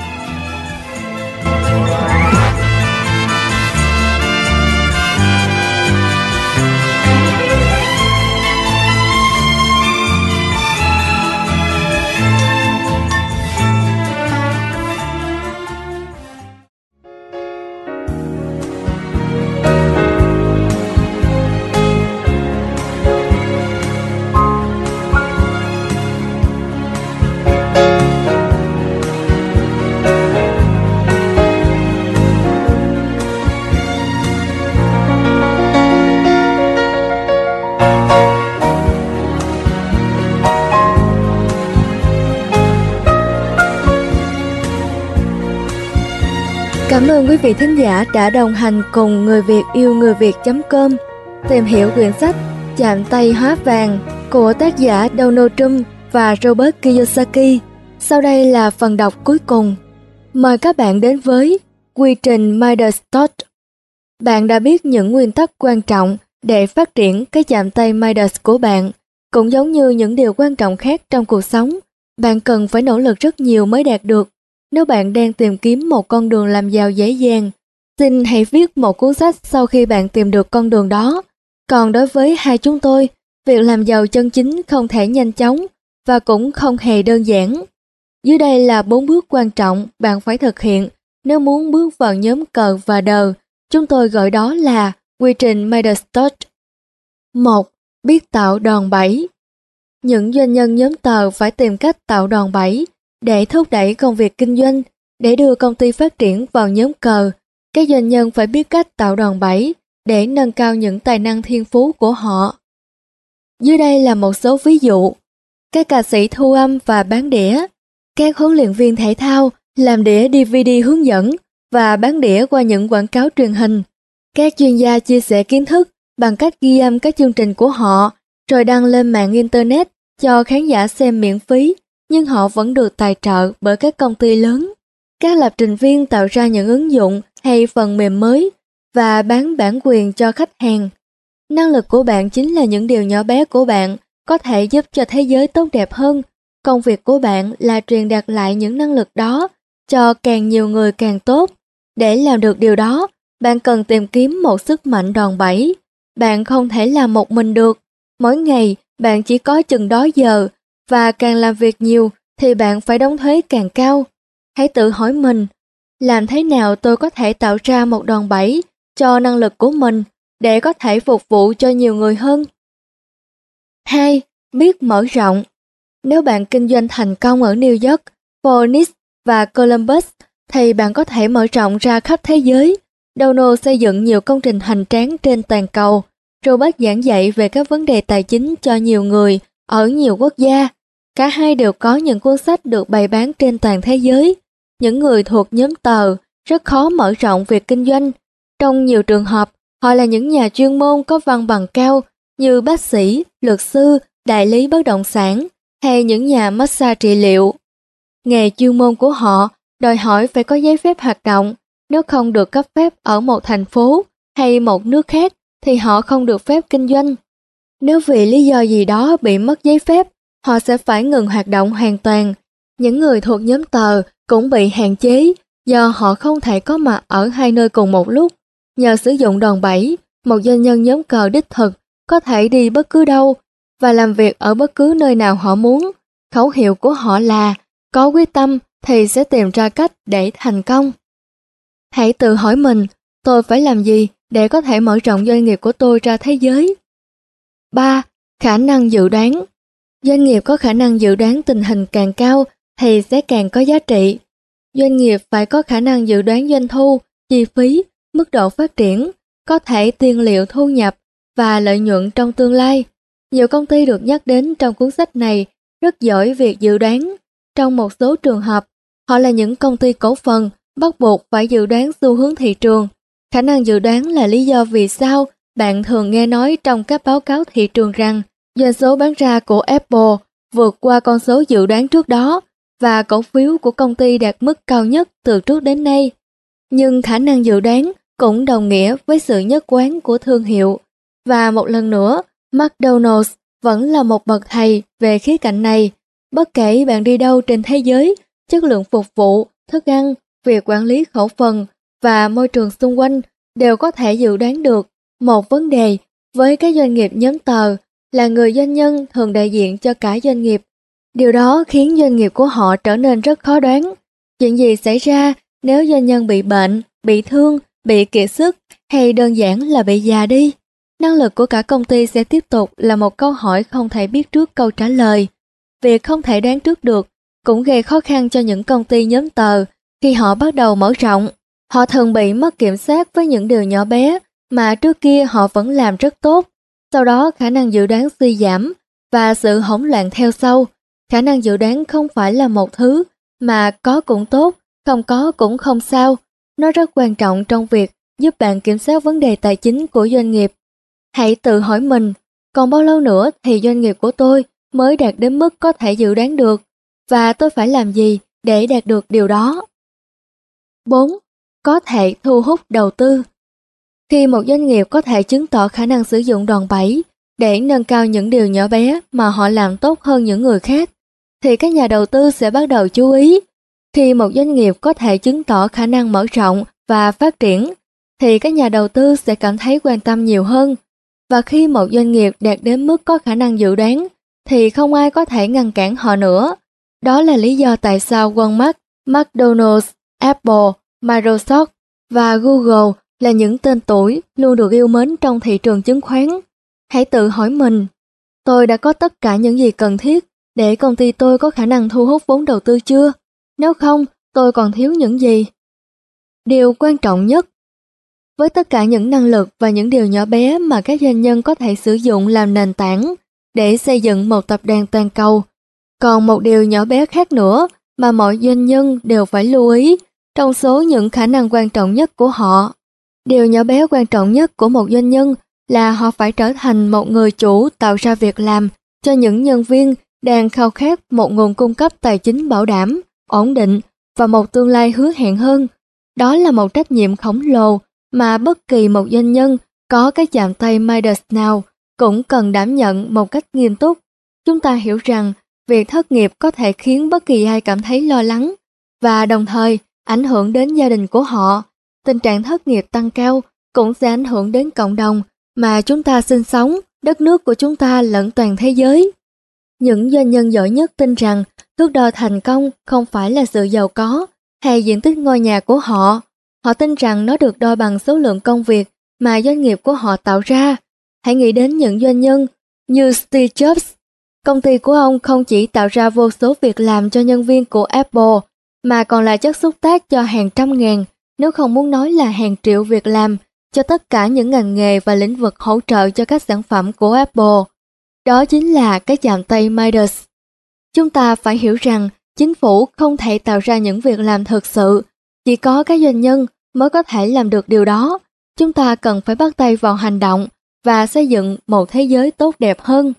Cảm ơn quý vị thính giả đã đồng hành cùng Người Việt yêu người việt chấm com tìm hiểu quyển sách Chạm tay hóa vàng của tác giả Donald Trump và Robert Kiyosaki. Sau đây là phần đọc cuối cùng. Mời các bạn đến với quy trình Midas Touch. Bạn đã biết những nguyên tắc quan trọng để phát triển cái chạm tay Midas của bạn. Cũng giống như những điều quan trọng khác trong cuộc sống, bạn cần phải nỗ lực rất nhiều mới đạt được. Nếu bạn đang tìm kiếm một con đường làm giàu dễ dàng, xin hãy viết một cuốn sách sau khi bạn tìm được con đường đó. Còn đối với hai chúng tôi, việc làm giàu chân chính không thể nhanh chóng và cũng không hề đơn giản. Dưới đây là bốn bước quan trọng bạn phải thực hiện nếu muốn bước vào nhóm cờ và đờ. Chúng tôi gọi đó là quy trình Midas Touch. một. Biết tạo đòn bẩy. Những doanh nhân nhóm tờ phải tìm cách tạo đòn bẩy để thúc đẩy công việc kinh doanh, để đưa công ty phát triển vào nhóm cờ. Các doanh nhân phải biết cách tạo đòn bẩy để nâng cao những tài năng thiên phú của họ. Dưới đây là một số ví dụ. Các ca sĩ thu âm và bán đĩa, các huấn luyện viên thể thao làm đĩa đê vê đê hướng dẫn và bán đĩa qua những quảng cáo truyền hình. Các chuyên gia chia sẻ kiến thức bằng cách ghi âm các chương trình của họ rồi đăng lên mạng Internet cho khán giả xem miễn phí, nhưng họ vẫn được tài trợ bởi các công ty lớn. Các lập trình viên tạo ra những ứng dụng hay phần mềm mới và bán bản quyền cho khách hàng. Năng lực của bạn chính là những điều nhỏ bé của bạn có thể giúp cho thế giới tốt đẹp hơn. Công việc của bạn là truyền đạt lại những năng lực đó cho càng nhiều người càng tốt. Để làm được điều đó, bạn cần tìm kiếm một sức mạnh đòn bẩy. Bạn không thể làm một mình được. Mỗi ngày, bạn chỉ có chừng đó giờ, và càng làm việc nhiều thì bạn phải đóng thuế càng cao. Hãy tự hỏi mình, Làm thế nào tôi có thể tạo ra một đòn bẩy cho năng lực của mình để có thể phục vụ cho nhiều người hơn? Hai, biết mở rộng. Nếu bạn kinh doanh thành công ở New York, Phoenix và Columbus thì bạn có thể mở rộng ra khắp thế giới. Dono xây dựng nhiều công trình hoành tráng trên toàn cầu. Robert giảng dạy về các vấn đề tài chính cho nhiều người ở nhiều quốc gia. Cả hai đều có những cuốn sách được bày bán trên toàn thế giới. Những người thuộc nhóm tờ rất khó mở rộng việc kinh doanh. Trong nhiều trường hợp, họ là những nhà chuyên môn có văn bằng cao như bác sĩ, luật sư, đại lý bất động sản hay những nhà massage trị liệu. Nghề chuyên môn của họ đòi hỏi phải có giấy phép hoạt động. Nếu không được cấp phép ở một thành phố hay một nước khác thì họ không được phép kinh doanh. Nếu vì lý do gì đó bị mất giấy phép, họ sẽ phải ngừng hoạt động hoàn toàn. Những người thuộc nhóm tờ cũng bị hạn chế do họ không thể có mặt ở hai nơi cùng một lúc. Nhờ sử dụng đòn bẩy, một doanh nhân nhóm cờ đích thực có thể đi bất cứ đâu và làm việc ở bất cứ nơi nào họ muốn. Khẩu hiệu của họ là có quyết tâm thì sẽ tìm ra cách để thành công. Hãy tự hỏi mình, tôi phải làm gì để có thể mở rộng doanh nghiệp của tôi ra thế giới? Ba. Khả năng dự đoán. Doanh nghiệp có khả năng dự đoán tình hình càng cao thì sẽ càng có giá trị. Doanh nghiệp phải có khả năng dự đoán doanh thu, chi phí, mức độ phát triển, có thể tiên liệu thu nhập và lợi nhuận trong tương lai. Nhiều công ty được nhắc đến trong cuốn sách này rất giỏi việc dự đoán. Trong một số trường hợp, họ là những công ty cổ phần bắt buộc phải dự đoán xu hướng thị trường. Khả năng dự đoán là lý do vì sao bạn thường nghe nói trong các báo cáo thị trường rằng doanh số bán ra của Apple vượt qua con số dự đoán trước đó và cổ phiếu của công ty đạt mức cao nhất từ trước đến nay. Nhưng khả năng dự đoán cũng đồng nghĩa với sự nhất quán của thương hiệu. Và một lần nữa, McDonald's vẫn là một bậc thầy về khía cạnh này. Bất kể bạn đi đâu trên thế giới, chất lượng phục vụ, thức ăn, việc quản lý khẩu phần và môi trường xung quanh đều có thể dự đoán được. Một vấn đề với các doanh nghiệp nhóm tờ là người doanh nhân thường đại diện cho cả doanh nghiệp. Điều đó khiến doanh nghiệp của họ trở nên rất khó đoán. Chuyện gì xảy ra nếu doanh nhân bị bệnh, bị thương, bị kiệt sức hay đơn giản là bị già đi? Năng lực của cả công ty sẽ tiếp tục là một câu hỏi không thể biết trước câu trả lời. Việc không thể đoán trước được cũng gây khó khăn cho những công ty nhóm tờ khi họ bắt đầu mở rộng. Họ thường bị mất kiểm soát với những điều nhỏ bé mà trước kia họ vẫn làm rất tốt. Sau đó khả năng dự đoán suy giảm và sự hỗn loạn theo sau. Khả năng dự đoán không phải là một thứ mà có cũng tốt, không có cũng không sao. Nó rất quan trọng trong việc giúp bạn kiểm soát vấn đề tài chính của doanh nghiệp. Hãy tự hỏi mình, còn bao lâu nữa thì doanh nghiệp của tôi mới đạt đến mức có thể dự đoán được, và tôi phải làm gì để đạt được điều đó? Bốn. Có thể thu hút đầu tư. Khi một doanh nghiệp có thể chứng tỏ khả năng sử dụng đòn bẩy để nâng cao những điều nhỏ bé mà họ làm tốt hơn những người khác, thì các nhà đầu tư sẽ bắt đầu chú ý. Khi một doanh nghiệp có thể chứng tỏ khả năng mở rộng và phát triển, thì các nhà đầu tư sẽ cảm thấy quan tâm nhiều hơn. Và khi một doanh nghiệp đạt đến mức có khả năng dự đoán, thì không ai có thể ngăn cản họ nữa. Đó là lý do tại sao Walmart, McDonald's, Apple, Microsoft và Google là những tên tuổi luôn được yêu mến trong thị trường chứng khoán. Hãy tự hỏi mình, tôi đã có tất cả những gì cần thiết để công ty tôi có khả năng thu hút vốn đầu tư chưa? Nếu không, tôi còn thiếu những gì? Điều quan trọng nhất, với tất cả những năng lực và những điều nhỏ bé mà các doanh nhân có thể sử dụng làm nền tảng để xây dựng một tập đoàn toàn cầu, còn một điều nhỏ bé khác nữa mà mọi doanh nhân đều phải lưu ý trong số những khả năng quan trọng nhất của họ. Điều nhỏ bé quan trọng nhất của một doanh nhân là họ phải trở thành một người chủ tạo ra việc làm cho những nhân viên đang khao khát một nguồn cung cấp tài chính bảo đảm, ổn định và một tương lai hứa hẹn hơn. Đó là một trách nhiệm khổng lồ mà bất kỳ một doanh nhân có cái chạm tay Midas nào cũng cần đảm nhận một cách nghiêm túc. Chúng ta hiểu rằng việc thất nghiệp có thể khiến bất kỳ ai cảm thấy lo lắng và đồng thời ảnh hưởng đến gia đình của họ. Tình trạng thất nghiệp tăng cao cũng sẽ ảnh hưởng đến cộng đồng mà chúng ta sinh sống, đất nước của chúng ta lẫn toàn thế giới. Những doanh nhân giỏi nhất tin rằng thước đo thành công không phải là sự giàu có, hay diện tích ngôi nhà của họ. Họ tin rằng nó được đo bằng số lượng công việc mà doanh nghiệp của họ tạo ra. Hãy nghĩ đến những doanh nhân như Steve Jobs. Công ty của ông không chỉ tạo ra vô số việc làm cho nhân viên của Apple, mà còn là chất xúc tác cho hàng trăm ngàn, nếu không muốn nói là hàng triệu việc làm cho tất cả những ngành nghề và lĩnh vực hỗ trợ cho các sản phẩm của Apple. Đó chính là cái chạm tay Midas. Chúng ta phải hiểu rằng chính phủ không thể tạo ra những việc làm thực sự, chỉ có các doanh nhân mới có thể làm được điều đó. Chúng ta cần phải bắt tay vào hành động và xây dựng một thế giới tốt đẹp hơn.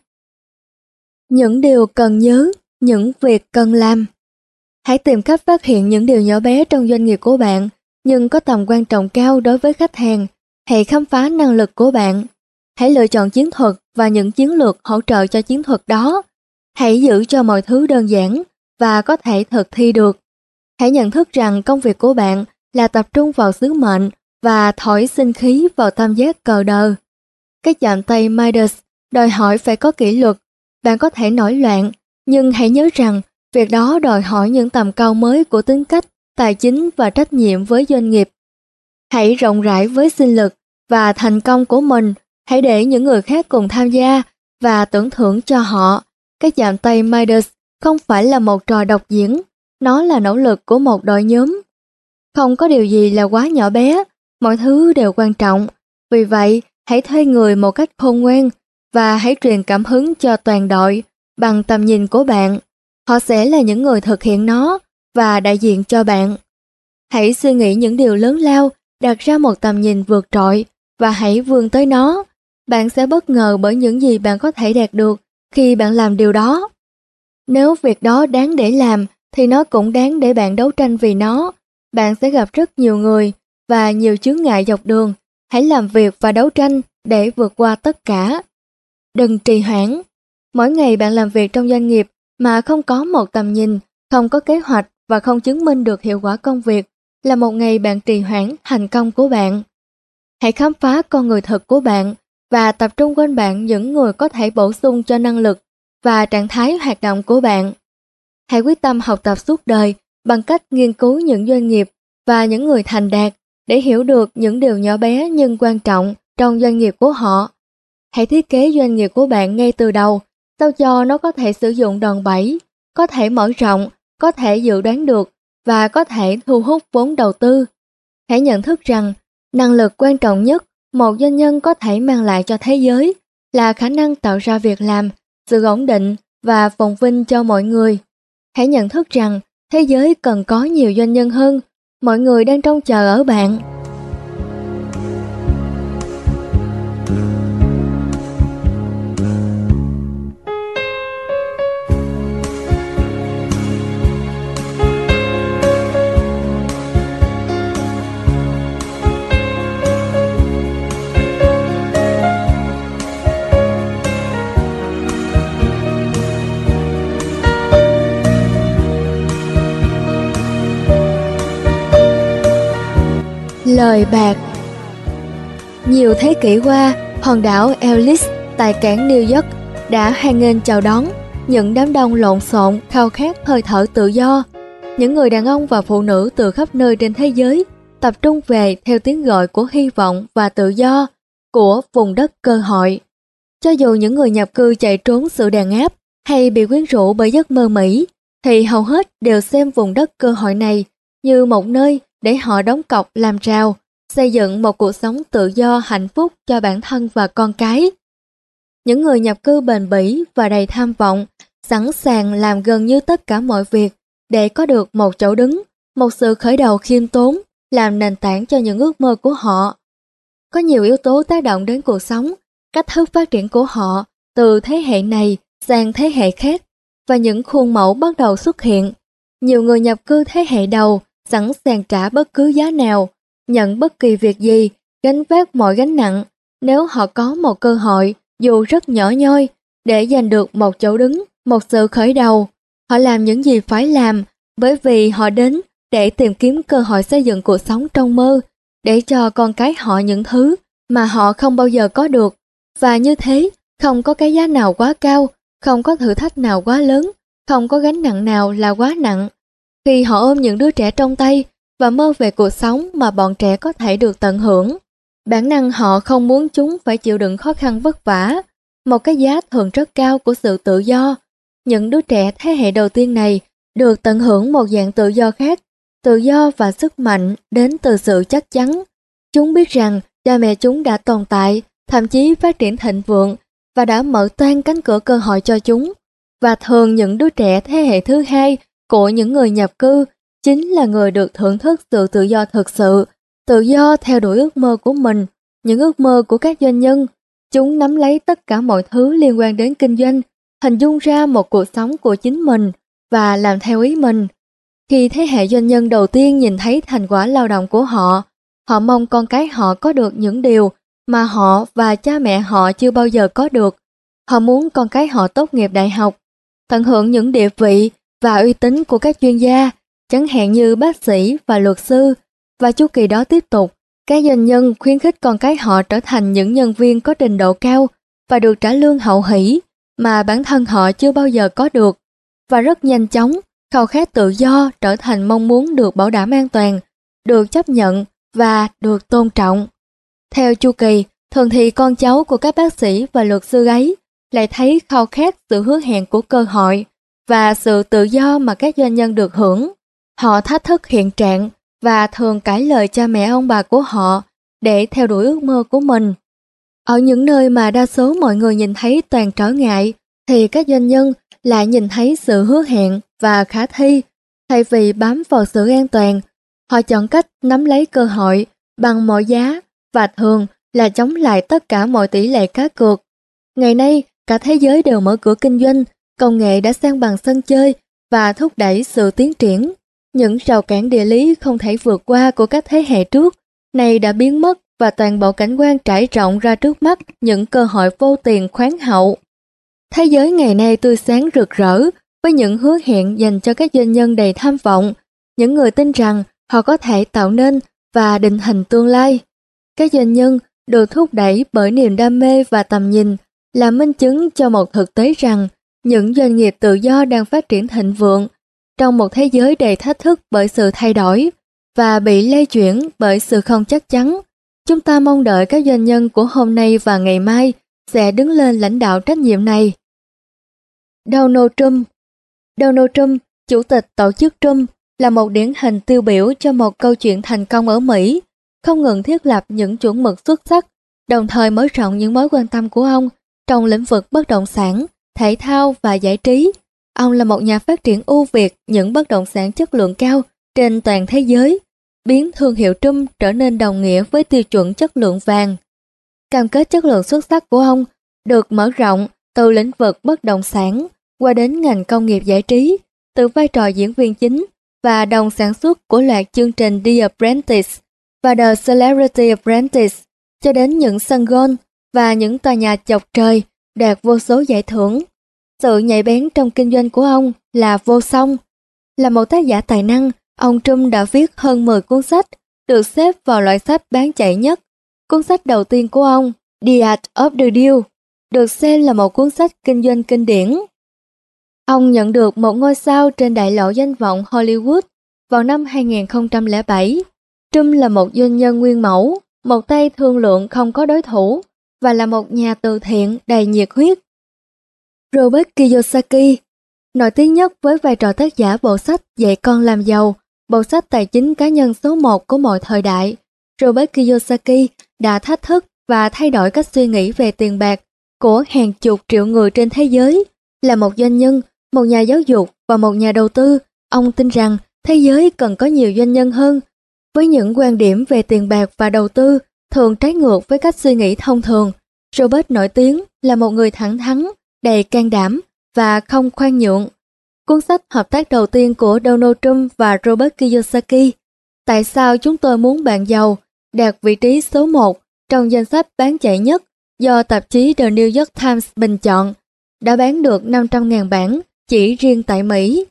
Những điều cần nhớ, những việc cần làm. Hãy tìm cách phát hiện những điều nhỏ bé trong doanh nghiệp của bạn, nhưng có tầm quan trọng cao đối với khách hàng. Hãy khám phá năng lực của bạn. Hãy lựa chọn chiến thuật và những chiến lược hỗ trợ cho chiến thuật đó. Hãy giữ cho mọi thứ đơn giản và có thể thực thi được. Hãy nhận thức rằng công việc của bạn là tập trung vào sứ mệnh và thổi sinh khí vào tam giác cờ đờ. Cái chạm tay Midas đòi hỏi phải có kỷ luật. Bạn có thể nổi loạn, nhưng hãy nhớ rằng việc đó đòi hỏi những tầm cao mới của tính cách, tài chính và trách nhiệm với doanh nghiệp. Hãy rộng rãi với sinh lực và thành công của mình. Hãy để những người khác cùng tham gia và tưởng thưởng cho họ. Cái chạm tay Midas không phải là một trò độc diễn, nó là nỗ lực của một đội nhóm. Không có điều gì là quá nhỏ bé, mọi thứ đều quan trọng. Vì vậy, hãy thuê người một cách khôn ngoan và hãy truyền cảm hứng cho toàn đội bằng tầm nhìn của bạn. Họ sẽ là những người thực hiện nó và đại diện cho bạn. Hãy suy nghĩ những điều lớn lao, đặt ra một tầm nhìn vượt trội và hãy vươn tới nó. Bạn sẽ bất ngờ bởi những gì bạn có thể đạt được khi bạn làm điều đó. Nếu việc đó đáng để làm thì nó cũng đáng để bạn đấu tranh vì nó. Bạn sẽ gặp rất nhiều người và nhiều chướng ngại dọc đường. Hãy làm việc và đấu tranh để vượt qua tất cả. Đừng trì hoãn. Mỗi ngày bạn làm việc trong doanh nghiệp mà không có một tầm nhìn, không có kế hoạch và không chứng minh được hiệu quả công việc là một ngày bạn trì hoãn thành công của bạn. Hãy khám phá con người thực của bạn và tập trung quanh bạn những người có thể bổ sung cho năng lực và trạng thái hoạt động của bạn. Hãy quyết tâm học tập suốt đời bằng cách nghiên cứu những doanh nghiệp và những người thành đạt để hiểu được những điều nhỏ bé nhưng quan trọng trong doanh nghiệp của họ. Hãy thiết kế doanh nghiệp của bạn ngay từ đầu, sao cho nó có thể sử dụng đòn bẩy, có thể mở rộng, có thể dự đoán được và có thể thu hút vốn đầu tư. Hãy nhận thức rằng năng lực quan trọng nhất một doanh nhân có thể mang lại cho thế giới là khả năng tạo ra việc làm, sự ổn định và phồn vinh cho mọi người. Hãy nhận thức rằng thế giới cần có nhiều doanh nhân hơn, mọi người đang trông chờ ở bạn. Lời bạc. Nhiều thế kỷ qua, hòn đảo Ellis tại cảng New York đã hoan nghênh chào đón những đám đông lộn xộn khao khát hơi thở tự do. Những người đàn ông và phụ nữ từ khắp nơi trên thế giới tập trung về theo tiếng gọi của hy vọng và tự do của vùng đất cơ hội. Cho dù những người nhập cư chạy trốn sự đàn áp hay bị quyến rũ bởi giấc mơ Mỹ, thì hầu hết đều xem vùng đất cơ hội này như một nơi để họ đóng cọc làm rào, xây dựng một cuộc sống tự do hạnh phúc cho bản thân và con cái. Những người nhập cư bền bỉ và đầy tham vọng, sẵn sàng làm gần như tất cả mọi việc để có được một chỗ đứng, một sự khởi đầu khiêm tốn, làm nền tảng cho những ước mơ của họ. Có nhiều yếu tố tác động đến cuộc sống, cách thức phát triển của họ từ thế hệ này sang thế hệ khác, và những khuôn mẫu bắt đầu xuất hiện. Nhiều người nhập cư thế hệ đầu sẵn sàng trả bất cứ giá nào, nhận bất kỳ việc gì, gánh vác mọi gánh nặng nếu họ có một cơ hội dù rất nhỏ nhoi để giành được một chỗ đứng, một sự khởi đầu. Họ làm những gì phải làm bởi vì họ đến để tìm kiếm cơ hội xây dựng cuộc sống trong mơ, để cho con cái họ những thứ mà họ không bao giờ có được. Và như thế, không có cái giá nào quá cao, không có thử thách nào quá lớn, không có gánh nặng nào là quá nặng. Khi họ ôm những đứa trẻ trong tay và mơ về cuộc sống mà bọn trẻ có thể được tận hưởng, bản năng họ không muốn chúng phải chịu đựng khó khăn vất vả, một cái giá thường rất cao của sự tự do. Những đứa trẻ thế hệ đầu tiên này được tận hưởng một dạng tự do khác, tự do và sức mạnh đến từ sự chắc chắn. Chúng biết rằng cha mẹ chúng đã tồn tại, thậm chí phát triển thịnh vượng và đã mở toang cánh cửa cơ hội cho chúng. Và thường những đứa trẻ thế hệ thứ hai của những người nhập cư chính là người được thưởng thức sự tự do thực sự, tự do theo đuổi ước mơ của mình, những ước mơ của các doanh nhân. Chúng nắm lấy tất cả mọi thứ liên quan đến kinh doanh, hình dung ra một cuộc sống của chính mình và làm theo ý mình. Khi thế hệ doanh nhân đầu tiên nhìn thấy thành quả lao động của họ, họ mong con cái họ có được những điều mà họ và cha mẹ họ chưa bao giờ có được. Họ muốn con cái họ tốt nghiệp đại học, tận hưởng những địa vị và uy tín của các chuyên gia, chẳng hạn như bác sĩ và luật sư. Và chu kỳ đó tiếp tục, các doanh nhân khuyến khích con cái họ trở thành những nhân viên có trình độ cao và được trả lương hậu hỷ mà bản thân họ chưa bao giờ có được. Và rất nhanh chóng, khao khát tự do trở thành mong muốn được bảo đảm an toàn, được chấp nhận và được tôn trọng. Theo chu kỳ, thường thì con cháu của các bác sĩ và luật sư ấy lại thấy khao khát sự hứa hẹn của cơ hội và sự tự do mà các doanh nhân được hưởng. Họ thách thức hiện trạng và thường cãi lời cha mẹ ông bà của họ để theo đuổi ước mơ của mình. Ở những nơi mà đa số mọi người nhìn thấy toàn trở ngại, thì các doanh nhân lại nhìn thấy sự hứa hẹn và khả thi. Thay vì bám vào sự an toàn, họ chọn cách nắm lấy cơ hội bằng mọi giá và thường là chống lại tất cả mọi tỷ lệ cá cược. Ngày nay, cả thế giới đều mở cửa kinh doanh, công nghệ đã san bằng sân chơi và thúc đẩy sự tiến triển. Những rào cản địa lý không thể vượt qua của các thế hệ trước này đã biến mất và toàn bộ cảnh quan trải rộng ra trước mắt những cơ hội vô tiền khoáng hậu. Thế giới ngày nay tươi sáng rực rỡ với những hứa hẹn dành cho các doanh nhân đầy tham vọng, những người tin rằng họ có thể tạo nên và định hình tương lai. Các doanh nhân được thúc đẩy bởi niềm đam mê và tầm nhìn là minh chứng cho một thực tế rằng những doanh nghiệp tự do đang phát triển thịnh vượng trong một thế giới đầy thách thức bởi sự thay đổi và bị lay chuyển bởi sự không chắc chắn. Chúng ta mong đợi các doanh nhân của hôm nay và ngày mai sẽ đứng lên lãnh đạo trách nhiệm này. Donald Trump Donald Trump, chủ tịch tổ chức Trump, là một điển hình tiêu biểu cho một câu chuyện thành công ở Mỹ, không ngừng thiết lập những chuẩn mực xuất sắc, đồng thời mở rộng những mối quan tâm của ông trong lĩnh vực bất động sản, thể thao và giải trí. Ông là một nhà phát triển ưu việt những bất động sản chất lượng cao trên toàn thế giới, biến thương hiệu Trump trở nên đồng nghĩa với tiêu chuẩn chất lượng vàng. Cam kết chất lượng xuất sắc của ông được mở rộng từ lĩnh vực bất động sản qua đến ngành công nghiệp giải trí, từ vai trò diễn viên chính và đồng sản xuất của loạt chương trình The Apprentice và The Celebrity Apprentice, cho đến những sân golf và những tòa nhà chọc trời đạt vô số giải thưởng. Sự nhạy bén trong kinh doanh của ông là vô song. Là một tác giả tài năng, ông Trump đã viết hơn mười cuốn sách, được xếp vào loại sách bán chạy nhất. Cuốn sách đầu tiên của ông, The Art of the Deal, được xem là một cuốn sách kinh doanh kinh điển. Ông nhận được một ngôi sao trên đại lộ danh vọng Hollywood vào năm hai nghìn không trăm lẻ bảy. Trump là một doanh nhân nguyên mẫu, một tay thương lượng không có đối thủ và là một nhà từ thiện đầy nhiệt huyết. Robert Kiyosaki, nổi tiếng nhất với vai trò tác giả bộ sách Dạy con làm giàu, bộ sách tài chính cá nhân số một của mọi thời đại. Robert Kiyosaki đã thách thức và thay đổi cách suy nghĩ về tiền bạc của hàng chục triệu người trên thế giới. Là một doanh nhân, một nhà giáo dục và một nhà đầu tư, ông tin rằng thế giới cần có nhiều doanh nhân hơn, với những quan điểm về tiền bạc và đầu tư thường trái ngược với cách suy nghĩ thông thường. Robert nổi tiếng là một người thẳng thắn, đầy can đảm và không khoan nhượng. Cuốn sách hợp tác đầu tiên của Donald Trump và Robert Kiyosaki, Tại sao chúng tôi muốn bạn giàu, đạt vị trí số một trong danh sách bán chạy nhất do tạp chí The New York Times bình chọn, đã bán được năm trăm nghìn bản chỉ riêng tại Mỹ.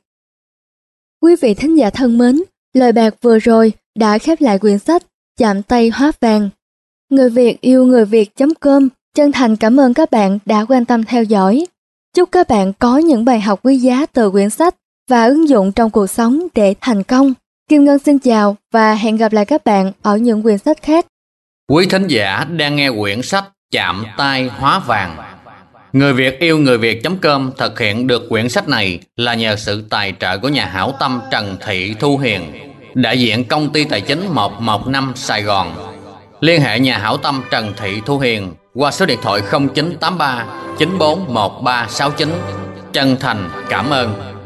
Quý vị thính giả thân mến, lời bạc vừa rồi đã khép lại quyển sách Chạm tay hóa vàng. Người Việt yêu người Việt chấm com chân thành cảm ơn các bạn đã quan tâm theo dõi. Chúc các bạn có những bài học quý giá từ quyển sách và ứng dụng trong cuộc sống để thành công. Kim Ngân xin chào và hẹn gặp lại các bạn ở những quyển sách khác. Quý thính giả đang nghe quyển sách Chạm tay hóa vàng. Người Việt yêu người Việt chấm com thực hiện được quyển sách này là nhờ sự tài trợ của nhà hảo tâm Trần Thị Thu Hiền, đại diện công ty tài chính một một năm Sài Gòn. Liên hệ nhà hảo tâm Trần Thị Thu Hiền qua số điện thoại không chín tám ba chín bốn một ba sáu chín. Chân thành cảm ơn.